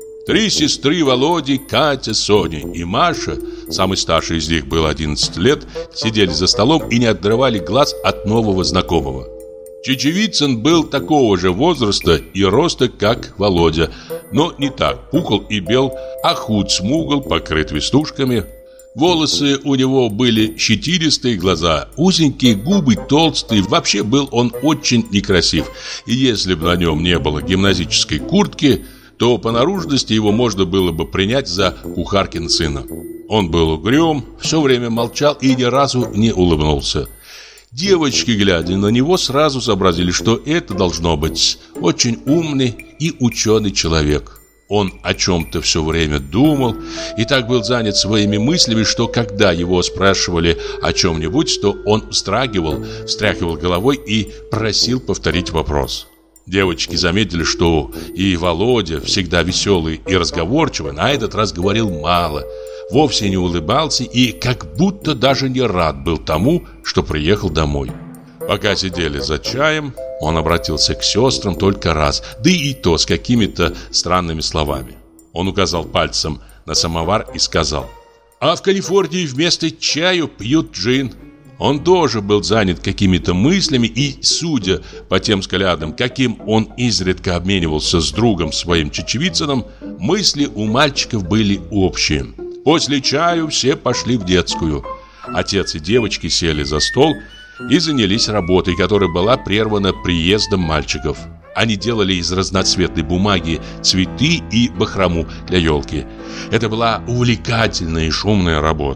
3 сестры Володи, Катя, Соня и Маша, самый старший из них был 11 лет, сидели за столом и не отрывали глаз от нового знакомого. Чечевицын был такого же возраста и роста, как Володя, но не так пухл и бел, а худ, смугл, покрыт веснушками. Волосы у него были щетинистые, глаза узенькие, губы толстые. Вообще был он очень некрасив. И если бы на нем не было гимназической куртки, то по наружности его можно было бы принять за кухаркина сына. Он был угрюм, все время молчал и ни разу не улыбнулся. Девочки, глядя на него, сразу сообразили, что это должно быть очень умный и ученый человек. Он о чем-то все время думал и так был занят своими мыслями, что когда его спрашивали о чем-нибудь, то он вздрагивал, встряхивал головой и просил повторить вопрос. Девочки заметили, что и Володя, всегда веселый и разговорчивый, на этот раз говорил мало, вовсе не улыбался и как будто даже не рад был тому, что приехал домой. Пока сидели за чаем, он обратился к сестрам только раз, да и то с какими-то странными словами. Он указал пальцем на самовар и сказал: «А в Калифорнии вместо чаю пьют джин». Он тоже был занят какими-то мыслями и, судя по тем взглядам, каким он изредка обменивался с другом своим Чечевицыным, мысли у мальчиков были общие. После чаю все пошли в детскую. Отец и девочки сели за стол и занялись работой, которая была прервана приездом мальчиков. Они делали из разноцветной бумаги цветы и бахрому для елки. Это была увлекательная и шумная работа.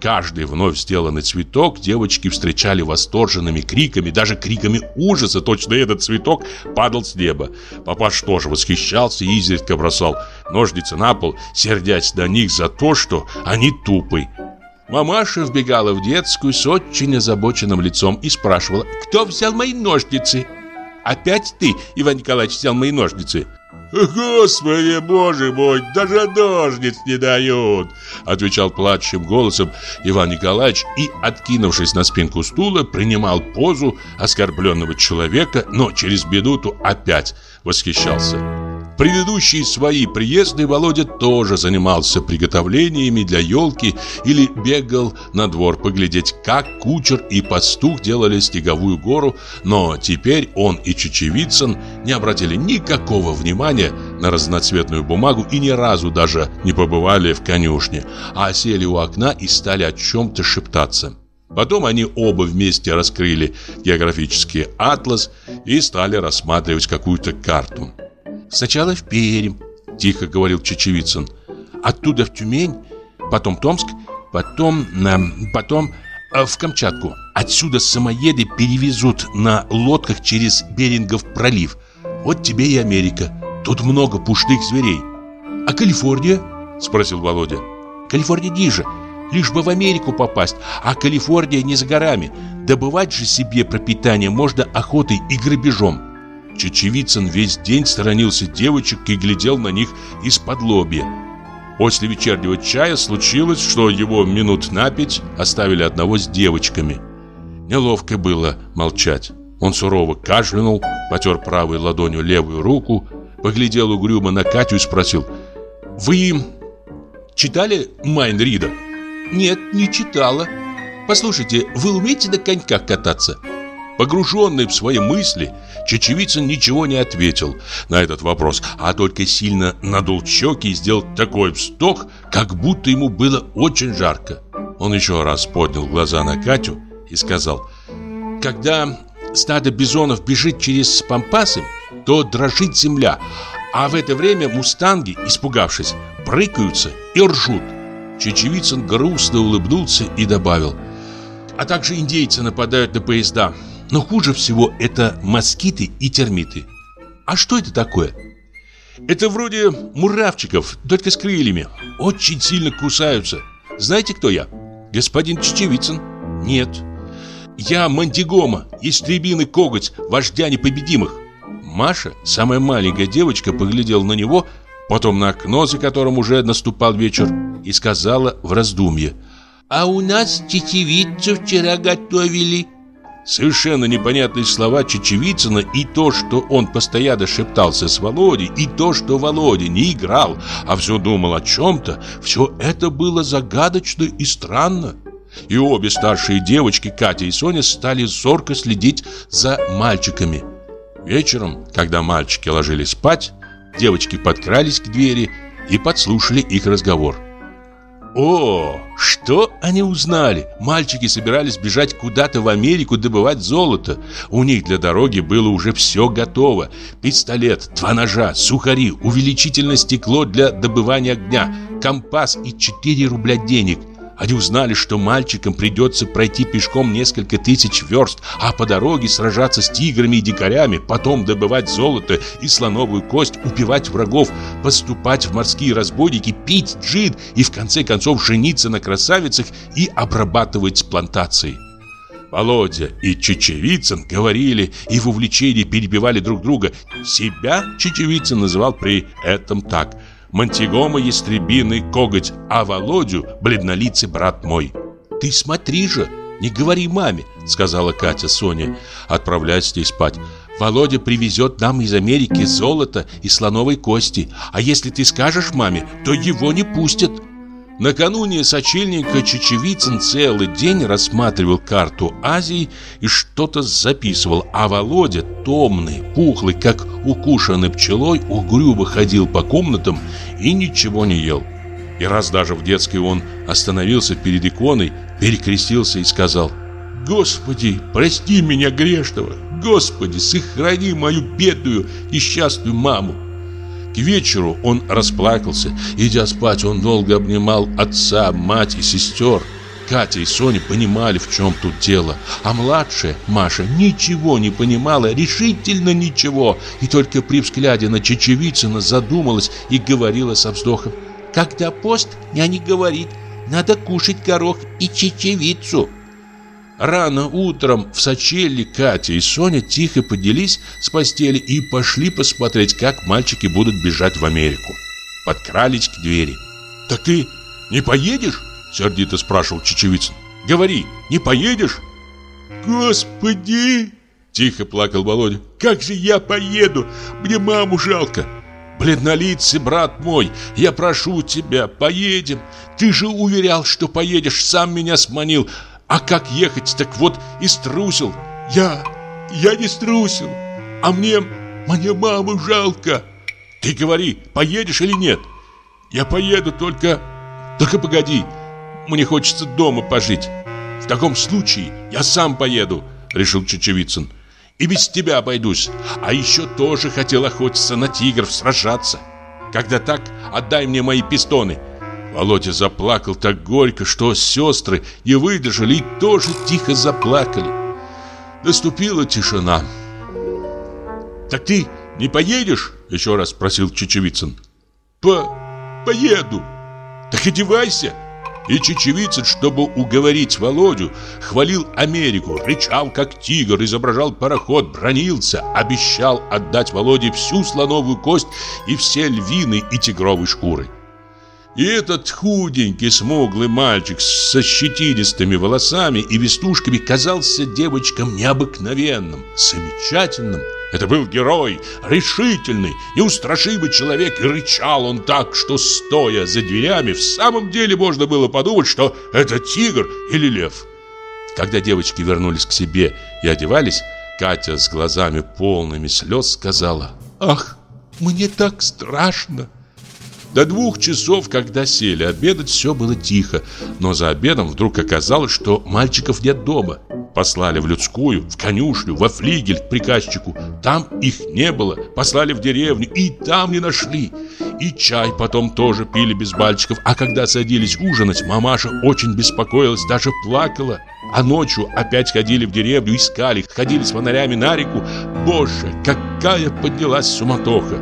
каждый вновь сделанный цветок девочки встречали восторженными криками, даже криками ужаса, точно этот цветок падал с неба. Папаша тоже восхищался и изредка бросал ножницы на пол, сердясь на них за то, что они тупы. Мамаша вбегала в детскую с очень озабоченным лицом и спрашивала: «Кто взял мои ножницы?» «Опять ты, Иван Николаевич, взял мои ножницы?» «Господи, боже мой, даже ножниц не дают!» Отвечал плачущим голосом Иван Николаевич и, откинувшись на спинку стула, принимал позу оскорбленного человека, но через минуту опять восхищался. В предыдущие свои приезды Володя тоже занимался приготовлениями для елки или бегал на двор поглядеть, как кучер и пастух делали снеговую гору, но теперь он и Чечевицын не обратили никакого внимания на разноцветную бумагу и ни разу даже не побывали в конюшне, а сели у окна и стали о чем-то шептаться. Потом они оба вместе раскрыли географический атлас и стали рассматривать какую-то карту. «Сначала в Пермь», — тихо говорил Чечевицын. «Оттуда в Тюмень, потом Томск, потом в Камчатку. Отсюда самоеды перевезут на лодках через Берингов пролив. Вот тебе и Америка. Тут много пушных зверей». «А Калифорния?» — спросил Володя. «Калифорния ниже. Лишь бы в Америку попасть, а Калифорния не за горами. Добывать же себе пропитание можно охотой и грабежом». Чечевицын весь день сторонился девочек и глядел на них из-подлобья. После вечернего чая случилось, что его минут на 5 оставили одного с девочками. Неловко было молчать. Он сурово кашлянул, потер правой ладонью левую руку, поглядел угрюмо на Катю и спросил: «Вы читали Майн Рида?» «Нет, не читала. Послушайте, вы умеете на коньках кататься?» Погруженный в свои мысли, Чечевицын ничего не ответил на этот вопрос, а только сильно надул щеки и сделал такой вздох, как будто ему было очень жарко. Он еще раз поднял глаза на Катю и сказал: «Когда стадо бизонов бежит через пампасы, то дрожит земля, а в это время мустанги, испугавшись, брыкаются и ржут». Чечевицын грустно улыбнулся и добавил: «А также индейцы нападают на поезда. Но хуже всего это москиты и термиты». «А что это такое?» «Это вроде муравчиков, только с крыльями. Очень сильно кусаются. Знаете, кто я?» «Господин Чечевицын». «Нет. Я Мандигома, истребиный коготь вождя непобедимых». Маша, самая маленькая девочка, поглядела на него, потом на окно, за которым уже наступал вечер, и сказала в раздумье: «А у нас чечевицу вчера готовили». Совершенно непонятные слова Чечевицына и то, что он постоянно шептался с Володей, и то, что Володя не играл, а все думал о чем-то, все это было загадочно и странно. И обе старшие девочки, Катя и Соня, стали зорко следить за мальчиками. Вечером, когда мальчики ложились спать, девочки подкрались к двери и подслушали их разговор. О, что они узнали? Мальчики собирались бежать куда-то в Америку добывать золото. У них для дороги было уже все готово: пистолет, 2 ножа, сухари, увеличительное стекло для добывания огня, компас и 4 рубля денег. Они узнали, что мальчикам придется пройти пешком несколько тысяч верст, а по дороге сражаться с тиграми и дикарями, потом добывать золото и слоновую кость, убивать врагов, поступать в морские разбойники, пить джин и в конце концов жениться на красавицах и обрабатывать плантации. Володя и Чечевицын говорили и в увлечении перебивали друг друга. Себя Чечевицын называл при этом так: Мантигома ястребиный коготь, а Володю бледнолицый брат мой. «Ты смотри же, не говори маме», — сказала Катя Соне, отправляясь с ней спать. «Володя привезет нам из Америки золото и слоновой кости, а если ты скажешь маме, то его не пустят». Накануне сочельника Чечевицын целый день рассматривал карту Азии и что-то записывал, а Володя, томный, пухлый, как укушенный пчелой, угрюмо ходил по комнатам и ничего не ел. И раз даже в детской он остановился перед иконой, перекрестился и сказал: «Господи, прости меня грешного! Господи, сохрани мою бедную, несчастную маму!» К вечеру он расплакался. Идя спать, он долго обнимал отца, мать и сестер. Катя и Соня понимали, в чем тут дело, а младшая Маша ничего не понимала, решительно ничего, и только при взгляде на Чечевицына задумалась и говорила со вздохом: «Когда пост, няня говорит, надо кушать горох и чечевицу». Рано утром в сочелье Катя и Соня тихо поднялись с постели и пошли посмотреть, как мальчики будут бежать в Америку. Подкрались к двери. «Так ты не поедешь?» — сердито спрашивал Чечевицын. «Говори, не поедешь?» «Господи!» — тихо плакал Володя. «Как же я поеду? Мне маму жалко!» «Бледнолицый брат мой, я прошу тебя, поедем. Ты же уверял, что поедешь, сам меня сманил. А как ехать, так вот и струсил». Я не струсил, а мне маму жалко». «Ты говори, поедешь или нет?» «Я поеду, только погоди, мне хочется дома пожить». «В таком случае я сам поеду», — решил Чечевицын. «И без тебя обойдусь. А еще тоже хотел охотиться на тигров, сражаться. Когда так, отдай мне мои пистоны». Володя заплакал так горько, что сестры не выдержали и тоже тихо заплакали. Наступила тишина. «Так ты не поедешь?» — еще раз спросил Чечевицын. Поеду». «Так одевайся». И Чечевицын, чтобы уговорить Володю, хвалил Америку, рычал как тигр, изображал пароход, бранился, обещал отдать Володе всю слоновую кость и все львиные и тигровые шкуры. И этот худенький, смуглый мальчик со щетинистыми волосами и веснушками казался девочкам необыкновенным, замечательным. Это был герой, решительный, неустрашимый человек, и рычал он так, что, стоя за дверями, в самом деле можно было подумать, что это тигр или лев. Когда девочки вернулись к себе и одевались, Катя с глазами полными слез сказала: «Ах, мне так страшно». До 2 часов, когда сели обедать, все было тихо, но за обедом вдруг оказалось, что мальчиков нет дома. Послали в людскую, в конюшню, во флигель к приказчику. Там их не было. Послали в деревню, и там не нашли. И чай потом тоже пили без мальчиков. А когда садились ужинать, мамаша очень беспокоилась, даже плакала. А ночью опять ходили в деревню, искали, ходили с фонарями на реку. Боже, какая поднялась суматоха!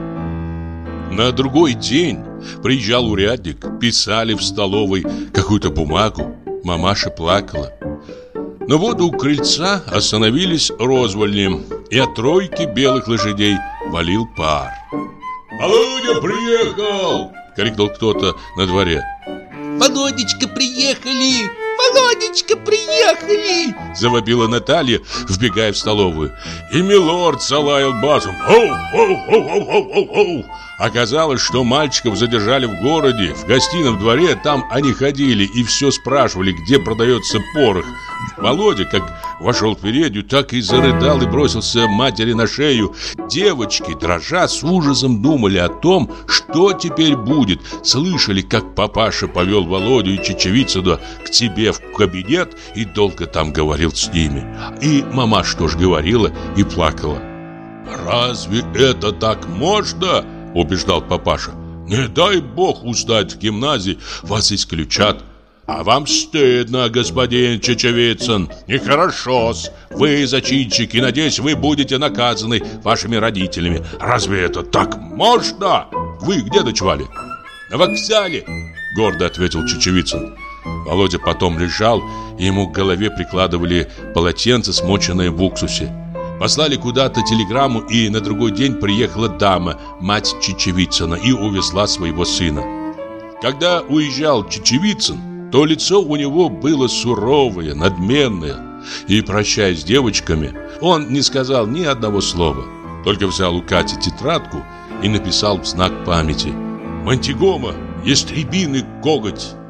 На другой день приезжал урядник, писали в столовой какую-то бумагу. Мамаша плакала. Но вот у крыльца остановились розвольни, и от тройки белых лошадей валил пар. «Володя приехал!» — крикнул кто-то на дворе. «Володечка, приехали! Володечка, приехали!» — завопила Наталья, вбегая в столовую. И милорд залаял басом: «Оу-оу-оу-оу-оу-оу!» Оказалось, что мальчиков задержали в городе, в гостином дворе. Там они ходили и все спрашивали, где продается порох. Володя, как вошел в переднюю, так и зарыдал и бросился матери на шею. Девочки, дрожа, с ужасом думали о том, что теперь будет. Слышали, как папаша повел Володю и Чечевицына к себе в кабинет и долго там говорил с ними. И мамаша тоже говорила и плакала. «Разве это так можно?» — убеждал папаша. «Не дай бог узнать в гимназии, вас исключат». «А вам стыдно, господин Чечевицын, нехорошо-с. Вы зачинщики, надеюсь, вы будете наказаны вашими родителями. Разве это так можно? Вы где ночевали?» «На вокзале», — гордо ответил Чечевицын. Володя потом лежал, и ему к голове прикладывали полотенце, смоченное в уксусе. Послали куда-то телеграмму, и на другой день приехала дама, мать Чечевицына, и увезла своего сына. Когда уезжал Чечевицын, то лицо у него было суровое, надменное. И, прощаясь с девочками, он не сказал ни одного слова. Только взял у Кати тетрадку и написал в знак памяти: «Монтигомо, ястребиный коготь».